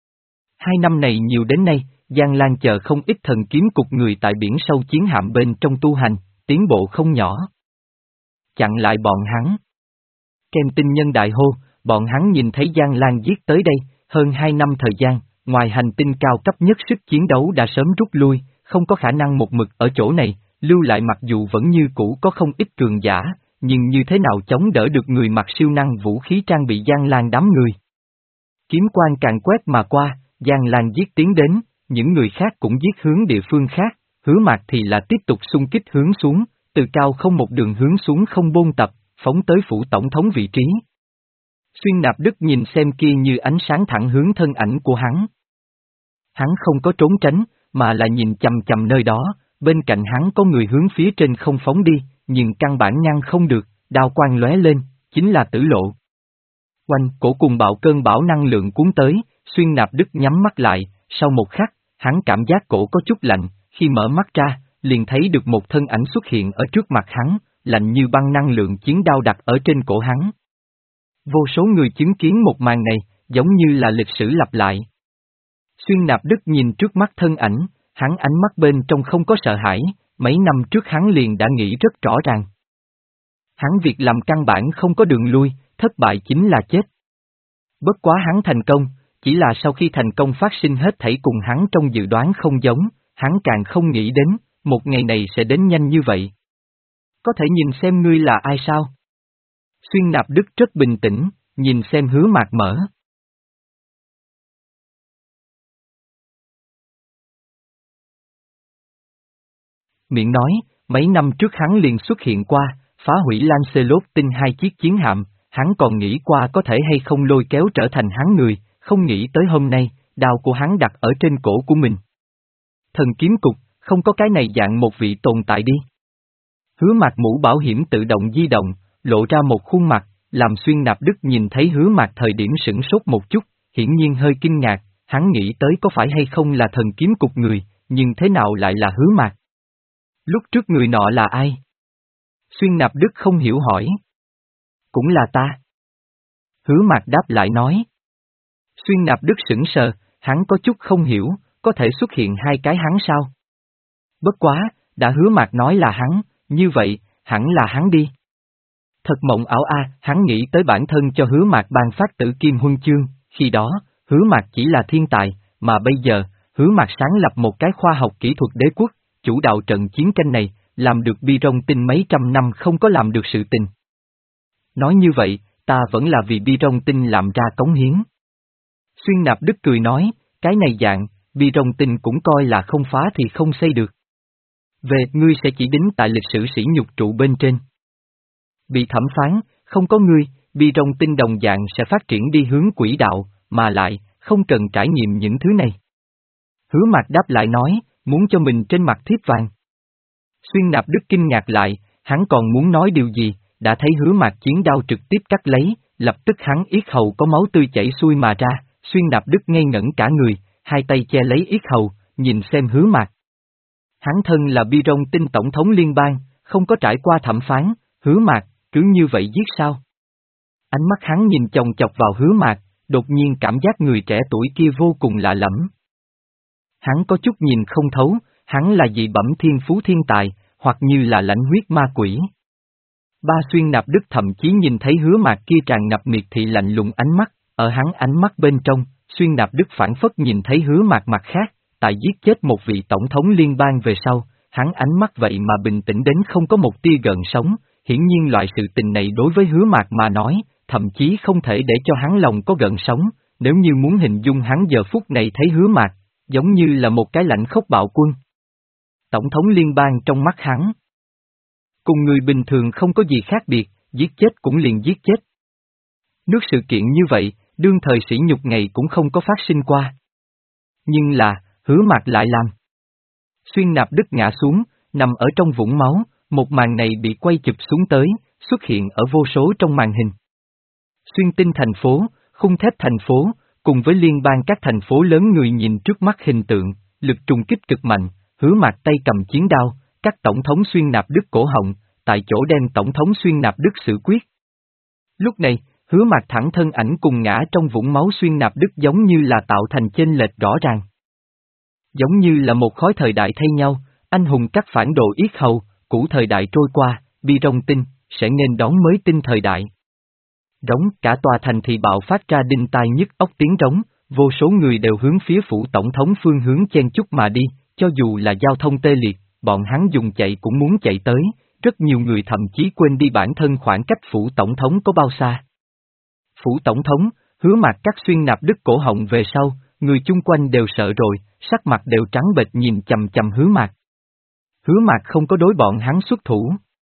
Hai năm này nhiều đến nay, Giang Lan chờ không ít thần kiếm cục người tại biển sâu chiến hạm bên trong tu hành, tiến bộ không nhỏ. Chặn lại bọn hắn. Kem tinh nhân đại hô, bọn hắn nhìn thấy Giang Lan giết tới đây, hơn hai năm thời gian, ngoài hành tinh cao cấp nhất sức chiến đấu đã sớm rút lui, không có khả năng một mực ở chỗ này, lưu lại mặc dù vẫn như cũ có không ít cường giả, nhưng như thế nào chống đỡ được người mặc siêu năng vũ khí trang bị Giang Lan đám người. Kiếm quang càng quét mà qua, Giang Lan giết tiến đến, những người khác cũng giết hướng địa phương khác, Hứa Mạc thì là tiếp tục xung kích hướng xuống, từ cao không một đường hướng xuống không bôn tập, phóng tới phủ tổng thống vị trí. Xuyên Nạp Đức nhìn xem kia như ánh sáng thẳng hướng thân ảnh của hắn. Hắn không có trốn tránh, mà là nhìn chằm chằm nơi đó, bên cạnh hắn có người hướng phía trên không phóng đi, nhưng căn bản ngăn không được, đao quang lóe lên, chính là Tử Lộ. Oanh, cổ cùng bạo cơn bão năng lượng cuốn tới, Xuyên Nạp Đức nhắm mắt lại, sau một khắc, hắn cảm giác cổ có chút lạnh, khi mở mắt ra, liền thấy được một thân ảnh xuất hiện ở trước mặt hắn, lạnh như băng năng lượng chiến đao đặt ở trên cổ hắn. Vô số người chứng kiến một màn này, giống như là lịch sử lặp lại. Xuyên Nạp Đức nhìn trước mắt thân ảnh, hắn ánh mắt bên trong không có sợ hãi, mấy năm trước hắn liền đã nghĩ rất rõ ràng. Hắn việc làm căn bản không có đường lui, thất bại chính là chết. Bất quá hắn thành công, chỉ là sau khi thành công phát sinh hết thảy cùng hắn trong dự đoán không giống, hắn càng không nghĩ đến, một ngày này sẽ đến nhanh như vậy. Có thể nhìn xem ngươi là ai sao? Xuyên Nạp Đức rất bình tĩnh, nhìn xem Hứa Mạc mở. Miệng nói, mấy năm trước hắn liền xuất hiện qua, phá hủy Lancelot tinh hai chiếc chiến hạm, hắn còn nghĩ qua có thể hay không lôi kéo trở thành hắn người, không nghĩ tới hôm nay, đao của hắn đặt ở trên cổ của mình. Thần kiếm cục, không có cái này dạng một vị tồn tại đi. Hứa Mạc mũ bảo hiểm tự động di động, lộ ra một khuôn mặt, làm Xuyên Nạp Đức nhìn thấy Hứa Mạc thời điểm sửng sốt một chút, hiển nhiên hơi kinh ngạc, hắn nghĩ tới có phải hay không là thần kiếm cục người, nhưng thế nào lại là Hứa Mạc? Lúc trước người nọ là ai? Xuyên Nạp Đức không hiểu hỏi. Cũng là ta. Hứa Mạc đáp lại nói. Xuyên Nạp Đức sững sờ, hắn có chút không hiểu, có thể xuất hiện hai cái hắn sao? Bất quá, đã Hứa Mạc nói là hắn, như vậy, hẳn là hắn đi. Thật mộng ảo a, hắn nghĩ tới bản thân cho Hứa Mạc ban phát Tử Kim Huân Chương, khi đó, Hứa Mạc chỉ là thiên tài, mà bây giờ, Hứa Mạc sáng lập một cái khoa học kỹ thuật đế quốc, chủ đạo trận chiến tranh này, làm được bi rong tinh mấy trăm năm không có làm được sự tình. Nói như vậy, ta vẫn là vì bi rong tinh làm ra cống hiến. Xuyên Nạp Đức cười nói, cái này dạng, bi rong tinh cũng coi là không phá thì không xây được. Về, ngươi sẽ chỉ đính tại lịch sử sỉ nhục trụ bên trên. Bị thẩm phán, không có ngươi, bi rong tinh đồng dạng sẽ phát triển đi hướng quỹ đạo, mà lại, không cần trải nghiệm những thứ này. Hứa Mạc đáp lại nói, muốn cho mình trên mặt thiếp vàng. Xuyên Nạp Đức kinh ngạc lại, hắn còn muốn nói điều gì, đã thấy Hứa Mạc chiến đao trực tiếp cắt lấy, lập tức hắn yết hầu có máu tươi chảy xuôi mà ra, Xuyên Nạp Đức ngây ngẩn cả người, hai tay che lấy yết hầu, nhìn xem Hứa Mạc. Hắn thân là Bi Rong Tinh tổng thống liên bang, không có trải qua thẩm phán, Hứa Mạc, cứ như vậy giết sao? Ánh mắt hắn nhìn chòng chọc vào Hứa Mạc, đột nhiên cảm giác người trẻ tuổi kia vô cùng lạ lẫm. Hắn có chút nhìn không thấu, hắn là dị bẩm thiên phú thiên tài, hoặc như là lãnh huyết ma quỷ. Ba Xuyên Nạp Đức thậm chí nhìn thấy Hứa Mạc kia tràn ngập miệt thị lạnh lùng ánh mắt, ở hắn ánh mắt bên trong, Xuyên Nạp Đức phản phất nhìn thấy Hứa Mạc mặt khác, tại giết chết một vị tổng thống liên bang về sau, hắn ánh mắt vậy mà bình tĩnh đến không có một tia gợn sóng, hiển nhiên loại sự tình này đối với Hứa Mạc mà nói, thậm chí không thể để cho hắn lòng có gợn sóng, nếu như muốn hình dung hắn giờ phút này thấy Hứa Mạc, giống như là một cái lạnh khốc bạo quân. Tổng thống liên bang trong mắt hắn, cùng người bình thường không có gì khác biệt, giết chết cũng liền giết chết. Nước sự kiện như vậy, đương thời sỉ nhục ngày cũng không có phát sinh qua. Nhưng là, Hứa Mạc lại làm. Xuyên Nạp Đức ngã xuống, nằm ở trong vũng máu, một màn này bị quay chụp xuống tới, xuất hiện ở vô số trong màn hình. Xuyên Tinh thành phố, Khung Thép thành phố, cùng với liên bang các thành phố lớn người nhìn trước mắt hình tượng, lực trùng kích cực mạnh, Hứa Mạc tay cầm chiến đao, các tổng thống Xuyên Nạp Đức cổ họng, tại chỗ đem tổng thống Xuyên Nạp Đức xử quyết. Lúc này, Hứa Mạc thẳng thân ảnh cùng ngã trong vũng máu Xuyên Nạp Đức giống như là tạo thành chênh lệch rõ ràng. Giống như là một khối thời đại thay nhau, anh hùng cắt phản đồ yết hầu, cũ thời đại trôi qua, Bi Rong Tinh, sẽ nên đón mới tinh thời đại. Rống, cả tòa thành thị bạo phát ra đinh tai nhức óc tiếng rống, vô số người đều hướng phía phủ tổng thống phương hướng chen chúc mà đi, cho dù là giao thông tê liệt, bọn hắn dùng chạy cũng muốn chạy tới, rất nhiều người thậm chí quên đi bản thân khoảng cách phủ tổng thống có bao xa. Phủ tổng thống, Hứa Mạc cắt Xuyên Nạp Đức cổ họng về sau, người chung quanh đều sợ rồi, sắc mặt đều trắng bệch nhìn chằm chằm Hứa Mạc. Hứa Mạc không có đối bọn hắn xuất thủ.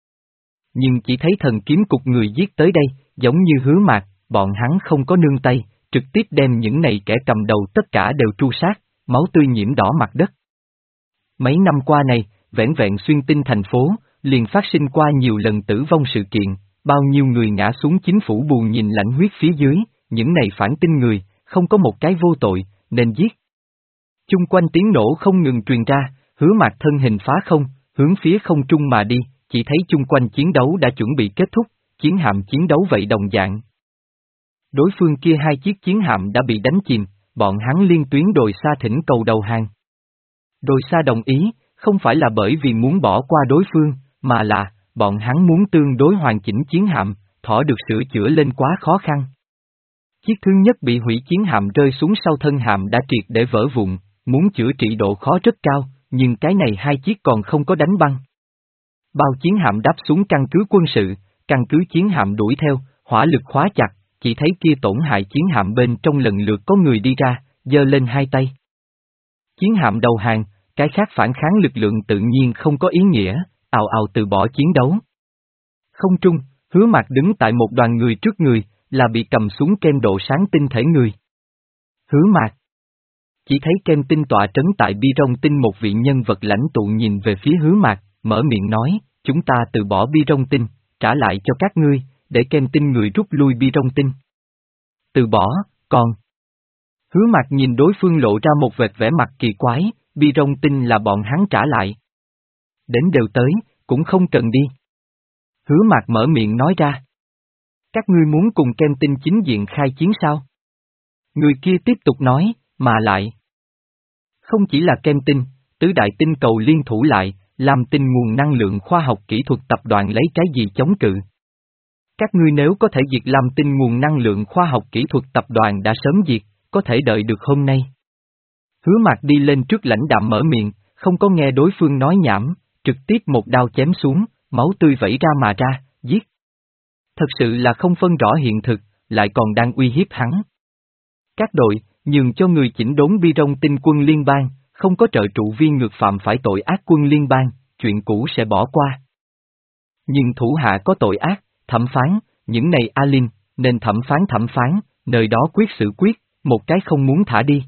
Nhưng chỉ thấy thần kiếm cục người giết tới đây, giống như Hứa Mạc, bọn hắn không có nương tay, trực tiếp đem những này kẻ cầm đầu tất cả đều tru sát, máu tươi nhiễm đỏ mặt đất. Mấy năm qua này, vẻn vẹn Xuyên Tinh thành phố, liền phát sinh qua nhiều lần tử vong sự kiện, bao nhiêu người ngã xuống chính phủ buồn nhìn lãnh huyết phía dưới, những này phản tinh người, không có một cái vô tội, nên giết. Chung quanh tiếng nổ không ngừng truyền ra, Hứa Mạc thân hình phá không, hướng phía không trung mà đi, chỉ thấy chung quanh chiến đấu đã chuẩn bị kết thúc, chiến hạm chiến đấu vậy đồng dạng. Đối phương kia hai chiếc chiến hạm đã bị đánh chìm, bọn hắn liên tuyến đồi xa thỉnh cầu đầu hàng. Đồi xa đồng ý, không phải là bởi vì muốn bỏ qua đối phương, mà là, bọn hắn muốn tương đối hoàn chỉnh chiến hạm, thỏ được sửa chữa lên quá khó khăn. Chiếc thứ nhất bị hủy chiến hạm rơi xuống sau thân hạm đã triệt để vỡ vụn, muốn chữa trị độ khó rất cao, nhưng cái này hai chiếc còn không có đánh băng. Bao chiến hạm đáp xuống căn cứ quân sự, căn cứ chiến hạm đuổi theo, hỏa lực khóa chặt, chỉ thấy kia tổn hại chiến hạm bên trong lần lượt có người đi ra, giơ lên hai tay. Chiến hạm đầu hàng, cái khác phản kháng lực lượng tự nhiên không có ý nghĩa, ào ào từ bỏ chiến đấu. Không trung, Hứa Mạc đứng tại một đoàn người trước người, là bị cầm xuống kem độ sáng tinh thể người. Hứa Mạc. Chỉ thấy kem tinh tọa trấn tại Bi Rong Tinh, một vị nhân vật lãnh tụ nhìn về phía Hứa Mạc, mở miệng nói, chúng ta từ bỏ Bi Rong Tinh, trả lại cho các ngươi, để kem tinh người rút lui Bi Rong Tinh. Từ bỏ, còn. Hứa Mạc nhìn đối phương lộ ra một vệt vẻ mặt kỳ quái, Bi Rong Tinh là bọn hắn trả lại. Đến đều tới, cũng không cần đi. Hứa Mạc mở miệng nói ra. Các ngươi muốn cùng kem tinh chính diện khai chiến sao? Người kia tiếp tục nói, mà lại. Không chỉ là kem tinh, tứ đại tinh cầu liên thủ lại, làm tinh nguồn năng lượng khoa học kỹ thuật tập đoàn lấy cái gì chống cự. Các ngươi nếu có thể diệt làm tinh nguồn năng lượng khoa học kỹ thuật tập đoàn đã sớm diệt, có thể đợi được hôm nay. Hứa Mạc đi lên trước lãnh đạm mở miệng, không có nghe đối phương nói nhảm, trực tiếp một đao chém xuống, máu tươi vẩy ra mà ra, giết. Thật sự là không phân rõ hiện thực, lại còn đang uy hiếp hắn. Các đội, nhường cho người chỉnh đốn Bi Rong Tinh quân liên bang, không có trợ trụ viên ngược phạm phải tội ác quân liên bang, chuyện cũ sẽ bỏ qua. Nhưng thủ hạ có tội ác, thẩm phán, những này Alin, nên thẩm phán thẩm phán, nơi đó quyết xử quyết, một cái không muốn thả đi.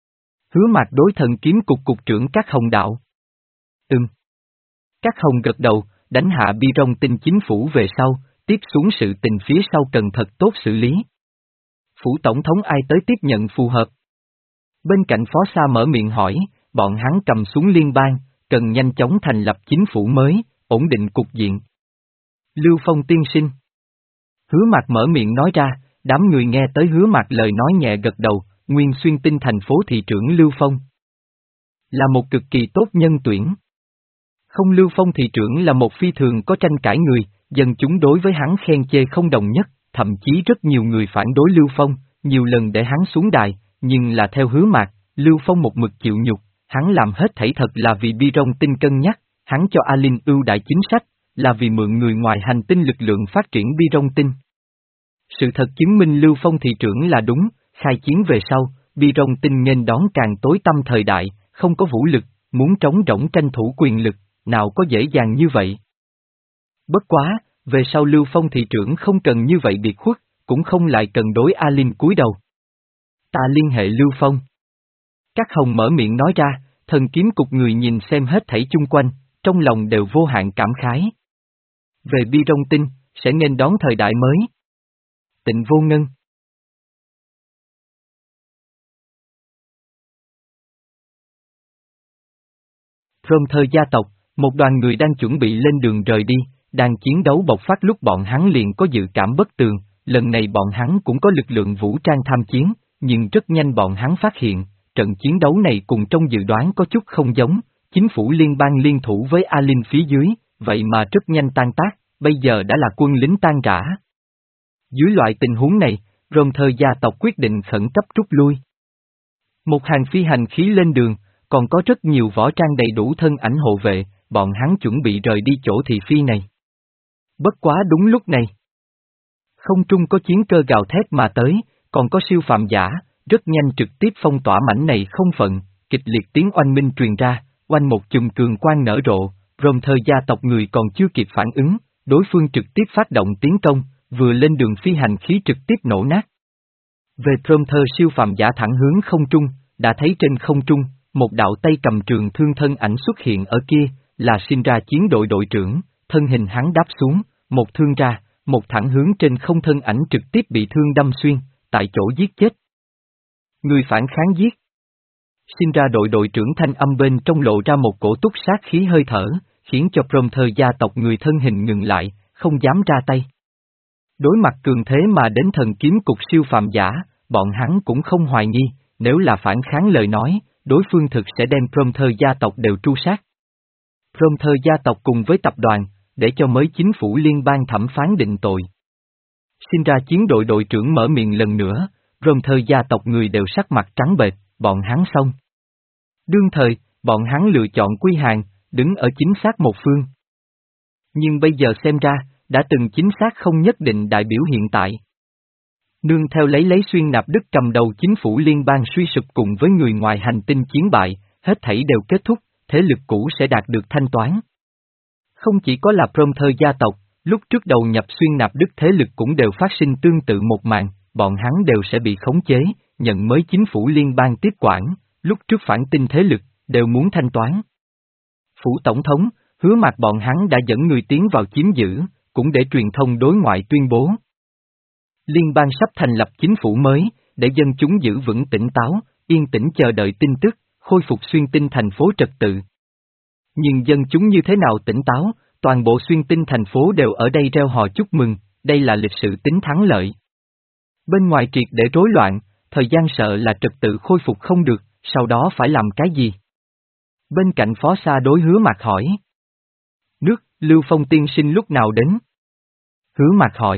Hứa Mạc đối thần kiếm cục cục trưởng các hồng đạo. Ừm. Các hồng gật đầu, đánh hạ Bi Rong Tinh chính phủ về sau, tiếp xuống sự tình phía sau cần thật tốt xử lý. Phủ tổng thống ai tới tiếp nhận phù hợp? Bên cạnh Phó Sa mở miệng hỏi, bọn hắn cầm xuống liên bang, cần nhanh chóng thành lập chính phủ mới, ổn định cục diện. Lưu Phong tiên sinh. Hứa Mạc mở miệng nói ra, đám người nghe tới Hứa Mạc lời nói nhẹ gật đầu, Nguyên Xuyên Tinh thành phố thị trưởng Lưu Phong. Là một cực kỳ tốt nhân tuyển. Không, Lưu Phong thị trưởng là một phi thường có tranh cãi người, dân chúng đối với hắn khen chê không đồng nhất, thậm chí rất nhiều người phản đối Lưu Phong, nhiều lần để hắn xuống đài, nhưng là theo Hứa Mạc, Lưu Phong một mực chịu nhục, hắn làm hết thảy thật là vì Bi Rong Tinh cân nhắc, hắn cho Alin ưu đại chính sách, là vì mượn người ngoài hành tinh lực lượng phát triển Bi Rong Tinh. Sự thật chứng minh Lưu Phong thị trưởng là đúng, khai chiến về sau, Bi Rong Tinh nghênh đón càng tối tăm thời đại, không có vũ lực, muốn trống rỗng tranh thủ quyền lực, nào có dễ dàng như vậy. Bất quá, về sau Lưu Phong thị trưởng không cần như vậy biệt khuất, cũng không lại cần đối Alin cúi đầu. Ta liên hệ Lưu Phong. Các hồng mở miệng nói ra, thần kiếm cục người nhìn xem hết thảy chung quanh, trong lòng đều vô hạn cảm khái. Về Bi Rong Tinh, sẽ nên đón thời đại mới. Tịnh Vô Ngân. Prompter gia tộc, một đoàn người đang chuẩn bị lên đường rời đi, đang chiến đấu bộc phát lúc bọn hắn liền có dự cảm bất tường, lần này bọn hắn cũng có lực lượng vũ trang tham chiến, nhưng rất nhanh bọn hắn phát hiện, trận chiến đấu này cùng trong dự đoán có chút không giống, chính phủ liên bang liên thủ với Alin phía dưới, vậy mà rất nhanh tan tác, bây giờ đã là quân lính tan rã. Dưới loại tình huống này, Prompter gia tộc quyết định khẩn cấp rút lui. Một hàng phi hành khí lên đường, còn có rất nhiều võ trang đầy đủ thân ảnh hộ vệ, bọn hắn chuẩn bị rời đi chỗ thị phi này. Bất quá đúng lúc này. Không trung có chiến cơ gào thét mà tới, còn có siêu phàm giả, rất nhanh trực tiếp phong tỏa mảnh này không phận, kịch liệt tiếng oanh minh truyền ra, oanh một chùm cường quang nở rộ, Prompter gia tộc người còn chưa kịp phản ứng, đối phương trực tiếp phát động tiến công, vừa lên đường phi hành khí trực tiếp nổ nát. Về Prompter siêu phàm giả thẳng hướng không trung, đã thấy trên không trung, một đạo tay cầm trường thương thân ảnh xuất hiện ở kia, là sinh ra chiến đội đội trưởng, thân hình hắn đáp xuống, một thương ra, một thẳng hướng trên không thân ảnh trực tiếp bị thương đâm xuyên, tại chỗ giết chết. Người phản kháng giết. Sinh ra đội đội trưởng thanh âm bên trong lộ ra một cổ túc sát khí hơi thở, khiến cho Prompter gia tộc người thân hình ngừng lại, không dám ra tay. Đối mặt cường thế mà đến thần kiếm cục siêu phàm giả, bọn hắn cũng không hoài nghi, nếu là phản kháng lời nói, đối phương thực sẽ đem Prompter gia tộc đều tru sát. Prompter gia tộc cùng với tập đoàn, để cho mới chính phủ liên bang thẩm phán định tội. Sinh ra chiến đội đội trưởng mở miệng lần nữa, Prompter gia tộc người đều sắc mặt trắng bệch, bọn hắn xong. Đương thời, bọn hắn lựa chọn quy hàng, đứng ở chính xác một phương. Nhưng bây giờ xem ra, đã từng chính xác không nhất định đại biểu hiện tại. Nương theo lấy lấy Xuyên Nạp Đức cầm đầu chính phủ liên bang suy sụp cùng với người ngoài hành tinh chiến bại, hết thảy đều kết thúc, thế lực cũ sẽ đạt được thanh toán. Không chỉ có là Prompter gia tộc, lúc trước đầu nhập Xuyên Nạp Đức thế lực cũng đều phát sinh tương tự một màn, bọn hắn đều sẽ bị khống chế, nhận mới chính phủ liên bang tiếp quản, lúc trước phản tinh thế lực, đều muốn thanh toán. Phủ Tổng thống, Hứa Mạc bọn hắn đã dẫn người tiến vào chiếm giữ, cũng để truyền thông đối ngoại tuyên bố. Liên bang sắp thành lập chính phủ mới, để dân chúng giữ vững tỉnh táo, yên tĩnh chờ đợi tin tức, khôi phục xuyên tinh thành phố trật tự. Nhưng dân chúng như thế nào tỉnh táo, toàn bộ xuyên tinh thành phố đều ở đây reo hò chúc mừng, đây là lịch sử tính thắng lợi. Bên ngoài triệt để rối loạn, thời gian sợ là trật tự khôi phục không được, sau đó phải làm cái gì? Bên cạnh Phó Sa đối Hứa Mạc hỏi. Nước, Lưu Phong tiên sinh lúc nào đến? Hứa Mạc hỏi.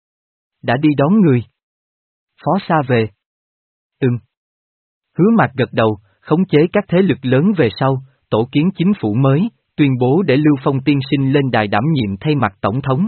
Đã đi đón người. Phó Sa về. Ừm. Hứa Mạc gật đầu, khống chế các thế lực lớn về sau, tổ kiến chính phủ mới, tuyên bố để Lưu Phong tiên sinh lên đài đảm nhiệm thay mặt tổng thống.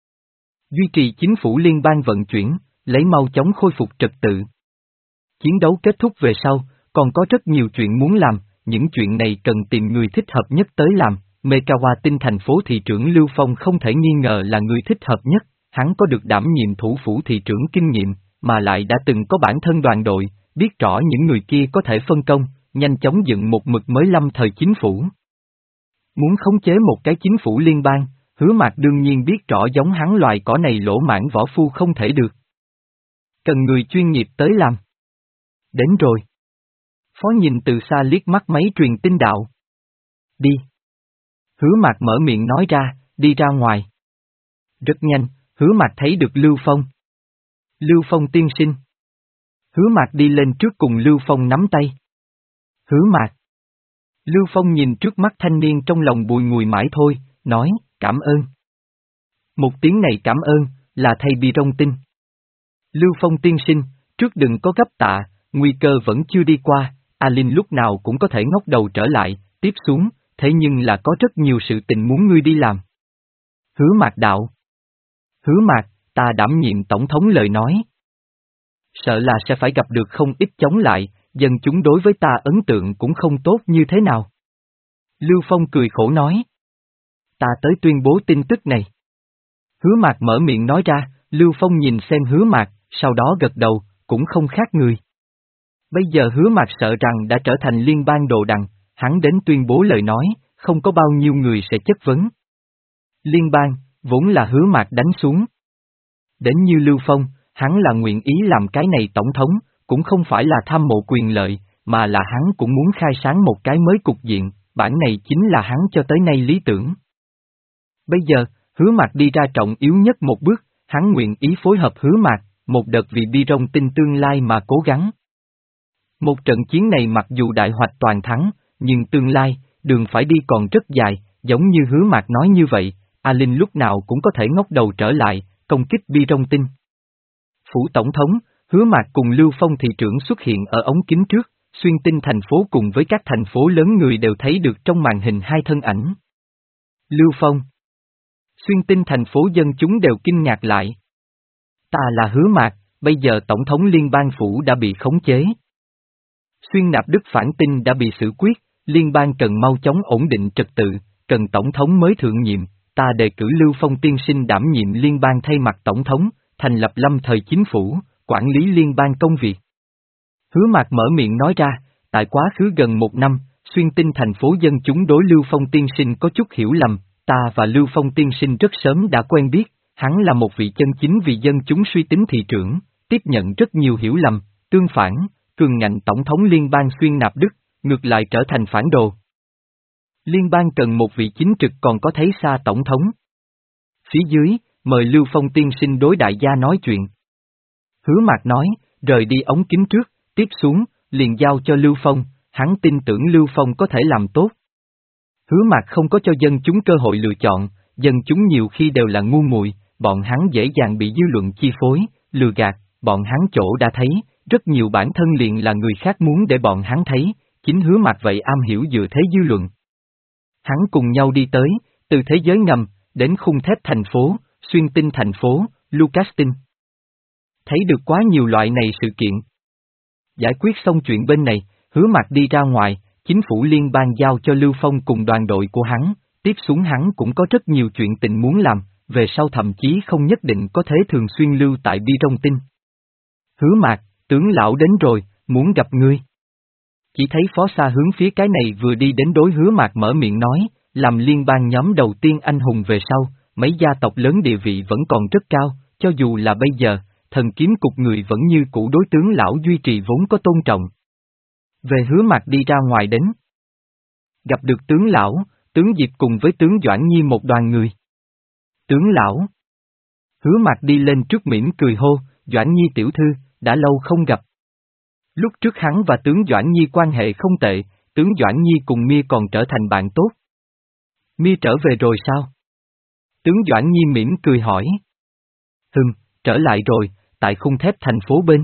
Duy trì chính phủ liên bang vận chuyển, lấy mau chóng khôi phục trật tự. Chiến đấu kết thúc về sau, còn có rất nhiều chuyện muốn làm, những chuyện này cần tìm người thích hợp nhất tới làm. Mekawa Tinh thành phố thị trưởng Lưu Phong không thể nghi ngờ là người thích hợp nhất, hắn có được đảm nhiệm thủ phủ thị trưởng kinh nghiệm, mà lại đã từng có bản thân đoàn đội, biết rõ những người kia có thể phân công, nhanh chóng dựng một mực mới lâm thời chính phủ. Muốn khống chế một cái chính phủ liên bang, Hứa Mạc đương nhiên biết rõ giống hắn loài cỏ này lỗ mãng võ phu không thể được. Cần người chuyên nghiệp tới làm. Đến rồi. Phó nhìn từ xa liếc mắt máy truyền tin đạo. Đi. Hứa Mạc mở miệng nói ra, đi ra ngoài. Rất nhanh, Hứa Mạc thấy được Lưu Phong. Lưu Phong tiên sinh. Hứa Mạc đi lên trước cùng Lưu Phong nắm tay. Hứa Mạc. Lưu Phong nhìn trước mắt thanh niên trong lòng bùi ngùi mãi thôi, nói, cảm ơn. Một tiếng này cảm ơn, là thầy Bi Rong Tinh. Lưu Phong tiên sinh, trước đừng có gấp tạ, nguy cơ vẫn chưa đi qua, A Linh lúc nào cũng có thể ngóc đầu trở lại, tiếp xuống, thế nhưng là có rất nhiều sự tình muốn ngươi đi làm. Hứa Mạc đạo. Hứa Mạc, ta đảm nhiệm tổng thống lời nói. Sợ là sẽ phải gặp được không ít chống lại, dân chúng đối với ta ấn tượng cũng không tốt như thế nào. Lưu Phong cười khổ nói. Ta tới tuyên bố tin tức này. Hứa Mạc mở miệng nói ra, Lưu Phong nhìn xem Hứa Mạc, sau đó gật đầu, cũng không khác người. Bây giờ Hứa Mạc sợ rằng đã trở thành liên bang đồ đằng, hắn đến tuyên bố lời nói, không có bao nhiêu người sẽ chất vấn. Liên bang, vốn là Hứa Mạc đánh xuống. Đến như Lưu Phong, hắn là nguyện ý làm cái này tổng thống, cũng không phải là tham mộ quyền lợi, mà là hắn cũng muốn khai sáng một cái mới cục diện, bản này chính là hắn cho tới nay lý tưởng. Bây giờ, Hứa Mạc đi ra trọng yếu nhất một bước, hắn nguyện ý phối hợp Hứa Mạc, một đợt vì Bi Rong Tinh tương lai mà cố gắng. Một trận chiến này mặc dù đại hoạch toàn thắng, nhưng tương lai, đường phải đi còn rất dài, giống như Hứa Mạc nói như vậy, A Linh lúc nào cũng có thể ngóc đầu trở lại, công kích Bi Rong Tinh. Phủ tổng thống, Hứa Mạc cùng Lưu Phong thị trưởng xuất hiện ở ống kính trước, xuyên tinh thành phố cùng với các thành phố lớn người đều thấy được trong màn hình hai thân ảnh. Lưu Phong. Xuyên tinh thành phố dân chúng đều kinh ngạc lại. Ta là Hứa Mạc, bây giờ tổng thống liên bang phủ đã bị khống chế. Xuyên Nạp Đức phản tinh đã bị xử quyết, liên bang cần mau chóng ổn định trật tự, cần tổng thống mới thượng nhiệm, ta đề cử Lưu Phong tiên sinh đảm nhiệm liên bang thay mặt tổng thống, thành lập lâm thời chính phủ, quản lý liên bang công việc. Hứa Mạc mở miệng nói ra, tại quá khứ gần một năm, xuyên tinh thành phố dân chúng đối Lưu Phong tiên sinh có chút hiểu lầm, ta và Lưu Phong tiên sinh rất sớm đã quen biết, hắn là một vị chân chính vì dân chúng suy tính thị trưởng, tiếp nhận rất nhiều hiểu lầm, tương phản, cường ngạnh tổng thống liên bang xuyên Nạp Đức, ngược lại trở thành phản đồ. Liên bang cần một vị chính trực còn có thấy xa tổng thống. Phía dưới, mời Lưu Phong tiên sinh đối đại gia nói chuyện. Hứa Mạc nói, rời đi ống kính trước, tiếp xuống, liền giao cho Lưu Phong, hắn tin tưởng Lưu Phong có thể làm tốt. Hứa Mạc không có cho dân chúng cơ hội lựa chọn, dân chúng nhiều khi đều là ngu muội, bọn hắn dễ dàng bị dư luận chi phối, lừa gạt, bọn hắn chỗ đã thấy, rất nhiều bản thân liền là người khác muốn để bọn hắn thấy, chính Hứa Mạc vậy am hiểu dựa thế dư luận. Hắn cùng nhau đi tới, từ thế giới ngầm, đến khung thép thành phố, xuyên tinh thành phố, Lucastin. Thấy được quá nhiều loại này sự kiện. Giải quyết xong chuyện bên này, Hứa Mạc đi ra ngoài, chính phủ liên bang giao cho Lưu Phong cùng đoàn đội của hắn, tiếp xuống hắn cũng có rất nhiều chuyện tình muốn làm, về sau thậm chí không nhất định có thể thường xuyên lưu tại Bi Rong Tinh. Hứa Mạc, tướng lão đến rồi, muốn gặp ngươi. Chỉ thấy phó xa hướng phía cái này vừa đi đến đối Hứa Mạc mở miệng nói, làm liên bang nhóm đầu tiên anh hùng về sau, mấy gia tộc lớn địa vị vẫn còn rất cao, cho dù là bây giờ, thần kiếm cục người vẫn như cũ đối tướng lão duy trì vốn có tôn trọng. Về Hứa Mạc đi ra ngoài đến. Gặp được tướng lão, tướng Diệp cùng với tướng Doãn Nhi một đoàn người. Tướng lão. Hứa Mạc đi lên trước mỉm cười hô, Doãn Nhi tiểu thư, đã lâu không gặp. Lúc trước hắn và tướng Doãn Nhi quan hệ không tệ, tướng Doãn Nhi cùng Mia còn trở thành bạn tốt. Mia trở về rồi sao? Tướng Doãn Nhi mỉm cười hỏi. Hừm, trở lại rồi, tại khung thép thành phố bên.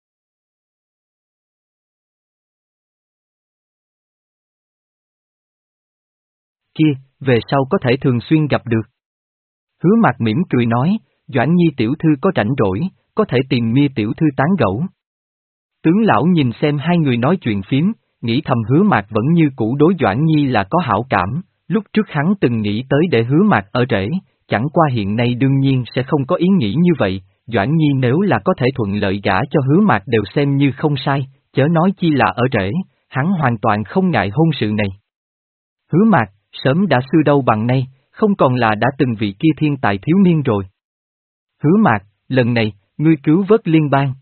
Kia, về sau có thể thường xuyên gặp được. Hứa Mạc mỉm cười nói, Doãn Nhi tiểu thư có rảnh rỗi, có thể tìm Mia tiểu thư tán gẫu. Tướng lão nhìn xem hai người nói chuyện phím, nghĩ thầm Hứa Mạc vẫn như cũ đối Doãn Nhi là có hảo cảm, lúc trước hắn từng nghĩ tới để Hứa Mạc ở rể, chẳng qua hiện nay đương nhiên sẽ không có ý nghĩ như vậy, Doãn Nhi nếu là có thể thuận lợi gả cho Hứa Mạc đều xem như không sai, chớ nói chi là ở rể, hắn hoàn toàn không ngại hôn sự này. Hứa Mạc, sớm đã xưa đâu bằng nay, không còn là đã từng vị kia thiên tài thiếu niên rồi. Hứa Mạc, lần này, ngươi cứu vớt liên bang.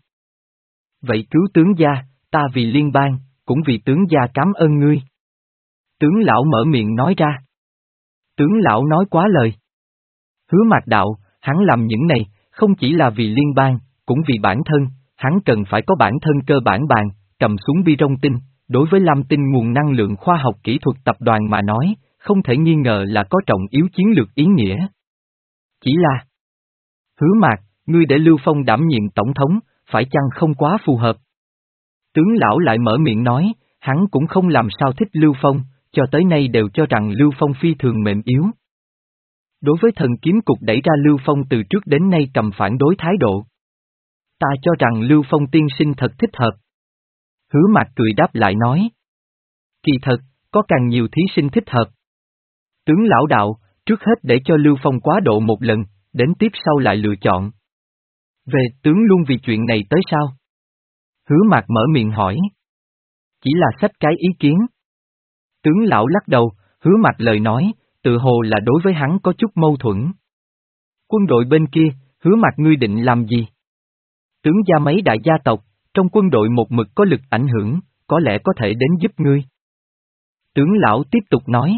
Vậy cứu tướng gia, ta vì liên bang, cũng vì tướng gia cảm ơn ngươi. Tướng lão mở miệng nói ra. Tướng lão nói quá lời. Hứa Mạc đạo, hắn làm những này, không chỉ là vì liên bang, cũng vì bản thân, hắn cần phải có bản thân cơ bản bàn, cầm súng bi rong tinh, đối với Lam Tinh nguồn năng lượng khoa học kỹ thuật tập đoàn mà nói, không thể nghi ngờ là có trọng yếu chiến lược ý nghĩa. Chỉ là, Hứa Mạc, ngươi để Lưu Phong đảm nhiệm tổng thống, phải chăng không quá phù hợp? Tướng lão lại mở miệng nói, hắn cũng không làm sao thích Lưu Phong, cho tới nay đều cho rằng Lưu Phong phi thường mềm yếu. Đối với thần kiếm cục đẩy ra Lưu Phong từ trước đến nay cầm phản đối thái độ. Ta cho rằng Lưu Phong tiên sinh thật thích hợp. Hứa Mạc cười đáp lại nói. Kỳ thật, có càng nhiều thí sinh thích hợp. Tướng lão đạo, trước hết để cho Lưu Phong quá độ một lần, đến tiếp sau lại lựa chọn. Về tướng luôn vì chuyện này tới sao? Hứa Mạc mở miệng hỏi. Chỉ là xách cái ý kiến. Tướng lão lắc đầu, Hứa Mạc lời nói, tự hồ là đối với hắn có chút mâu thuẫn. Quân đội bên kia, Hứa Mạc ngươi định làm gì? Tướng gia mấy đại gia tộc, trong quân đội một mực có lực ảnh hưởng, có lẽ có thể đến giúp ngươi. Tướng lão tiếp tục nói.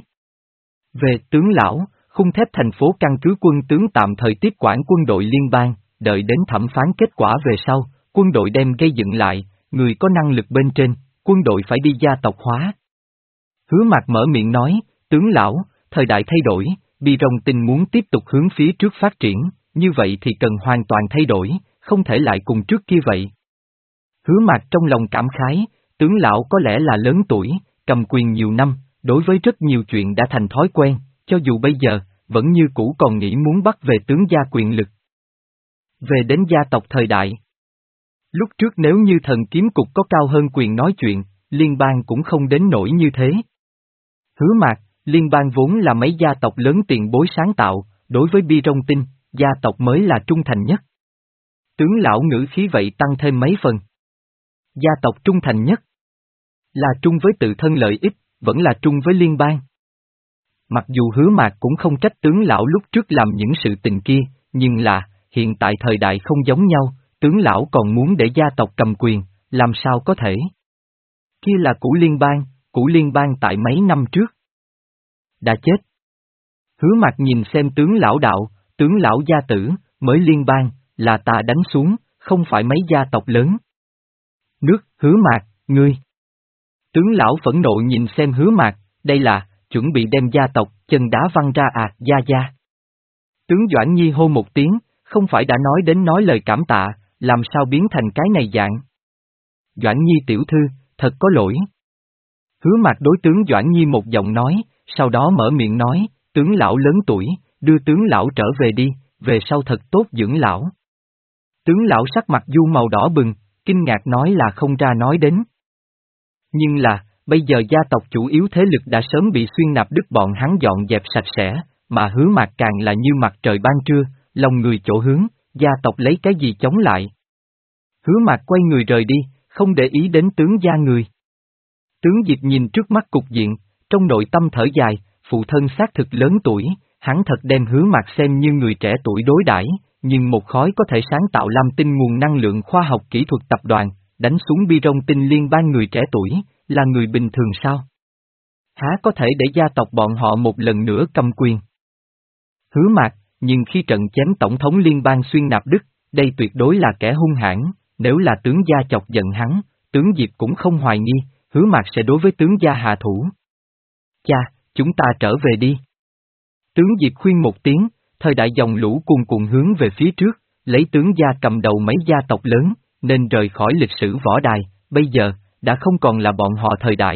Về tướng lão, khung thép thành phố căn cứ quân tướng tạm thời tiếp quản quân đội liên bang, đợi đến thẩm phán kết quả về sau, quân đội đem gây dựng lại, người có năng lực bên trên, quân đội phải đi gia tộc hóa. Hứa Mạc mở miệng nói, tướng lão, thời đại thay đổi, Bi Rong Tinh muốn tiếp tục hướng phía trước phát triển, như vậy thì cần hoàn toàn thay đổi, không thể lại cùng trước kia vậy. Hứa Mạc trong lòng cảm khái, tướng lão có lẽ là lớn tuổi, cầm quyền nhiều năm, đối với rất nhiều chuyện đã thành thói quen, cho dù bây giờ, vẫn như cũ còn nghĩ muốn bắt về tướng gia quyền lực. Về đến gia tộc thời đại. Lúc trước nếu như thần kiếm cục có cao hơn quyền nói chuyện, liên bang cũng không đến nỗi như thế. Hứa Mạc, liên bang vốn là mấy gia tộc lớn tiền bối sáng tạo, đối với Bi Rong Tinh, gia tộc mới là trung thành nhất. Tướng lão ngữ khí vậy tăng thêm mấy phần. Gia tộc trung thành nhất. Là trung với tự thân lợi ích, vẫn là trung với liên bang. Mặc dù Hứa Mạc cũng không trách tướng lão lúc trước làm những sự tình kia, nhưng là, hiện tại thời đại không giống nhau, tướng lão còn muốn để gia tộc cầm quyền, làm sao có thể? Kia là cũ liên bang, cũ liên bang tại mấy năm trước. Đã chết. Hứa Mạc nhìn xem tướng lão đạo, tướng lão gia tử, mới liên bang, là ta đánh xuống, không phải mấy gia tộc lớn. Nước, Hứa Mạc, ngươi. Tướng lão phẫn nộ nhìn xem Hứa Mạc, đây là, chuẩn bị đem gia tộc, chân đá văng ra à, gia gia. Tướng Doãn Nhi hô một tiếng, không phải đã nói đến nói lời cảm tạ, làm sao biến thành cái này dạng. Doãn Nhi tiểu thư, thật có lỗi. Hứa Mạc đối tướng Doãn Nhi một giọng nói, sau đó mở miệng nói, tướng lão lớn tuổi, đưa tướng lão trở về đi, về sau thật tốt dưỡng lão. Tướng lão sắc mặt du màu đỏ bừng, kinh ngạc nói là không ra nói đến. Nhưng là, bây giờ gia tộc chủ yếu thế lực đã sớm bị xuyên nạp đứt bọn hắn dọn dẹp sạch sẽ, mà Hứa Mạc càng là như mặt trời ban trưa, lòng người chỗ hướng, gia tộc lấy cái gì chống lại. Hứa Mạc quay người rời đi, không để ý đến tướng gia người. Tướng Diệp nhìn trước mắt cục diện, trong nội tâm thở dài, phụ thân xác thực lớn tuổi, hắn thật đem Hứa Mạc xem như người trẻ tuổi đối đãi, nhưng một khói có thể sáng tạo Lam Tinh nguồn năng lượng khoa học kỹ thuật tập đoàn, đánh xuống Bi Rong Tinh liên bang người trẻ tuổi, là người bình thường sao? Há có thể để gia tộc bọn họ một lần nữa cầm quyền? Hứa Mạc, nhưng khi trận chém tổng thống liên bang xuyên nạp Đức, đây tuyệt đối là kẻ hung hãn, nếu là tướng gia chọc giận hắn, tướng Diệp cũng không hoài nghi, Hứa Mạc sẽ đối với tướng gia hạ thủ. Cha, chúng ta trở về đi. Tướng Diệp khuyên một tiếng, thời đại dòng lũ cuồn cuộn hướng về phía trước, lấy tướng gia cầm đầu mấy gia tộc lớn, nên rời khỏi lịch sử võ đài, bây giờ, đã không còn là bọn họ thời đại.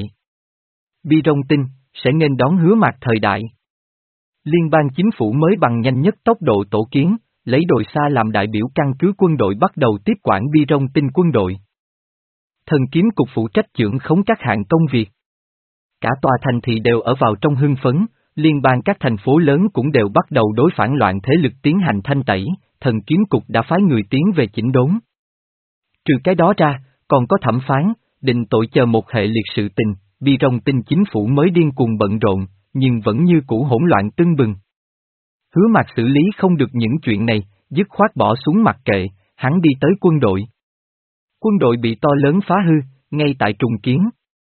Bi Rong Tinh, sẽ nên đón Hứa Mạc thời đại. Liên bang chính phủ mới bằng nhanh nhất tốc độ tổ kiến, lấy đội xa làm đại biểu căn cứ quân đội bắt đầu tiếp quản Bi Rong Tinh quân đội. Thần kiếm cục phụ trách trưởng khống các hạng công việc. Cả tòa thành thị đều ở vào trong hưng phấn, liên bang các thành phố lớn cũng đều bắt đầu đối phản loạn thế lực tiến hành thanh tẩy, thần kiếm cục đã phái người tiến về chỉnh đốn. Trừ cái đó ra, còn có thẩm phán, định tội chờ một hệ liệt sự tình, Bi Rong Tinh chính phủ mới điên cuồng bận rộn, nhưng vẫn như cũ hỗn loạn tưng bừng. Hứa Mạc xử lý không được những chuyện này, dứt khoát bỏ xuống mặc kệ, hắn đi tới quân đội. Quân đội bị to lớn phá hư, ngay tại trùng kiến.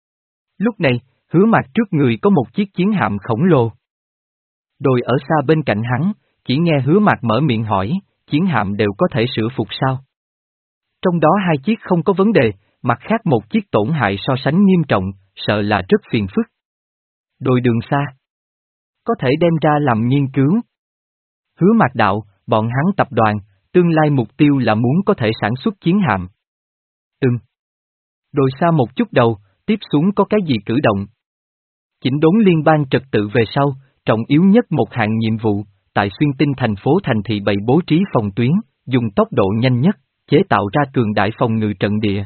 Lúc này, Hứa Mạc trước người có một chiếc chiến hạm khổng lồ. Đồi ở xa bên cạnh hắn, chỉ nghe Hứa Mạc mở miệng hỏi, chiến hạm đều có thể sửa phục sao? Trong đó hai chiếc không có vấn đề, mặt khác một chiếc tổn hại so sánh nghiêm trọng, sợ là rất phiền phức. Đồi đường xa. Có thể đem ra làm nghiên cứu. Hứa Mạc đạo, bọn hắn tập đoàn, tương lai mục tiêu là muốn có thể sản xuất chiến hạm. Ừm. Đồi xa một chút đầu, tiếp xuống có cái gì cử động? Chỉnh đốn liên bang trật tự về sau, trọng yếu nhất một hạng nhiệm vụ, tại xuyên tinh thành phố thành thị bày bố trí phòng tuyến, dùng tốc độ nhanh nhất, chế tạo ra cường đại phòng ngự trận địa.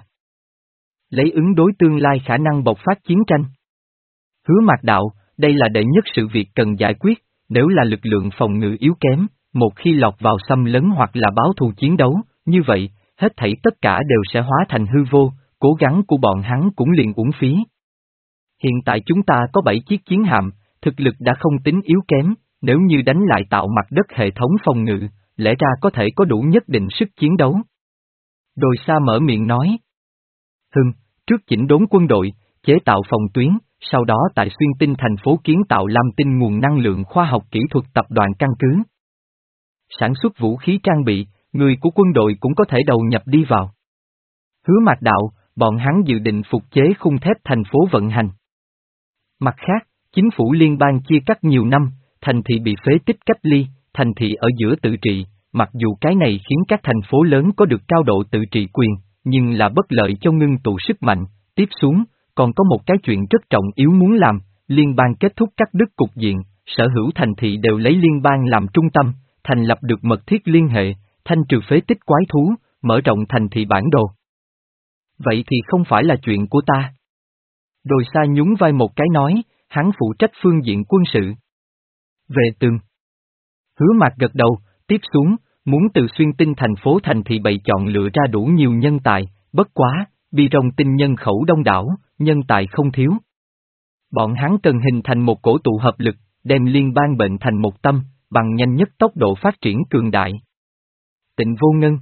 Lấy ứng đối tương lai khả năng bộc phát chiến tranh. Hứa Mạc đạo, đây là đệ nhất sự việc cần giải quyết, nếu là lực lượng phòng ngự yếu kém, một khi lọt vào xâm lấn hoặc là báo thù chiến đấu, như vậy, hết thảy tất cả đều sẽ hóa thành hư vô, cố gắng của bọn hắn cũng liền uổng phí. Hiện tại chúng ta có bảy chiếc chiến hạm, thực lực đã không tính yếu kém, nếu như đánh lại tạo mặt đất hệ thống phòng ngự, lẽ ra có thể có đủ nhất định sức chiến đấu. Đồi xa mở miệng nói. Hừm, trước chỉnh đốn quân đội, chế tạo phòng tuyến, sau đó tại xuyên tinh thành phố kiến tạo Lam Tinh nguồn năng lượng khoa học kỹ thuật tập đoàn căn cứ. Sản xuất vũ khí trang bị, người của quân đội cũng có thể đầu nhập đi vào. Hứa Mạc đạo, bọn hắn dự định phục chế khung thép thành phố vận hành. Mặt khác, chính phủ liên bang chia cắt nhiều năm, thành thị bị phế tích cách ly, thành thị ở giữa tự trị, mặc dù cái này khiến các thành phố lớn có được cao độ tự trị quyền, nhưng là bất lợi cho ngưng tụ sức mạnh. Tiếp xuống, còn có một cái chuyện rất trọng yếu muốn làm, liên bang kết thúc cắt đứt cục diện, sở hữu thành thị đều lấy liên bang làm trung tâm, thành lập được mật thiết liên hệ, thanh trừ phế tích quái thú, mở rộng thành thị bản đồ. Vậy thì không phải là chuyện của ta. Đồi xa nhún vai một cái nói, hắn phụ trách phương diện quân sự. Về tường. Hứa Mạc gật đầu, tiếp xuống, muốn từ xuyên tinh thành phố thành thị bày chọn lựa ra đủ nhiều nhân tài, bất quá, bi rong tinh nhân khẩu đông đảo, nhân tài không thiếu. Bọn hắn cần hình thành một cổ tụ hợp lực, đem liên bang bệnh thành một tâm, bằng nhanh nhất tốc độ phát triển cường đại. Tịnh Vô Ngân.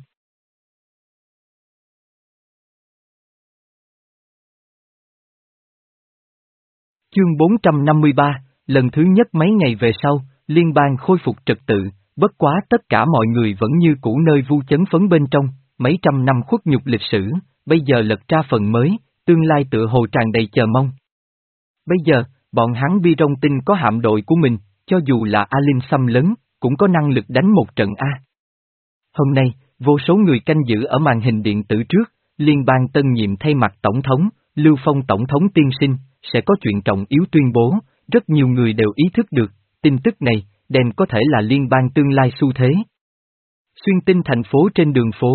Chương bốn trăm năm mươi ba, lần thứ nhất mấy ngày về sau, liên bang khôi phục trật tự, bất quá tất cả mọi người vẫn như cũ nơi vu chấn phấn bên trong, mấy trăm năm khuất nhục lịch sử, bây giờ lật ra phần mới, tương lai tựa hồ tràn đầy chờ mong. Bây giờ, bọn hắn bi rong tinh có hạm đội của mình, cho dù là A Linh xâm lấn, cũng có năng lực đánh một trận A. Hôm nay, vô số người canh giữ ở màn hình điện tử trước, liên bang tân nhiệm thay mặt tổng thống, Lưu Phong tổng thống tiên sinh, sẽ có chuyện trọng yếu tuyên bố, rất nhiều người đều ý thức được, tin tức này, đem có thể là liên bang tương lai xu thế. Xuyên tinh thành phố trên đường phố.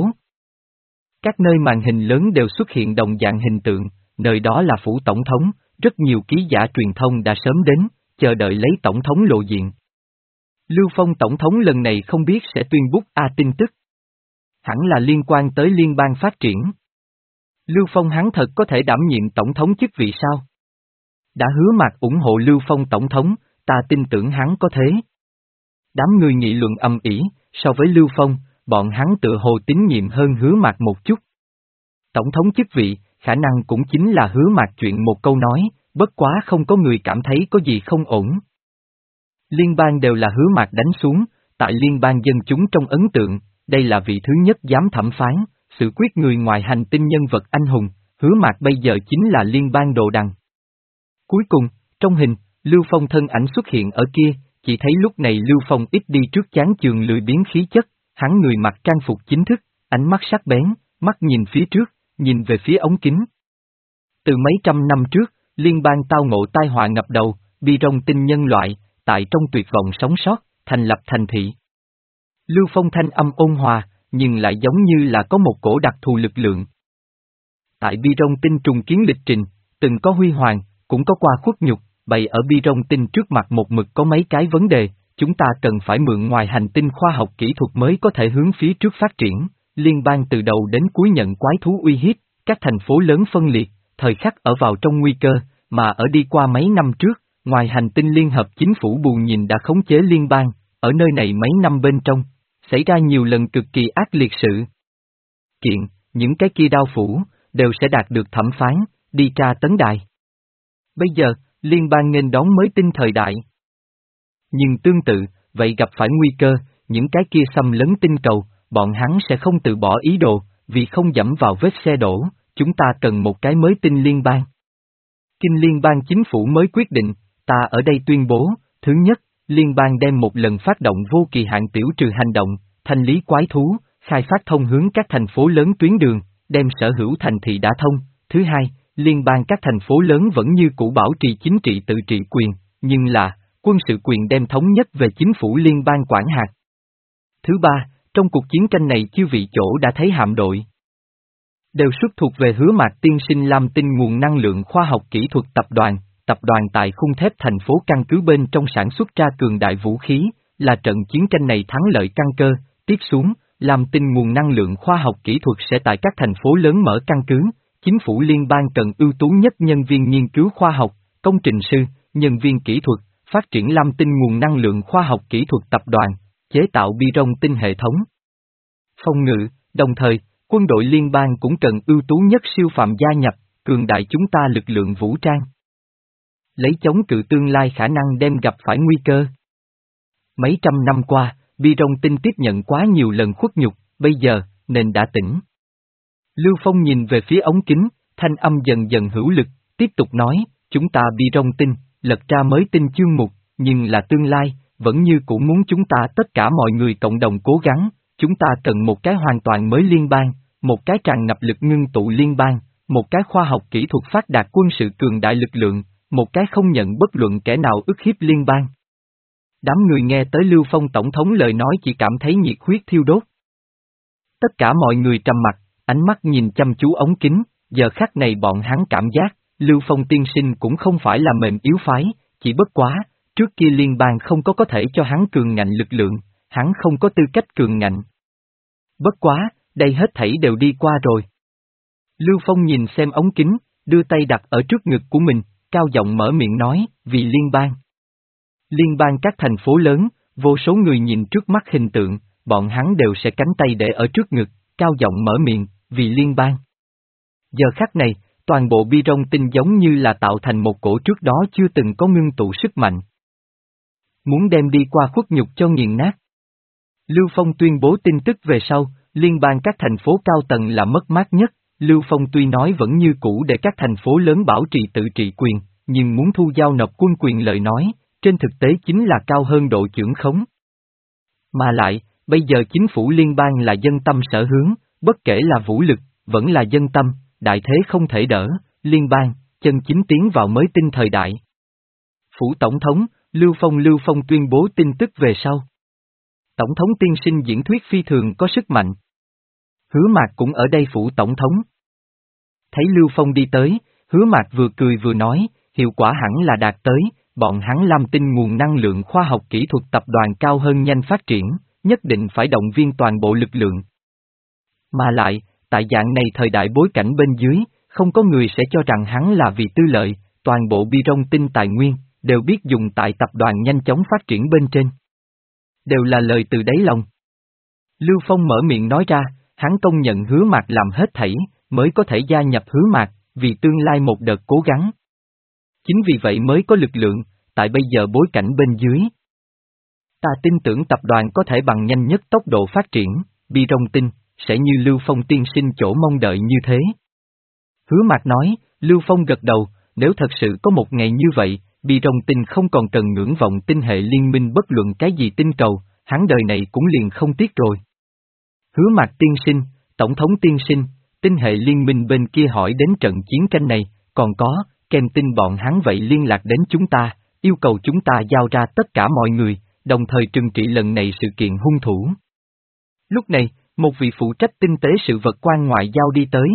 Các nơi màn hình lớn đều xuất hiện đồng dạng hình tượng, nơi đó là phủ tổng thống, rất nhiều ký giả truyền thông đã sớm đến, chờ đợi lấy tổng thống lộ diện. Lưu Phong tổng thống lần này không biết sẽ tuyên bố A tin tức. Hẳn là liên quan tới liên bang phát triển. Lưu Phong hắn thật có thể đảm nhiệm tổng thống chức vị sao? Đã hứa Mạc ủng hộ Lưu Phong tổng thống, ta tin tưởng hắn có thế. Đám người nghị luận âm ỉ, so với Lưu Phong, bọn hắn tự hồ tín nhiệm hơn hứa Mạc một chút. Tổng thống chức vị, khả năng cũng chính là hứa Mạc chuyện một câu nói, bất quá không có người cảm thấy có gì không ổn. Liên bang đều là hứa Mạc đánh xuống, tại liên bang dân chúng trong ấn tượng, đây là vị thứ nhất dám thẩm phán, xử quyết người ngoài hành tinh nhân vật anh hùng, hứa Mạc bây giờ chính là liên bang đồ đằng. Cuối cùng, trong hình, Lưu Phong thân ảnh xuất hiện ở kia, chỉ thấy lúc này Lưu Phong ít đi trước chán chường lười biếng khí chất, hắn người mặc trang phục chính thức, ánh mắt sắc bén, mắt nhìn phía trước, nhìn về phía ống kính. Từ mấy trăm năm trước, liên bang tao ngộ tai họa ngập đầu, bi rong tinh nhân loại, tại trong tuyệt vọng sống sót, thành lập thành thị. Lưu Phong thanh âm ôn hòa, nhưng lại giống như là có một cổ đặc thù lực lượng. Tại bi rong tinh trùng kiến lịch trình, từng có huy hoàng, cũng có qua khuất nhục, bày ở bi rong tinh trước mặt một mực có mấy cái vấn đề, chúng ta cần phải mượn ngoài hành tinh khoa học kỹ thuật mới có thể hướng phía trước phát triển, liên bang từ đầu đến cuối nhận quái thú uy hiếp, các thành phố lớn phân liệt, thời khắc ở vào trong nguy cơ, mà ở đi qua mấy năm trước, ngoài hành tinh liên hợp chính phủ bù nhìn đã khống chế liên bang, ở nơi này mấy năm bên trong, xảy ra nhiều lần cực kỳ ác liệt sự kiện, những cái kia đao phủ, đều sẽ đạt được thẩm phán, đi tra tấn đài. Bây giờ, liên bang nghênh đón mới tinh thời đại. Nhưng tương tự, vậy gặp phải nguy cơ, những cái kia xâm lấn tinh cầu, bọn hắn sẽ không từ bỏ ý đồ, vì không dẫm vào vết xe đổ, chúng ta cần một cái mới tinh liên bang. Kinh liên bang chính phủ mới quyết định, ta ở đây tuyên bố, thứ nhất, liên bang đem một lần phát động vô kỳ hạn tiểu trừ hành động, thanh lý quái thú, khai phát thông hướng các thành phố lớn tuyến đường, đem sở hữu thành thị đã thông. Thứ hai, liên bang các thành phố lớn vẫn như cũ bảo trì chính trị tự trị quyền, nhưng là, quân sự quyền đem thống nhất về chính phủ liên bang quản hạt. Thứ ba, trong cuộc chiến tranh này chư vị chỗ đã thấy hạm đội đều xuất thuộc về Hứa Mạc tiên sinh Lam Tinh nguồn năng lượng khoa học kỹ thuật tập đoàn, tập đoàn tại khung thép thành phố căn cứ bên trong sản xuất ra cường đại vũ khí, là trận chiến tranh này thắng lợi căn cơ. Tiếp xuống, Lam Tinh nguồn năng lượng khoa học kỹ thuật sẽ tại các thành phố lớn mở căn cứ, chính phủ liên bang cần ưu tú nhất nhân viên nghiên cứu khoa học, công trình sư, nhân viên kỹ thuật, phát triển Lam Tinh nguồn năng lượng khoa học kỹ thuật tập đoàn, chế tạo bi rong tinh hệ thống phòng ngự, đồng thời, quân đội liên bang cũng cần ưu tú nhất siêu phàm gia nhập, cường đại chúng ta lực lượng vũ trang. Lấy chống cự tương lai khả năng đem gặp phải nguy cơ. Mấy trăm năm qua, bi rong tinh tiếp nhận quá nhiều lần khuất nhục, bây giờ, nền đã tỉnh. Lưu Phong nhìn về phía ống kính, thanh âm dần dần hữu lực, tiếp tục nói, chúng ta bi rong tinh, lật ra mới tinh chương mục, nhưng là tương lai, vẫn như cũ muốn chúng ta tất cả mọi người cộng đồng cố gắng, chúng ta cần một cái hoàn toàn mới liên bang, một cái tràn ngập lực ngưng tụ liên bang, một cái khoa học kỹ thuật phát đạt quân sự cường đại lực lượng, một cái không nhận bất luận kẻ nào ức hiếp liên bang. Đám người nghe tới Lưu Phong tổng thống lời nói chỉ cảm thấy nhiệt huyết thiêu đốt. Tất cả mọi người trầm mặt, ánh mắt nhìn chăm chú ống kính, giờ khắc này bọn hắn cảm giác, Lưu Phong tiên sinh cũng không phải là mềm yếu phái, chỉ bất quá, trước kia liên bang không có có thể cho hắn cường ngạnh lực lượng, hắn không có tư cách cường ngạnh. Bất quá, đây hết thảy đều đi qua rồi. Lưu Phong nhìn xem ống kính, đưa tay đặt ở trước ngực của mình, cao giọng mở miệng nói, vì liên bang. Liên bang các thành phố lớn, vô số người nhìn trước mắt hình tượng, bọn hắn đều sẽ cánh tay để ở trước ngực, cao giọng mở miệng, vì liên bang. Giờ khắc này, toàn bộ bi rong tinh giống như là tạo thành một cổ trước đó chưa từng có ngưng tụ sức mạnh. Muốn đem đi qua khuất nhục cho nghiền nát. Lưu Phong tuyên bố tin tức về sau, liên bang các thành phố cao tầng là mất mát nhất, Lưu Phong tuy nói vẫn như cũ để các thành phố lớn bảo trì tự trị quyền, nhưng muốn thu giao nộp quân quyền lợi nói, trên thực tế chính là cao hơn độ chưởng khống. Mà lại, bây giờ chính phủ liên bang là dân tâm sở hướng, bất kể là vũ lực, vẫn là dân tâm, đại thế không thể đỡ, liên bang, chân chính tiến vào mới tinh thời đại. Phủ Tổng thống, Lưu Phong Lưu Phong tuyên bố tin tức về sau. Tổng thống tiên sinh diễn thuyết phi thường có sức mạnh. Hứa Mạc cũng ở đây phủ tổng thống. Thấy Lưu Phong đi tới, Hứa Mạc vừa cười vừa nói, hiệu quả hẳn là đạt tới, bọn hắn Lam Tinh nguồn năng lượng khoa học kỹ thuật tập đoàn cao hơn nhanh phát triển, nhất định phải động viên toàn bộ lực lượng. Mà lại, tại dạng này thời đại bối cảnh bên dưới, không có người sẽ cho rằng hắn là vì tư lợi, toàn bộ bi rong tinh tài nguyên, đều biết dùng tại tập đoàn nhanh chóng phát triển bên trên. Đều là lời từ đáy lòng. Lưu Phong mở miệng nói ra, hắn công nhận Hứa Mạc làm hết thảy, mới có thể gia nhập Hứa Mạc, vì tương lai một đợt cố gắng. Chính vì vậy mới có lực lượng, tại bây giờ bối cảnh bên dưới. Ta tin tưởng tập đoàn có thể bằng nhanh nhất tốc độ phát triển, bi rong tinh, sẽ như Lưu Phong tiên sinh chỗ mong đợi như thế. Hứa Mạc nói, Lưu Phong gật đầu, nếu thật sự có một ngày như vậy, bi rong tinh không còn cần ngưỡng vọng tinh hệ liên minh bất luận cái gì tinh cầu, hắn đời này cũng liền không tiếc rồi. Hứa Mạc tiên sinh, Tổng thống tiên sinh, tinh hệ liên minh bên kia hỏi đến trận chiến tranh này, còn có, kèm tin bọn hắn vậy liên lạc đến chúng ta, yêu cầu chúng ta giao ra tất cả mọi người, đồng thời trừng trị lần này sự kiện hung thủ. Lúc này, một vị phụ trách tinh tế sự vật quan ngoại giao đi tới.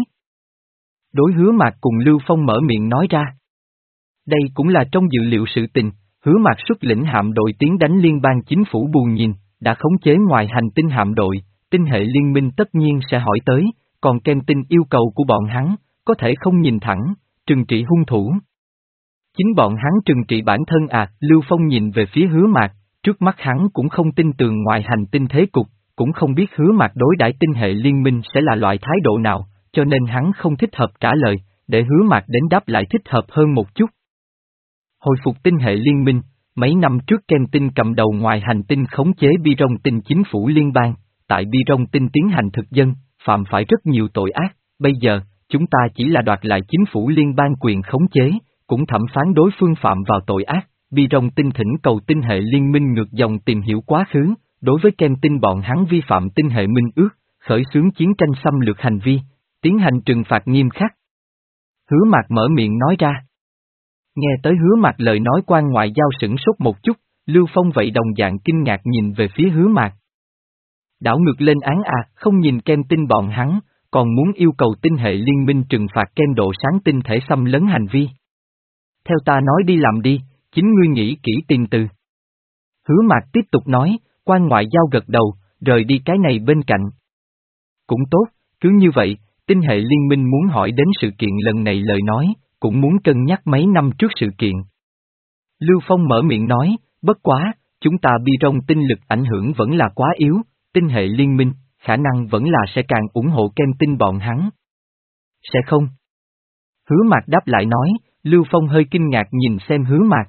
Đối Hứa Mạc cùng Lưu Phong mở miệng nói ra. Đây cũng là trong dự liệu sự tình, Hứa Mạc xuất lĩnh hạm đội tiến đánh liên bang chính phủ bù nhìn, đã khống chế ngoài hành tinh hạm đội, tinh hệ liên minh tất nhiên sẽ hỏi tới, còn kem tin yêu cầu của bọn hắn, có thể không nhìn thẳng, trừng trị hung thủ. Chính bọn hắn trừng trị bản thân à, Lưu Phong nhìn về phía Hứa Mạc, trước mắt hắn cũng không tin tường ngoài hành tinh thế cục, cũng không biết Hứa Mạc đối đãi tinh hệ liên minh sẽ là loại thái độ nào, cho nên hắn không thích hợp trả lời, để Hứa Mạc đến đáp lại thích hợp hơn một chút. Hồi phục tinh hệ liên minh, mấy năm trước Kem Tinh cầm đầu ngoài hành tinh khống chế Bi Rong Tinh chính phủ liên bang, tại Bi Rong Tinh tiến hành thực dân, phạm phải rất nhiều tội ác, bây giờ, chúng ta chỉ là đoạt lại chính phủ liên bang quyền khống chế, cũng thẩm phán đối phương phạm vào tội ác, Bi Rong Tinh thỉnh cầu tinh hệ liên minh ngược dòng tìm hiểu quá khứ, đối với Kem Tinh bọn hắn vi phạm tinh hệ minh ước, khởi xướng chiến tranh xâm lược hành vi, tiến hành trừng phạt nghiêm khắc. Hứa Mạc mở miệng nói ra. Nghe tới Hứa Mạc lời nói quan ngoại giao sửng sốt một chút, Lưu Phong vậy đồng dạng kinh ngạc nhìn về phía Hứa Mạc. Đảo ngược lên án à, không nhìn Kem Tinh bọn hắn, còn muốn yêu cầu tinh hệ liên minh trừng phạt Kem độ sáng tinh thể xâm lấn hành vi. Theo ta nói đi làm đi, chính ngươi nghĩ kỹ tiền từ. Hứa Mạc tiếp tục nói, quan ngoại giao gật đầu, rời đi cái này bên cạnh. Cũng tốt, cứ như vậy, tinh hệ liên minh muốn hỏi đến sự kiện lần này lời nói, cũng muốn cân nhắc mấy năm trước sự kiện. Lưu Phong mở miệng nói, bất quá, chúng ta Bi Rong tinh lực ảnh hưởng vẫn là quá yếu, tinh hệ liên minh, khả năng vẫn là sẽ càng ủng hộ Kem Tinh bọn hắn. Sẽ không? Hứa Mạc đáp lại nói, Lưu Phong hơi kinh ngạc nhìn xem Hứa Mạc.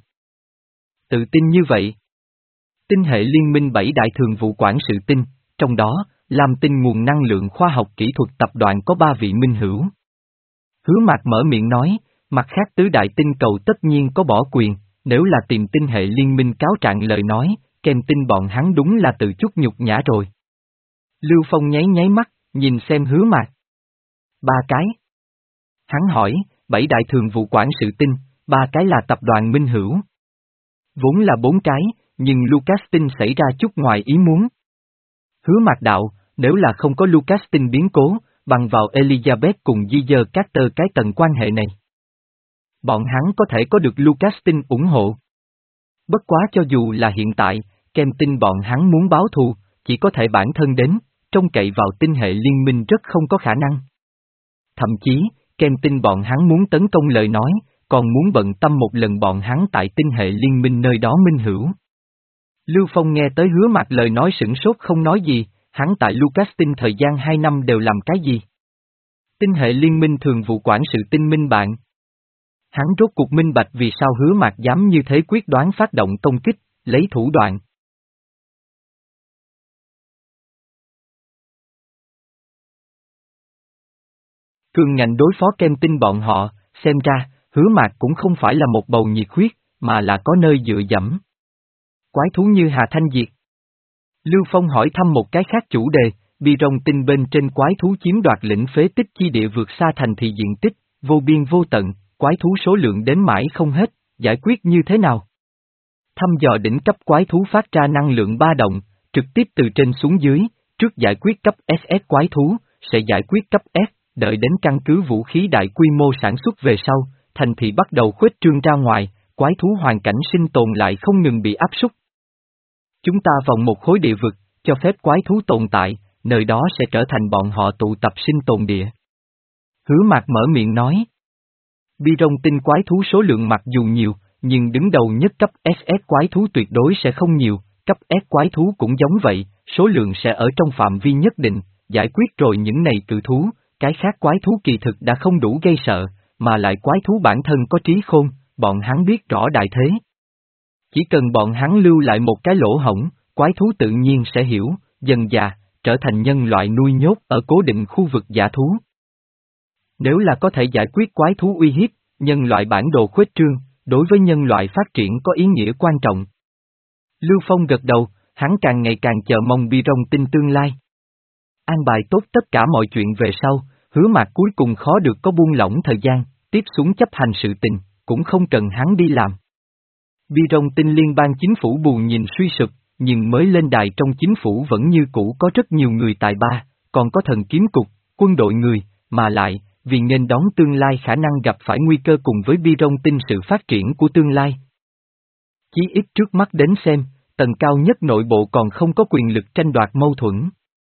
Tự tin như vậy. Tinh hệ liên minh bảy đại thường vụ quản sự tinh, trong đó, làm tinh nguồn năng lượng khoa học kỹ thuật tập đoàn có ba vị minh hữu. Hứa Mạc mở miệng nói, mặt khác tứ đại tinh cầu tất nhiên có bỏ quyền, nếu là tìm tinh hệ liên minh cáo trạng lời nói, Kem Tinh bọn hắn đúng là tự chút nhục nhã rồi. Lưu Phong nháy nháy mắt, nhìn xem Hứa Mạc. Ba cái. Hắn hỏi, bảy đại thường vụ quản sự tinh, ba cái là tập đoàn minh hữu. Vốn là bốn cái, nhưng Lucas Tinh xảy ra chút ngoài ý muốn. Hứa Mạc đạo, nếu là không có Lucas Tinh biến cố, bằng vào Elizabeth cùng Giger Carter cái tầng quan hệ này. Bọn hắn có thể có được Lucas Tinh ủng hộ. Bất quá cho dù là hiện tại, Kem Tinh bọn hắn muốn báo thù, chỉ có thể bản thân đến, trông cậy vào tinh hệ liên minh rất không có khả năng. Thậm chí, Kem Tinh bọn hắn muốn tấn công lời nói, còn muốn bận tâm một lần bọn hắn tại tinh hệ liên minh nơi đó minh hữu. Lưu Phong nghe tới Hứa Mạc lời nói sửng sốt không nói gì, hắn tại Lucas Tinh thời gian hai năm đều làm cái gì? Tinh hệ liên minh thường vụ quản sự tinh minh bạn. Hắn rốt cuộc minh bạch vì sao Hứa Mạc dám như thế quyết đoán phát động công kích, lấy thủ đoạn. Cường ngạnh đối phó Kem Tinh bọn họ, xem ra, Hứa Mạc cũng không phải là một bầu nhiệt huyết, mà là có nơi dựa dẫm. Quái thú như Hà Thanh Diệt. Lưu Phong hỏi thăm một cái khác chủ đề, Bi Rong Tinh bên trên quái thú chiếm đoạt lĩnh phế tích chi địa vượt xa thành thị diện tích, vô biên vô tận, quái thú số lượng đến mãi không hết, giải quyết như thế nào? Thăm dò đỉnh cấp quái thú phát ra năng lượng ba động, trực tiếp từ trên xuống dưới, trước giải quyết cấp ét ét quái thú, sẽ giải quyết cấp S, đợi đến căn cứ vũ khí đại quy mô sản xuất về sau, thành thị bắt đầu khuếch trương ra ngoài, quái thú hoàn cảnh sinh tồn lại không ngừng bị áp súc. Chúng ta vòng một khối địa vực, cho phép quái thú tồn tại, nơi đó sẽ trở thành bọn họ tụ tập sinh tồn địa. Hứa Mạc mở miệng nói. Bi Rong Tinh quái thú số lượng mặc dù nhiều, nhưng đứng đầu nhất cấp ét ét quái thú tuyệt đối sẽ không nhiều, cấp S quái thú cũng giống vậy, số lượng sẽ ở trong phạm vi nhất định, giải quyết rồi những này cự thú, cái khác quái thú kỳ thực đã không đủ gây sợ, mà lại quái thú bản thân có trí khôn, bọn hắn biết rõ đại thế. Chỉ cần bọn hắn lưu lại một cái lỗ hổng, quái thú tự nhiên sẽ hiểu, dần dà, trở thành nhân loại nuôi nhốt ở cố định khu vực giả thú. Nếu là có thể giải quyết quái thú uy hiếp, nhân loại bản đồ khuếch trương, đối với nhân loại phát triển có ý nghĩa quan trọng. Lưu Phong gật đầu, hắn càng ngày càng chờ mong Bi Rong Tinh tương lai. An bài tốt tất cả mọi chuyện về sau, Hứa Mạc cuối cùng khó được có buông lỏng thời gian, tiếp xuống chấp hành sự tình, cũng không cần hắn đi làm. Bi Rong Tinh liên bang chính phủ buồn nhìn suy sụp, nhưng mới lên đài trong chính phủ vẫn như cũ có rất nhiều người tài ba, còn có thần kiếm cục, quân đội người, mà lại, vì nên đón tương lai khả năng gặp phải nguy cơ cùng với Bi Rong Tinh sự phát triển của tương lai. Chí ít trước mắt đến xem, tầng cao nhất nội bộ còn không có quyền lực tranh đoạt mâu thuẫn.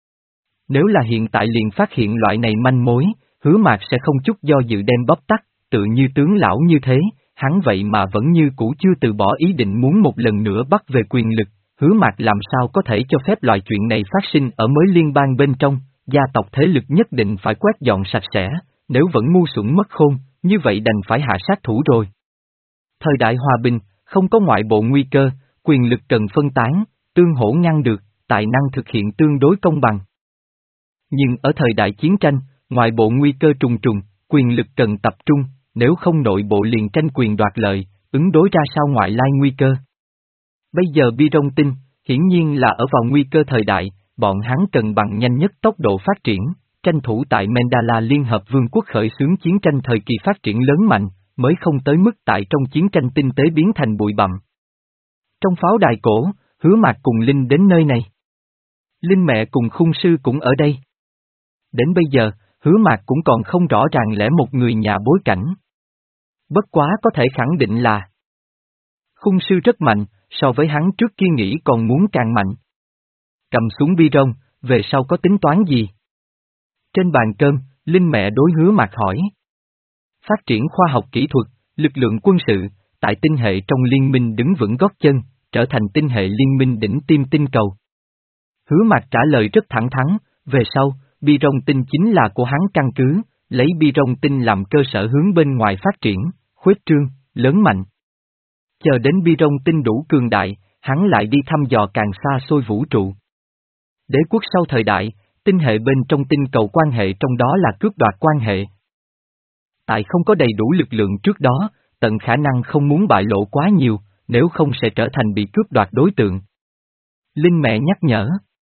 Nếu là hiện tại liền phát hiện loại này manh mối, Hứa Mạc sẽ không chút do dự đem bóp tắt, tự như tướng lão như thế, hắn vậy mà vẫn như cũ chưa từ bỏ ý định muốn một lần nữa bắt về quyền lực, Hứa Mạc làm sao có thể cho phép loại chuyện này phát sinh ở mới liên bang bên trong, gia tộc thế lực nhất định phải quét dọn sạch sẽ, nếu vẫn ngu xuẩn mất khôn, như vậy đành phải hạ sát thủ rồi. Thời đại hòa bình, không có ngoại bộ nguy cơ, quyền lực cần phân tán, tương hỗ ngăn được, tài năng thực hiện tương đối công bằng. Nhưng ở thời đại chiến tranh, ngoại bộ nguy cơ trùng trùng, quyền lực cần tập trung, nếu không nội bộ liền tranh quyền đoạt lợi, ứng đối ra sao ngoại lai nguy cơ. Bây giờ Bi Rong Tinh, hiển nhiên là ở vào nguy cơ thời đại, bọn hắn cần bằng nhanh nhất tốc độ phát triển, tranh thủ tại Mandala Liên Hợp Vương quốc khởi xướng chiến tranh thời kỳ phát triển lớn mạnh, mới không tới mức tại trong chiến tranh tinh tế biến thành bụi bặm. Trong pháo đài cổ, Hứa Mạc cùng Linh đến nơi này. Linh mẹ cùng Khung sư cũng ở đây. Đến bây giờ, Hứa Mạc cũng còn không rõ ràng lẽ một người nhà bối cảnh. Bất quá có thể khẳng định là Khung sư rất mạnh, so với hắn trước kia nghĩ còn muốn càng mạnh. Cầm súng bi rong, về sau có tính toán gì? Trên bàn cơm, Linh mẹ đối Hứa Mạc hỏi. Phát triển khoa học kỹ thuật, lực lượng quân sự, tại tinh hệ trong liên minh đứng vững gót chân, trở thành tinh hệ liên minh đỉnh tim tinh cầu. Hứa Mạc trả lời rất thẳng thắn, về sau, Bi Rong Tinh chính là của hắn căn cứ, lấy Bi Rong Tinh làm cơ sở hướng bên ngoài phát triển, khuếch trương, lớn mạnh. Chờ đến Bi Rong Tinh đủ cường đại, hắn lại đi thăm dò càng xa xôi vũ trụ. Đế quốc sau thời đại, tinh hệ bên trong tinh cầu quan hệ trong đó là cướp đoạt quan hệ. Tại không có đầy đủ lực lượng trước đó, tận khả năng không muốn bại lộ quá nhiều, nếu không sẽ trở thành bị cướp đoạt đối tượng. Linh mẹ nhắc nhở.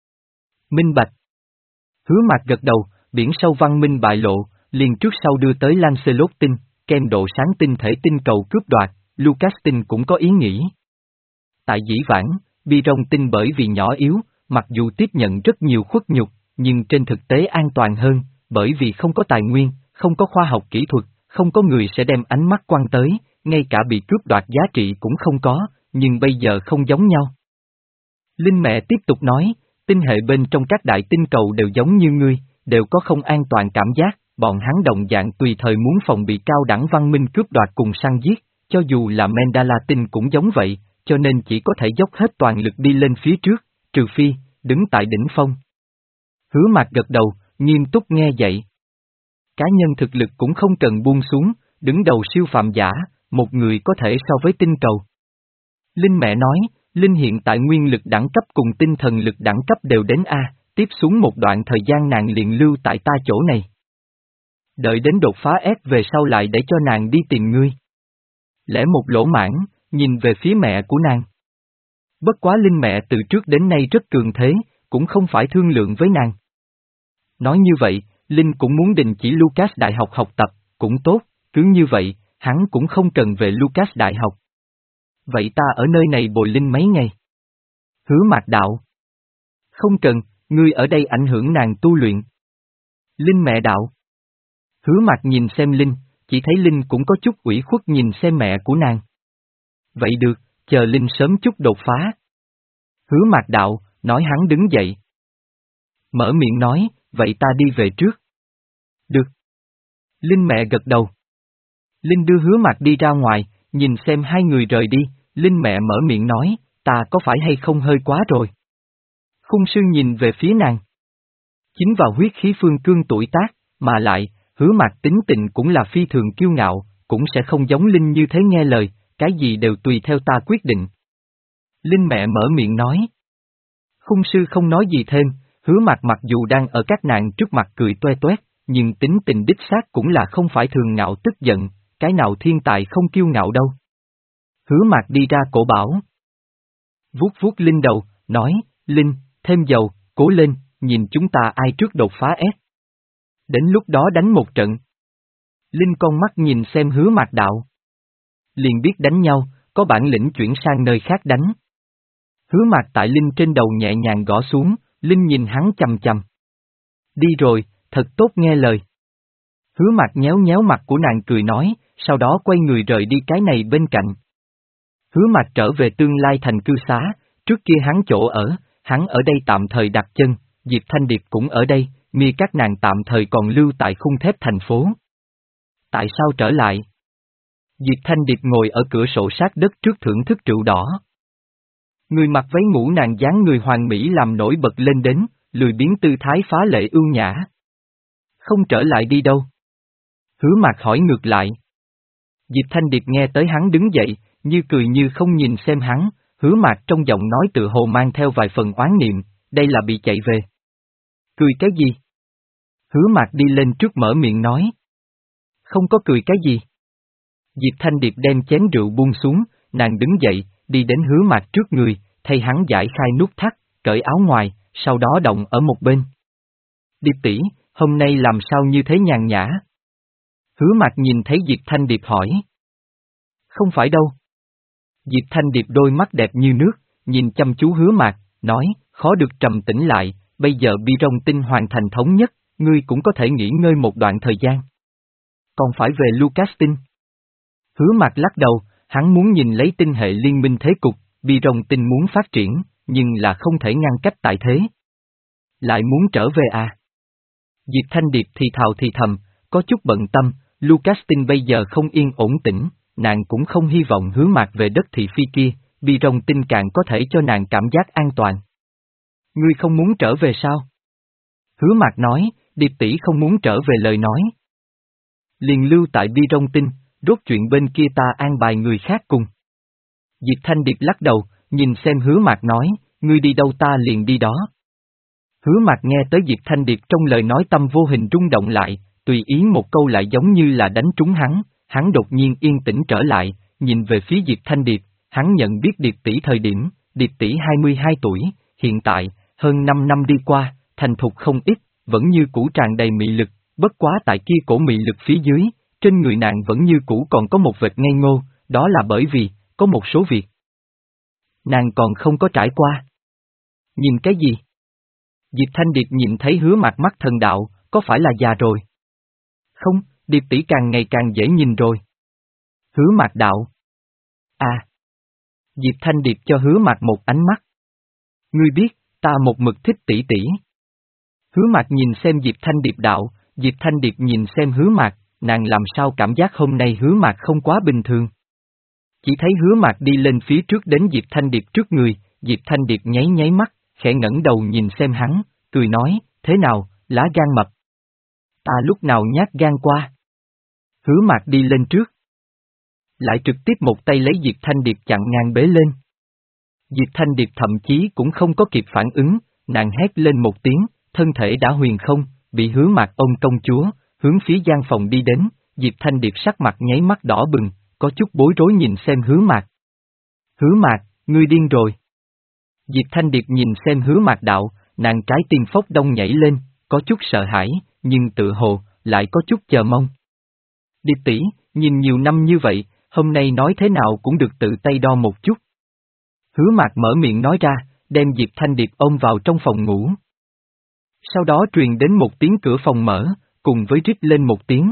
Minh bạch. Hứa Mạc gật đầu, biển sâu văn minh bại lộ, liền trước sau đưa tới Lancelot tinh, kem độ sáng tinh thể tinh cầu cướp đoạt, Lucas tinh cũng có ý nghĩ. Tại dĩ vãng, Bi Rong tinh bởi vì nhỏ yếu, mặc dù tiếp nhận rất nhiều khuất nhục, nhưng trên thực tế an toàn hơn, bởi vì không có tài nguyên, không có khoa học kỹ thuật, không có người sẽ đem ánh mắt quan tới, ngay cả bị cướp đoạt giá trị cũng không có, nhưng bây giờ không giống nhau. Linh mẹ tiếp tục nói, tinh hệ bên trong các đại tinh cầu đều giống như ngươi, đều có không an toàn cảm giác, bọn hắn đồng dạng tùy thời muốn phòng bị cao đẳng văn minh cướp đoạt cùng săn giết, cho dù là Mandala tinh cũng giống vậy, cho nên chỉ có thể dốc hết toàn lực đi lên phía trước, trừ phi, đứng tại đỉnh phong. Hứa Mạc gật đầu, nghiêm túc nghe dạy. Cá nhân thực lực cũng không cần buông xuống, đứng đầu siêu phàm giả, một người có thể so với tinh cầu. Linh mẹ nói, Linh hiện tại nguyên lực đẳng cấp cùng tinh thần lực đẳng cấp đều đến A, tiếp xuống một đoạn thời gian nàng liền lưu tại ta chỗ này. Đợi đến đột phá S về sau lại để cho nàng đi tìm ngươi. Lẽ một lỗ mãn, nhìn về phía mẹ của nàng. Bất quá Linh mẹ từ trước đến nay rất cường thế, cũng không phải thương lượng với nàng. Nói như vậy, Linh cũng muốn đình chỉ Lucas Đại học học tập, cũng tốt, cứ như vậy, hắn cũng không cần về Lucas Đại học. Vậy ta ở nơi này bồi Linh mấy ngày? Hứa Mạc đạo. Không cần, ngươi ở đây ảnh hưởng nàng tu luyện. Linh mẹ đạo. Hứa Mạc nhìn xem Linh, chỉ thấy Linh cũng có chút ủy khuất nhìn xem mẹ của nàng. Vậy được, chờ Linh sớm chút đột phá. Hứa Mạc đạo, nói hắn đứng dậy. Mở miệng nói, vậy ta đi về trước. Được. Linh mẹ gật đầu. Linh đưa Hứa Mạc đi ra ngoài, nhìn xem hai người rời đi, Linh mẹ mở miệng nói, ta có phải hay không hơi quá rồi. Khung sư nhìn về phía nàng. Chính vào huyết khí phương cương tuổi tác, mà lại, Hứa Mạc tính tình cũng là phi thường kiêu ngạo, cũng sẽ không giống Linh như thế nghe lời, cái gì đều tùy theo ta quyết định. Linh mẹ mở miệng nói. Khung sư không nói gì thêm, Hứa Mạc mặc dù đang ở các nàng trước mặt cười toe toét, nhưng tính tình đích xác cũng là không phải thường ngạo tức giận, cái nào thiên tài không kiêu ngạo đâu. Hứa Mạc đi ra cổ bảo. Vuốt vuốt Linh đầu, nói, Linh, thêm dầu, cố lên, nhìn chúng ta ai trước đột phá S. Đến lúc đó đánh một trận. Linh con mắt nhìn xem Hứa Mạc đạo. Liền biết đánh nhau, có bản lĩnh chuyển sang nơi khác đánh. Hứa Mạc tại Linh trên đầu nhẹ nhàng gõ xuống, Linh nhìn hắn chằm chằm. Đi rồi, thật tốt nghe lời. Hứa Mạc nhéo nhéo mặt của nàng cười nói, sau đó quay người rời đi cái này bên cạnh. Hứa Mạc trở về tương lai thành cư xá, trước kia hắn chỗ ở, hắn ở đây tạm thời đặt chân, Diệp Thanh Điệp cũng ở đây, mi các nàng tạm thời còn lưu tại khung thép thành phố. Tại sao trở lại? Diệp Thanh Điệp ngồi ở cửa sổ sát đất trước thưởng thức rượu đỏ. Người mặc váy ngủ nàng dáng người hoàng mỹ làm nổi bật lên đến, lười biếng tư thái phá lệ ưu nhã. Không trở lại đi đâu? Hứa Mạc hỏi ngược lại. Diệp Thanh Điệp nghe tới hắn đứng dậy, như cười như không nhìn xem hắn, Hứa Mạc trong giọng nói tự hồ mang theo vài phần oán niệm, đây là bị chạy về. Cười cái gì? Hứa Mạc đi lên trước mở miệng nói. Không có cười cái gì. Diệp Thanh Điệp đem chén rượu buông xuống, nàng đứng dậy, đi đến Hứa Mạc trước người, thay hắn giải khai nút thắt, cởi áo ngoài, sau đó động ở một bên. Điệp tỷ, hôm nay làm sao như thế nhàn nhã? Hứa Mạc nhìn thấy Diệp Thanh Điệp hỏi. Không phải đâu. Diệp Thanh Điệp đôi mắt đẹp như nước, nhìn chăm chú Hứa Mạc, nói, khó được trầm tĩnh lại, bây giờ bi rong tinh hoàn thành thống nhất, ngươi cũng có thể nghỉ ngơi một đoạn thời gian. Còn phải về Lucastin. Hứa Mạc lắc đầu, hắn muốn nhìn lấy tinh hệ liên minh thế cục, bi rong tinh muốn phát triển, nhưng là không thể ngăn cách tại thế. Lại muốn trở về à? Diệp Thanh Điệp thì thào thì thầm, có chút bận tâm, Lucastin bây giờ không yên ổn tĩnh, nàng cũng không hy vọng Hứa Mạc về đất thị phi kia, bi rong tinh càng có thể cho nàng cảm giác an toàn. Ngươi không muốn trở về sao? Hứa Mạc nói, Điệp tỷ không muốn trở về lời nói. Liền lưu tại bi rong tinh, rốt chuyện bên kia ta an bài người khác cùng. Diệp Thanh Điệp lắc đầu, nhìn xem Hứa Mạc nói, ngươi đi đâu ta liền đi đó. Hứa Mạc nghe tới Diệp Thanh Điệp trong lời nói tâm vô hình rung động lại, tùy ý một câu lại giống như là đánh trúng hắn, hắn đột nhiên yên tĩnh trở lại, nhìn về phía Diệp Thanh Điệp, hắn nhận biết Điệp tỷ thời điểm, Điệp tỷ hai mươi hai tuổi, hiện tại, hơn năm năm đi qua, thành thục không ít, vẫn như cũ tràn đầy mị lực, bất quá tại kia cổ mị lực phía dưới, trên người nàng vẫn như cũ còn có một vệt ngây ngô, đó là bởi vì, có một số việc nàng còn không có trải qua. Nhìn cái gì? Diệp Thanh Điệp nhìn thấy Hứa Mạc mắt thần đạo, có phải là già rồi? Không, Điệp tỷ càng ngày càng dễ nhìn rồi. Hứa Mạc đạo. À. Diệp Thanh Điệp cho Hứa Mạc một ánh mắt. Ngươi biết, ta một mực thích tỷ tỷ. Hứa Mạc nhìn xem Diệp Thanh Điệp đạo, Diệp Thanh Điệp nhìn xem Hứa Mạc, nàng làm sao cảm giác hôm nay Hứa Mạc không quá bình thường. Chỉ thấy Hứa Mạc đi lên phía trước đến Diệp Thanh Điệp trước người, Diệp Thanh Điệp nháy nháy mắt, khẽ ngẩng đầu nhìn xem hắn, cười nói, thế nào, lá gan mập. Ta lúc nào nhát gan qua. Hứa Mạc đi lên trước. Lại trực tiếp một tay lấy Diệp Thanh Điệp chặn ngang bế lên. Diệp Thanh Điệp thậm chí cũng không có kịp phản ứng, nàng hét lên một tiếng, thân thể đã huyền không, bị Hứa Mạc ôm công chúa, hướng phía gian phòng đi đến, Diệp Thanh Điệp sắc mặt nháy mắt đỏ bừng, có chút bối rối nhìn xem Hứa Mạc. Hứa Mạc, ngươi điên rồi. Diệp Thanh Điệp nhìn xem Hứa Mạc đạo, nàng trái tim phốc đông nhảy lên, có chút sợ hãi, nhưng tự hồ, lại có chút chờ mong. Điệp tỷ, nhìn nhiều năm như vậy, hôm nay nói thế nào cũng được tự tay đo một chút. Hứa Mạc mở miệng nói ra, đem Diệp Thanh Điệp ôm vào trong phòng ngủ. Sau đó truyền đến một tiếng cửa phòng mở, cùng với rít lên một tiếng.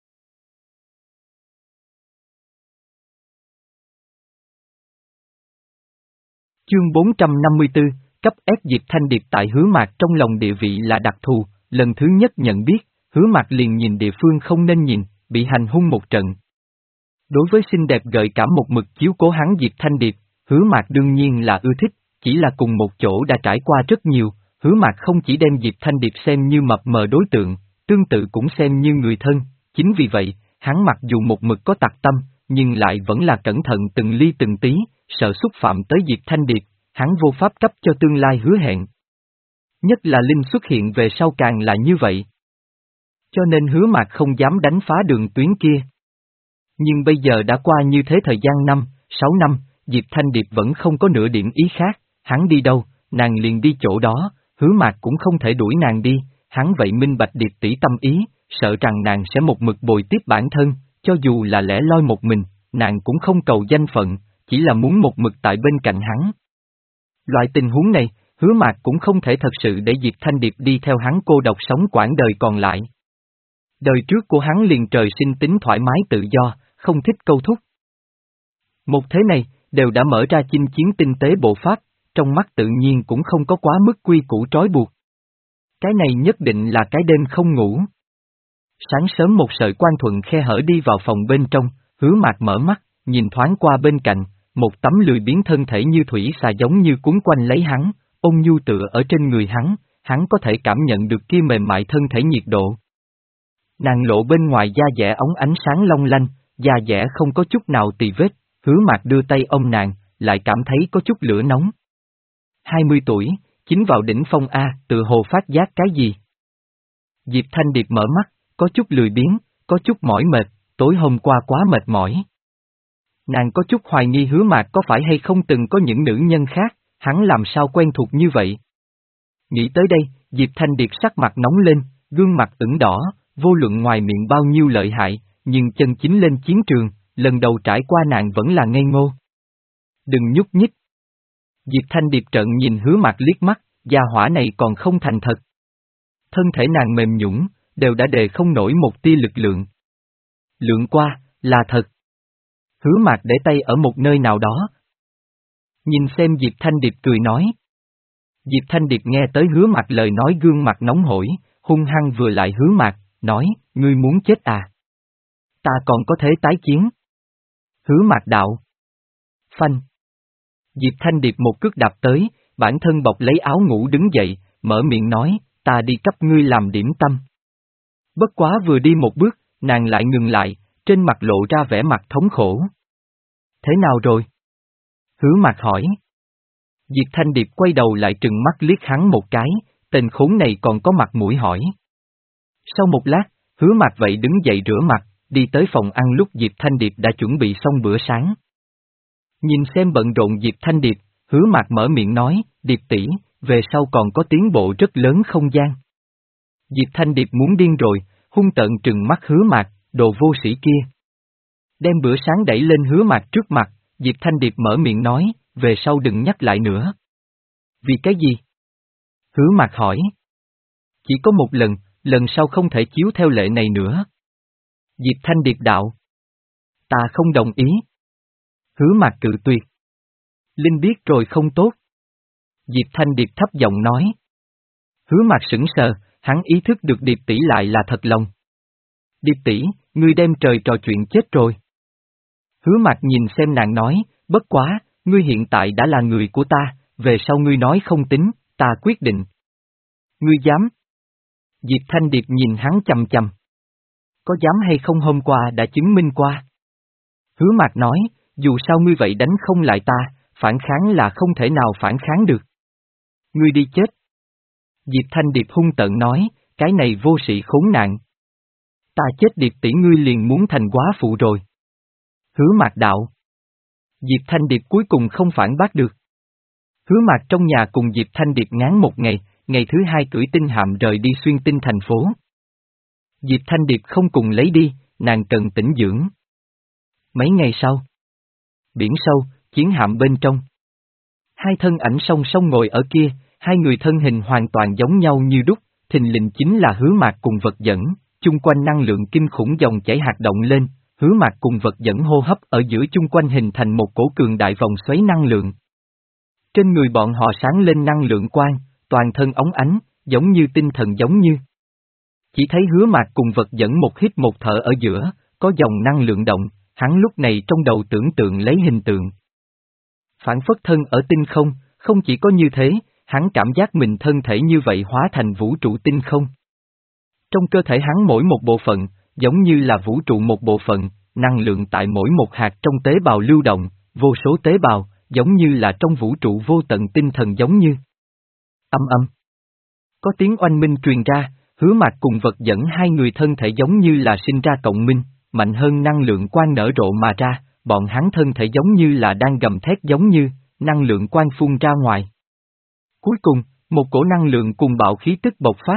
Chương bốn trăm năm mươi tư, cấp ép Diệp Thanh Điệp tại Hứa Mạc trong lòng địa vị là đặc thù, lần thứ nhất nhận biết, Hứa Mạc liền nhìn địa phương không nên nhìn, bị hành hung một trận. Đối với xinh đẹp gợi cảm một mực chiếu cố hắn Diệp Thanh Điệp, Hứa Mạc đương nhiên là ưa thích, chỉ là cùng một chỗ đã trải qua rất nhiều, Hứa Mạc không chỉ đem Diệp Thanh Điệp xem như mập mờ đối tượng, tương tự cũng xem như người thân, chính vì vậy, hắn mặc dù một mực có tặc tâm, nhưng lại vẫn là cẩn thận từng ly từng tí, sợ xúc phạm tới Diệp Thanh Điệp, hắn vô pháp cấp cho tương lai hứa hẹn. Nhất là Linh xuất hiện về sau càng là như vậy. Cho nên Hứa Mạc không dám đánh phá đường tuyến kia. Nhưng bây giờ đã qua như thế thời gian năm, sáu năm, Diệp Thanh Điệp vẫn không có nửa điểm ý khác, hắn đi đâu, nàng liền đi chỗ đó, Hứa Mạc cũng không thể đuổi nàng đi, hắn vậy minh bạch Điệp tỷ tâm ý, sợ rằng nàng sẽ một mực bồi tiếp bản thân, cho dù là lẻ loi một mình, nàng cũng không cầu danh phận, chỉ là muốn một mực tại bên cạnh hắn. Loại tình huống này, Hứa Mạc cũng không thể thật sự để Diệp Thanh Điệp đi theo hắn cô độc sống quãng đời còn lại. Đời trước của hắn liền trời sinh tính thoải mái tự do, không thích câu thúc. Một thế này, đều đã mở ra chinh chiến tinh tế bộ pháp, trong mắt tự nhiên cũng không có quá mức quy củ trói buộc. Cái này nhất định là cái đêm không ngủ. Sáng sớm một sợi quan thuận khe hở đi vào phòng bên trong, Hứa Mạc mở mắt, nhìn thoáng qua bên cạnh, một tấm lười biếng thân thể như thủy xà giống như cuốn quanh lấy hắn, ôn nhu tựa ở trên người hắn, hắn có thể cảm nhận được kia mềm mại thân thể nhiệt độ. Nàng lộ bên ngoài da dẻ óng ánh sáng long lanh, da dẻ không có chút nào tì vết, Hứa Mạc đưa tay ôm nàng, lại cảm thấy có chút lửa nóng. hai mươi tuổi, chính vào đỉnh phong A, tự hồ phát giác cái gì? Diệp Thanh Điệp mở mắt, có chút lười biếng, có chút mỏi mệt, tối hôm qua quá mệt mỏi. Nàng có chút hoài nghi Hứa Mạc có phải hay không từng có những nữ nhân khác, hắn làm sao quen thuộc như vậy? Nghĩ tới đây, Diệp Thanh Điệp sắc mặt nóng lên, gương mặt ửng đỏ, vô luận ngoài miệng bao nhiêu lợi hại, nhưng chân chính lên chiến trường, lần đầu trải qua nàng vẫn là ngây ngô. Đừng nhúc nhích. Diệp Thanh Điệp trợn nhìn Hứa Mạc liếc mắt, gia hỏa này còn không thành thật. Thân thể nàng mềm nhũn, đều đã đề không nổi một tia lực lượng. Lượng qua, là thật. Hứa Mạc để tay ở một nơi nào đó. Nhìn xem Diệp Thanh Điệp cười nói. Diệp Thanh Điệp nghe tới Hứa Mạc lời nói gương mặt nóng hổi, hung hăng vừa lại Hứa Mạc, nói, ngươi muốn chết à? Ta còn có thể tái chiến. Hứa Mạc đạo. Phanh. Diệp Thanh Điệp một cước đạp tới, bản thân bọc lấy áo ngủ đứng dậy, mở miệng nói, ta đi cấp ngươi làm điểm tâm. Bất quá vừa đi một bước, nàng lại ngừng lại, trên mặt lộ ra vẻ mặt thống khổ. Thế nào rồi? Hứa Mạc hỏi. Diệp Thanh Điệp quay đầu lại trừng mắt liếc hắn một cái, tên khốn này còn có mặt mũi hỏi. Sau một lát, Hứa Mạc vậy đứng dậy rửa mặt, đi tới phòng ăn lúc Diệp Thanh Điệp đã chuẩn bị xong bữa sáng. Nhìn xem bận rộn Diệp Thanh Điệp, Hứa Mạc mở miệng nói, Điệp tỷ, về sau còn có tiến bộ rất lớn không gian. Diệp Thanh Điệp muốn điên rồi, hung tợn trừng mắt Hứa Mạc, đồ vô sĩ kia. Đem bữa sáng đẩy lên Hứa Mạc trước mặt, Diệp Thanh Điệp mở miệng nói, về sau đừng nhắc lại nữa. Vì cái gì? Hứa Mạc hỏi. Chỉ có một lần, lần sau không thể chiếu theo lệ này nữa. Diệp Thanh Điệp đạo. Ta không đồng ý. Hứa Mạc cự tuyệt. Linh biết rồi không tốt. Diệp Thanh Điệp thấp giọng nói. Hứa Mạc sững sờ, hắn ý thức được Điệp tỷ lại là thật lòng. Điệp tỷ, ngươi đem trời trò chuyện chết rồi. Hứa Mạc nhìn xem nàng nói, bất quá, ngươi hiện tại đã là người của ta, về sau ngươi nói không tính, ta quyết định. Ngươi dám? Diệp Thanh Điệp nhìn hắn chằm chằm. Có dám hay không hôm qua đã chứng minh qua. Hứa Mạc nói, dù sao ngươi vậy đánh không lại ta, phản kháng là không thể nào phản kháng được. Ngươi đi chết. Diệp Thanh Điệp hung tợn nói, cái này vô sĩ khốn nạn. Ta chết Điệp tỷ ngươi liền muốn thành quá phụ rồi. Hứa Mạc đạo. Diệp Thanh Điệp cuối cùng không phản bác được. Hứa Mạc trong nhà cùng Diệp Thanh Điệp ngán một ngày, ngày thứ hai cưỡi tinh hạm rời đi xuyên tinh thành phố. Diệp Thanh Điệp không cùng lấy đi, nàng cần tĩnh dưỡng. Mấy ngày sau. Biển sâu, chiến hạm bên trong. Hai thân ảnh song song ngồi ở kia, hai người thân hình hoàn toàn giống nhau như đúc, thình lình chính là Hứa Mạc cùng vật dẫn, chung quanh năng lượng kinh khủng dòng chảy hoạt động lên, Hứa Mạc cùng vật dẫn hô hấp ở giữa chung quanh hình thành một cổ cường đại vòng xoáy năng lượng. Trên người bọn họ sáng lên năng lượng quang, toàn thân óng ánh, giống như tinh thần giống như. Chỉ thấy Hứa Mạc cùng vật dẫn một hít một thở ở giữa, có dòng năng lượng động, hắn lúc này trong đầu tưởng tượng lấy hình tượng. Phản phất thân ở tinh không, không chỉ có như thế, hắn cảm giác mình thân thể như vậy hóa thành vũ trụ tinh không. Trong cơ thể hắn mỗi một bộ phận, giống như là vũ trụ một bộ phận, năng lượng tại mỗi một hạt trong tế bào lưu động, vô số tế bào, giống như là trong vũ trụ vô tận tinh thần giống như. Âm âm. Có tiếng oanh minh truyền ra, Hứa Mạc cùng vật dẫn hai người thân thể giống như là sinh ra cộng minh, mạnh hơn năng lượng quang nở rộ mà ra, bọn hắn thân thể giống như là đang gầm thét giống như, năng lượng quang phun ra ngoài. Cuối cùng, một cổ năng lượng cùng bạo khí tức bộc phát.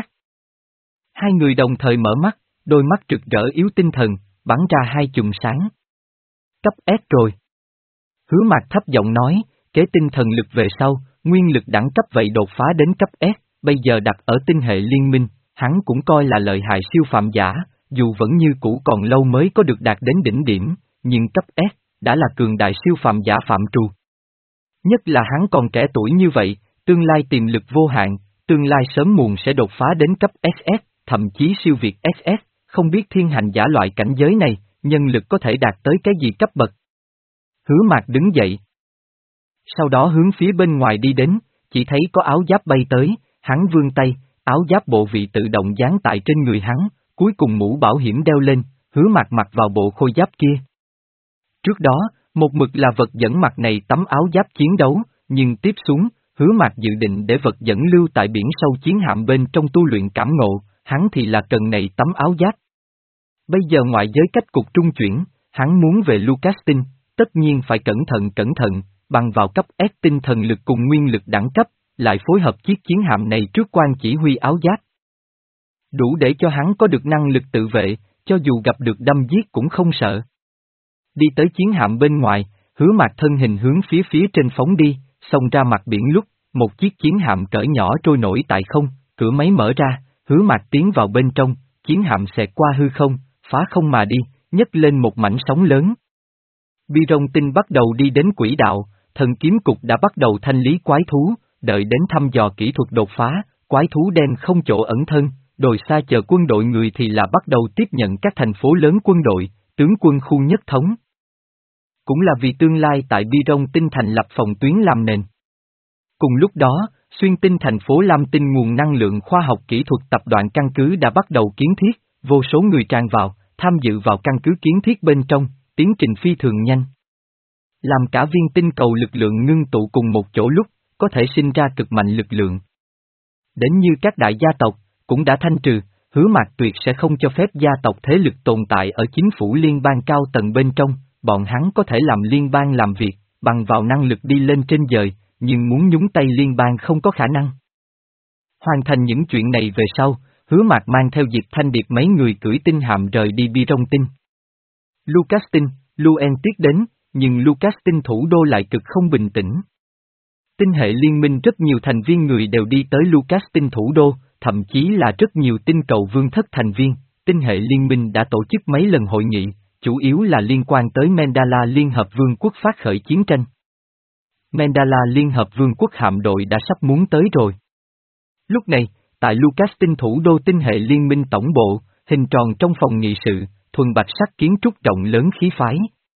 Hai người đồng thời mở mắt, đôi mắt rực rỡ yếu tinh thần, bắn ra hai chùm sáng. Cấp S rồi. Hứa Mạc thấp giọng nói, kế tinh thần lực về sau, nguyên lực đẳng cấp vậy đột phá đến cấp S, bây giờ đặt ở tinh hệ liên minh, hắn cũng coi là lợi hại siêu phạm giả, dù vẫn như cũ còn lâu mới có được đạt đến đỉnh điểm, nhưng cấp S, đã là cường đại siêu phạm giả phạm trù. Nhất là hắn còn trẻ tuổi như vậy, tương lai tiềm lực vô hạn, tương lai sớm muộn sẽ đột phá đến cấp ét ét, thậm chí siêu việt ét ét, không biết thiên hành giả loại cảnh giới này, nhân lực có thể đạt tới cái gì cấp bậc. Hứa Mạc đứng dậy. Sau đó hướng phía bên ngoài đi đến, chỉ thấy có áo giáp bay tới, hắn vươn tay, áo giáp bộ vị tự động dán tại trên người hắn, cuối cùng mũ bảo hiểm đeo lên, Hứa Mạc mặc vào bộ khôi giáp kia. Trước đó, một mực là vật dẫn mặt này tấm áo giáp chiến đấu, nhưng tiếp xuống, Hứa Mạc dự định để vật dẫn lưu tại biển sâu chiến hạm bên trong tu luyện cảm ngộ, hắn thì là cần này tấm áo giáp. Bây giờ ngoại giới cách cục trung chuyển, hắn muốn về Lucastin, tất nhiên phải cẩn thận cẩn thận, bằng vào cấp S tinh thần lực cùng nguyên lực đẳng cấp, lại phối hợp chiếc chiến hạm này trước quan chỉ huy áo giáp. Đủ để cho hắn có được năng lực tự vệ, cho dù gặp được đâm giết cũng không sợ. Đi tới chiến hạm bên ngoài, Hứa Mạc thân hình hướng phía phía trên phóng đi, xông ra mặt biển lúc, một chiếc chiến hạm cỡ nhỏ trôi nổi tại không, cửa máy mở ra, Hứa Mạc tiến vào bên trong, chiến hạm xẹt qua hư không, phá không mà đi, nhấc lên một mảnh sóng lớn. Bi rong tinh bắt đầu đi đến quỹ đạo, thần kiếm cục đã bắt đầu thanh lý quái thú, đợi đến thăm dò kỹ thuật đột phá, quái thú đen không chỗ ẩn thân, đồi xa chờ quân đội người thì là bắt đầu tiếp nhận các thành phố lớn quân đội, tướng quân khu nhất thống. Cũng là vì tương lai tại Bi rong tinh thành lập phòng tuyến làm nền. Cùng lúc đó, xuyên tinh thành phố Lam Tinh nguồn năng lượng khoa học kỹ thuật tập đoàn căn cứ đã bắt đầu kiến thiết, vô số người tràn vào, tham dự vào căn cứ kiến thiết bên trong, tiến trình phi thường nhanh. Làm cả viên tinh cầu lực lượng ngưng tụ cùng một chỗ lúc, có thể sinh ra cực mạnh lực lượng. Đến như các đại gia tộc, cũng đã thanh trừ, Hứa Mạc tuyệt sẽ không cho phép gia tộc thế lực tồn tại ở chính phủ liên bang cao tầng bên trong, bọn hắn có thể làm liên bang làm việc, bằng vào năng lực đi lên trên dời, nhưng muốn nhúng tay liên bang không có khả năng. Hoàn thành những chuyện này về sau, Hứa Mạc mang theo Diệp Thanh Điệp mấy người cưỡi tinh hạm rời đi Bi rong tinh. Lucastin, Luen Tiết đến, nhưng Lucastin thủ đô lại cực không bình tĩnh. Tinh hệ liên minh rất nhiều thành viên người đều đi tới Lucastin thủ đô, thậm chí là rất nhiều tinh cầu vương thất thành viên, tinh hệ liên minh đã tổ chức mấy lần hội nghị, chủ yếu là liên quan tới Mandala Liên Hợp Vương quốc phát khởi chiến tranh. Mandala Liên Hợp Vương quốc hạm đội đã sắp muốn tới rồi. Lúc này, tại Lucastin thủ đô tinh hệ liên minh tổng bộ, hình tròn trong phòng nghị sự, thuần bạch sắc kiến trúc rộng lớn khí phái.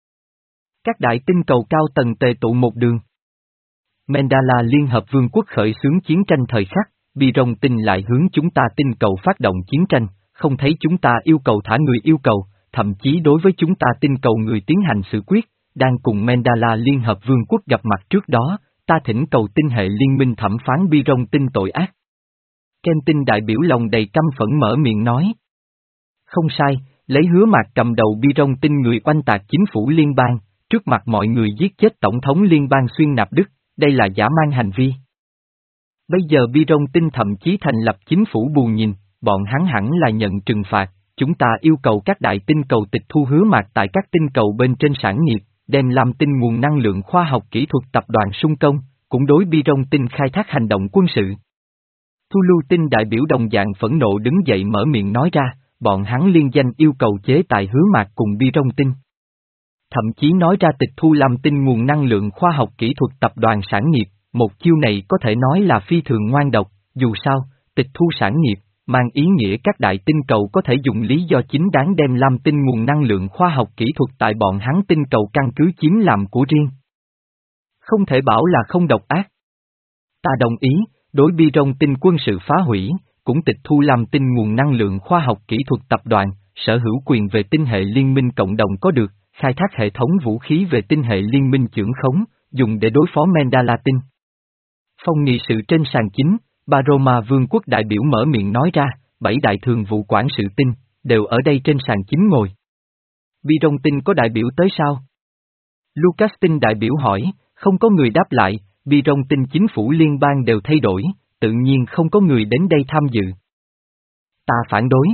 Các đại tinh cầu cao tầng tề tụ một đường. Mandala Liên Hợp Vương quốc khởi xướng chiến tranh thời khắc, Bi rong tinh lại hướng chúng ta tinh cầu phát động chiến tranh, không thấy chúng ta yêu cầu thả người yêu cầu, thậm chí đối với chúng ta tinh cầu người tiến hành xử quyết, đang cùng Mandala Liên Hợp Vương quốc gặp mặt trước đó, ta thỉnh cầu tinh hệ liên minh thẩm phán Bi rong tinh tội ác. Ken tinh đại biểu lòng đầy căm phẫn mở miệng nói. Không sai, lấy Hứa Mạc cầm đầu Bi rong tinh người oanh tạc chính phủ liên bang, trước mặt mọi người giết chết tổng thống liên bang Xuyên Nạp Đức, đây là dã man hành vi. Bây giờ Bi rong tinh thậm chí thành lập chính phủ bù nhìn, bọn hắn hẳn là nhận trừng phạt, chúng ta yêu cầu các đại tinh cầu tịch thu Hứa Mạc tại các tinh cầu bên trên sản nghiệp, đem làm tinh nguồn năng lượng khoa học kỹ thuật tập đoàn Sung Công, cũng đối Bi rong tinh khai thác hành động quân sự. Thu Lưu tinh đại biểu đồng dạng phẫn nộ đứng dậy mở miệng nói ra, bọn hắn liên danh yêu cầu chế tài Hứa Mạc cùng Bi rong tinh. Thậm chí nói ra tịch thu làm tinh nguồn năng lượng khoa học kỹ thuật tập đoàn sản nghiệp, một chiêu này có thể nói là phi thường ngoan độc, dù sao, tịch thu sản nghiệp, mang ý nghĩa các đại tinh cầu có thể dùng lý do chính đáng đem làm tinh nguồn năng lượng khoa học kỹ thuật tại bọn hắn tinh cầu căn cứ chiếm làm của riêng. Không thể bảo là không độc ác. Ta đồng ý, đối Bi rong tinh quân sự phá hủy, cũng tịch thu làm tinh nguồn năng lượng khoa học kỹ thuật tập đoàn, sở hữu quyền về tinh hệ liên minh cộng đồng có được, khai thác hệ thống vũ khí về tinh hệ liên minh chưởng khống, dùng để đối phó Mandala tinh. Phòng nghị sự trên sàn chính, Baroma Vương quốc đại biểu mở miệng nói ra, bảy đại thường vụ quản sự tinh, đều ở đây trên sàn chính ngồi. Bi rong tinh có đại biểu tới sao? Lucas tinh đại biểu hỏi, không có người đáp lại, Bi rong tinh chính phủ liên bang đều thay đổi, tự nhiên không có người đến đây tham dự. Ta phản đối.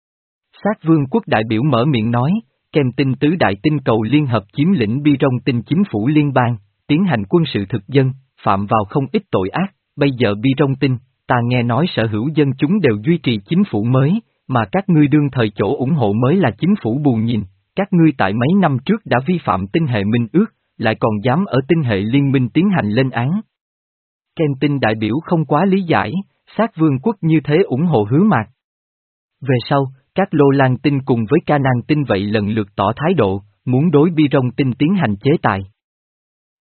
Sát Vương quốc đại biểu mở miệng nói, kèm tinh tứ đại tinh cầu liên hợp chiếm lĩnh Bi rong tinh chính phủ liên bang, tiến hành quân sự thực dân, phạm vào không ít tội ác, bây giờ Bi rong tinh, ta nghe nói sở hữu dân chúng đều duy trì chính phủ mới, mà các ngươi đương thời chỗ ủng hộ mới là chính phủ bù nhìn, các ngươi tại mấy năm trước đã vi phạm tinh hệ minh ước, lại còn dám ở tinh hệ liên minh tiến hành lên án. Ken tinh đại biểu không quá lý giải, sát vương quốc như thế ủng hộ Hứa Mạc. Về sau, các Lô Lan tinh cùng với Ca Nan tinh vậy lần lượt tỏ thái độ, muốn đối Bi rong tinh tiến hành chế tài.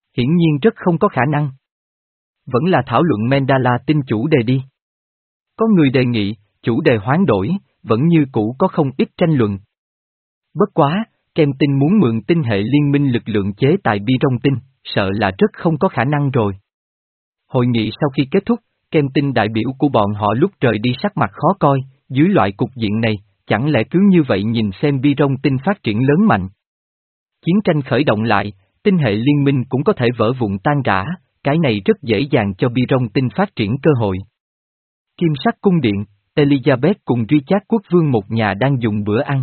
Hiển nhiên rất không có khả năng. Vẫn là thảo luận Mandala tin chủ đề đi. Có người đề nghị, chủ đề hoán đổi, vẫn như cũ có không ít tranh luận. Bất quá, Kem Tinh muốn mượn tinh hệ liên minh lực lượng chế tài bi rong tinh, sợ là rất không có khả năng rồi. Hội nghị sau khi kết thúc, Kem Tinh đại biểu của bọn họ lúc rời đi sắc mặt khó coi, dưới loại cục diện này, chẳng lẽ cứ như vậy nhìn xem bi rong tinh phát triển lớn mạnh. Chiến tranh khởi động lại, tinh hệ liên minh cũng có thể vỡ vụn tan rã, cái này rất dễ dàng cho bi rong tinh phát triển cơ hội. Kim sắc cung điện, Elizabeth cùng Richard quốc vương một nhà đang dùng bữa ăn.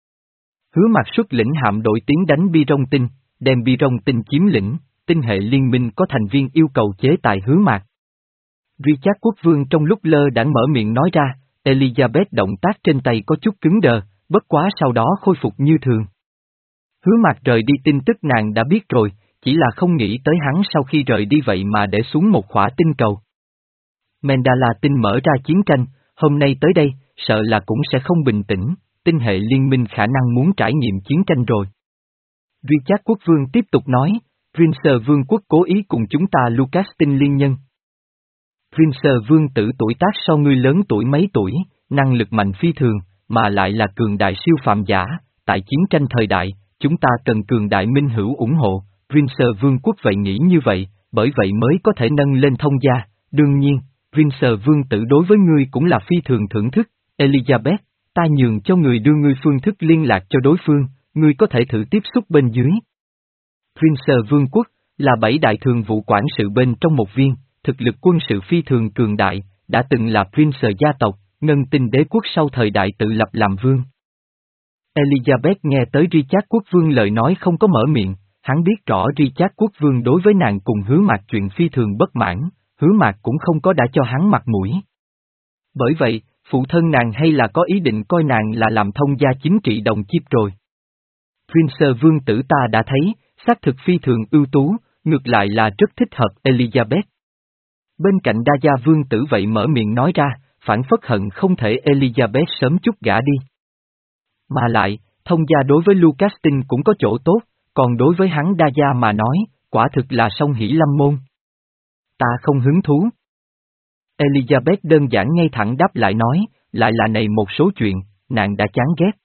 Hứa Mạc xuất lĩnh hạm đội tiến đánh bi rong tinh, đem bi rong tinh chiếm lĩnh, tinh hệ liên minh có thành viên yêu cầu chế tài Hứa Mạc. Richard quốc vương trong lúc lơ đãng mở miệng nói ra, Elizabeth động tác trên tay có chút cứng đờ, bất quá sau đó khôi phục như thường. Hứa Mạc rời đi tin tức nàng đã biết rồi, chỉ là không nghĩ tới hắn sau khi rời đi vậy mà để xuống một khỏa tinh cầu. Mandala tinh mở ra chiến tranh, hôm nay tới đây, sợ là cũng sẽ không bình tĩnh, tinh hệ liên minh khả năng muốn trải nghiệm chiến tranh rồi. Richard quốc vương tiếp tục nói, Prince vương quốc cố ý cùng chúng ta Lucas tinh liên nhân. Prince vương tử tuổi tác so ngươi lớn tuổi mấy tuổi, năng lực mạnh phi thường, mà lại là cường đại siêu phàm giả, tại chiến tranh thời đại, chúng ta cần cường đại minh hữu ủng hộ, Prince vương quốc vậy nghĩ như vậy, bởi vậy mới có thể nâng lên thông gia, đương nhiên, Prince vương tử đối với ngươi cũng là phi thường thưởng thức, Elizabeth, ta nhường cho người đưa ngươi phương thức liên lạc cho đối phương, ngươi có thể thử tiếp xúc bên dưới. Prince vương quốc, là bảy đại thường vụ quản sự bên trong một viên, thực lực quân sự phi thường cường đại, đã từng là Prince gia tộc, ngân tinh đế quốc sau thời đại tự lập làm vương. Elizabeth nghe tới Richard quốc vương lời nói không có mở miệng, hắn biết rõ Richard quốc vương đối với nàng cùng Hứa Mạc chuyện phi thường bất mãn, Hứa Mạc cũng không có đã cho hắn mặt mũi. Bởi vậy, phụ thân nàng hay là có ý định coi nàng là làm thông gia chính trị đồng chiếp rồi. Prince vương tử ta đã thấy, xác thực phi thường ưu tú, ngược lại là rất thích hợp Elizabeth. Bên cạnh đa gia vương tử vậy mở miệng nói ra, phản phất hận không thể Elizabeth sớm chút gả đi. Mà lại, thông gia đối với Lucas tinh cũng có chỗ tốt, còn đối với hắn đa gia mà nói, quả thực là song hỷ lâm môn. Ta không hứng thú. Elizabeth đơn giản ngay thẳng đáp lại nói, lại là này một số chuyện, nàng đã chán ghét.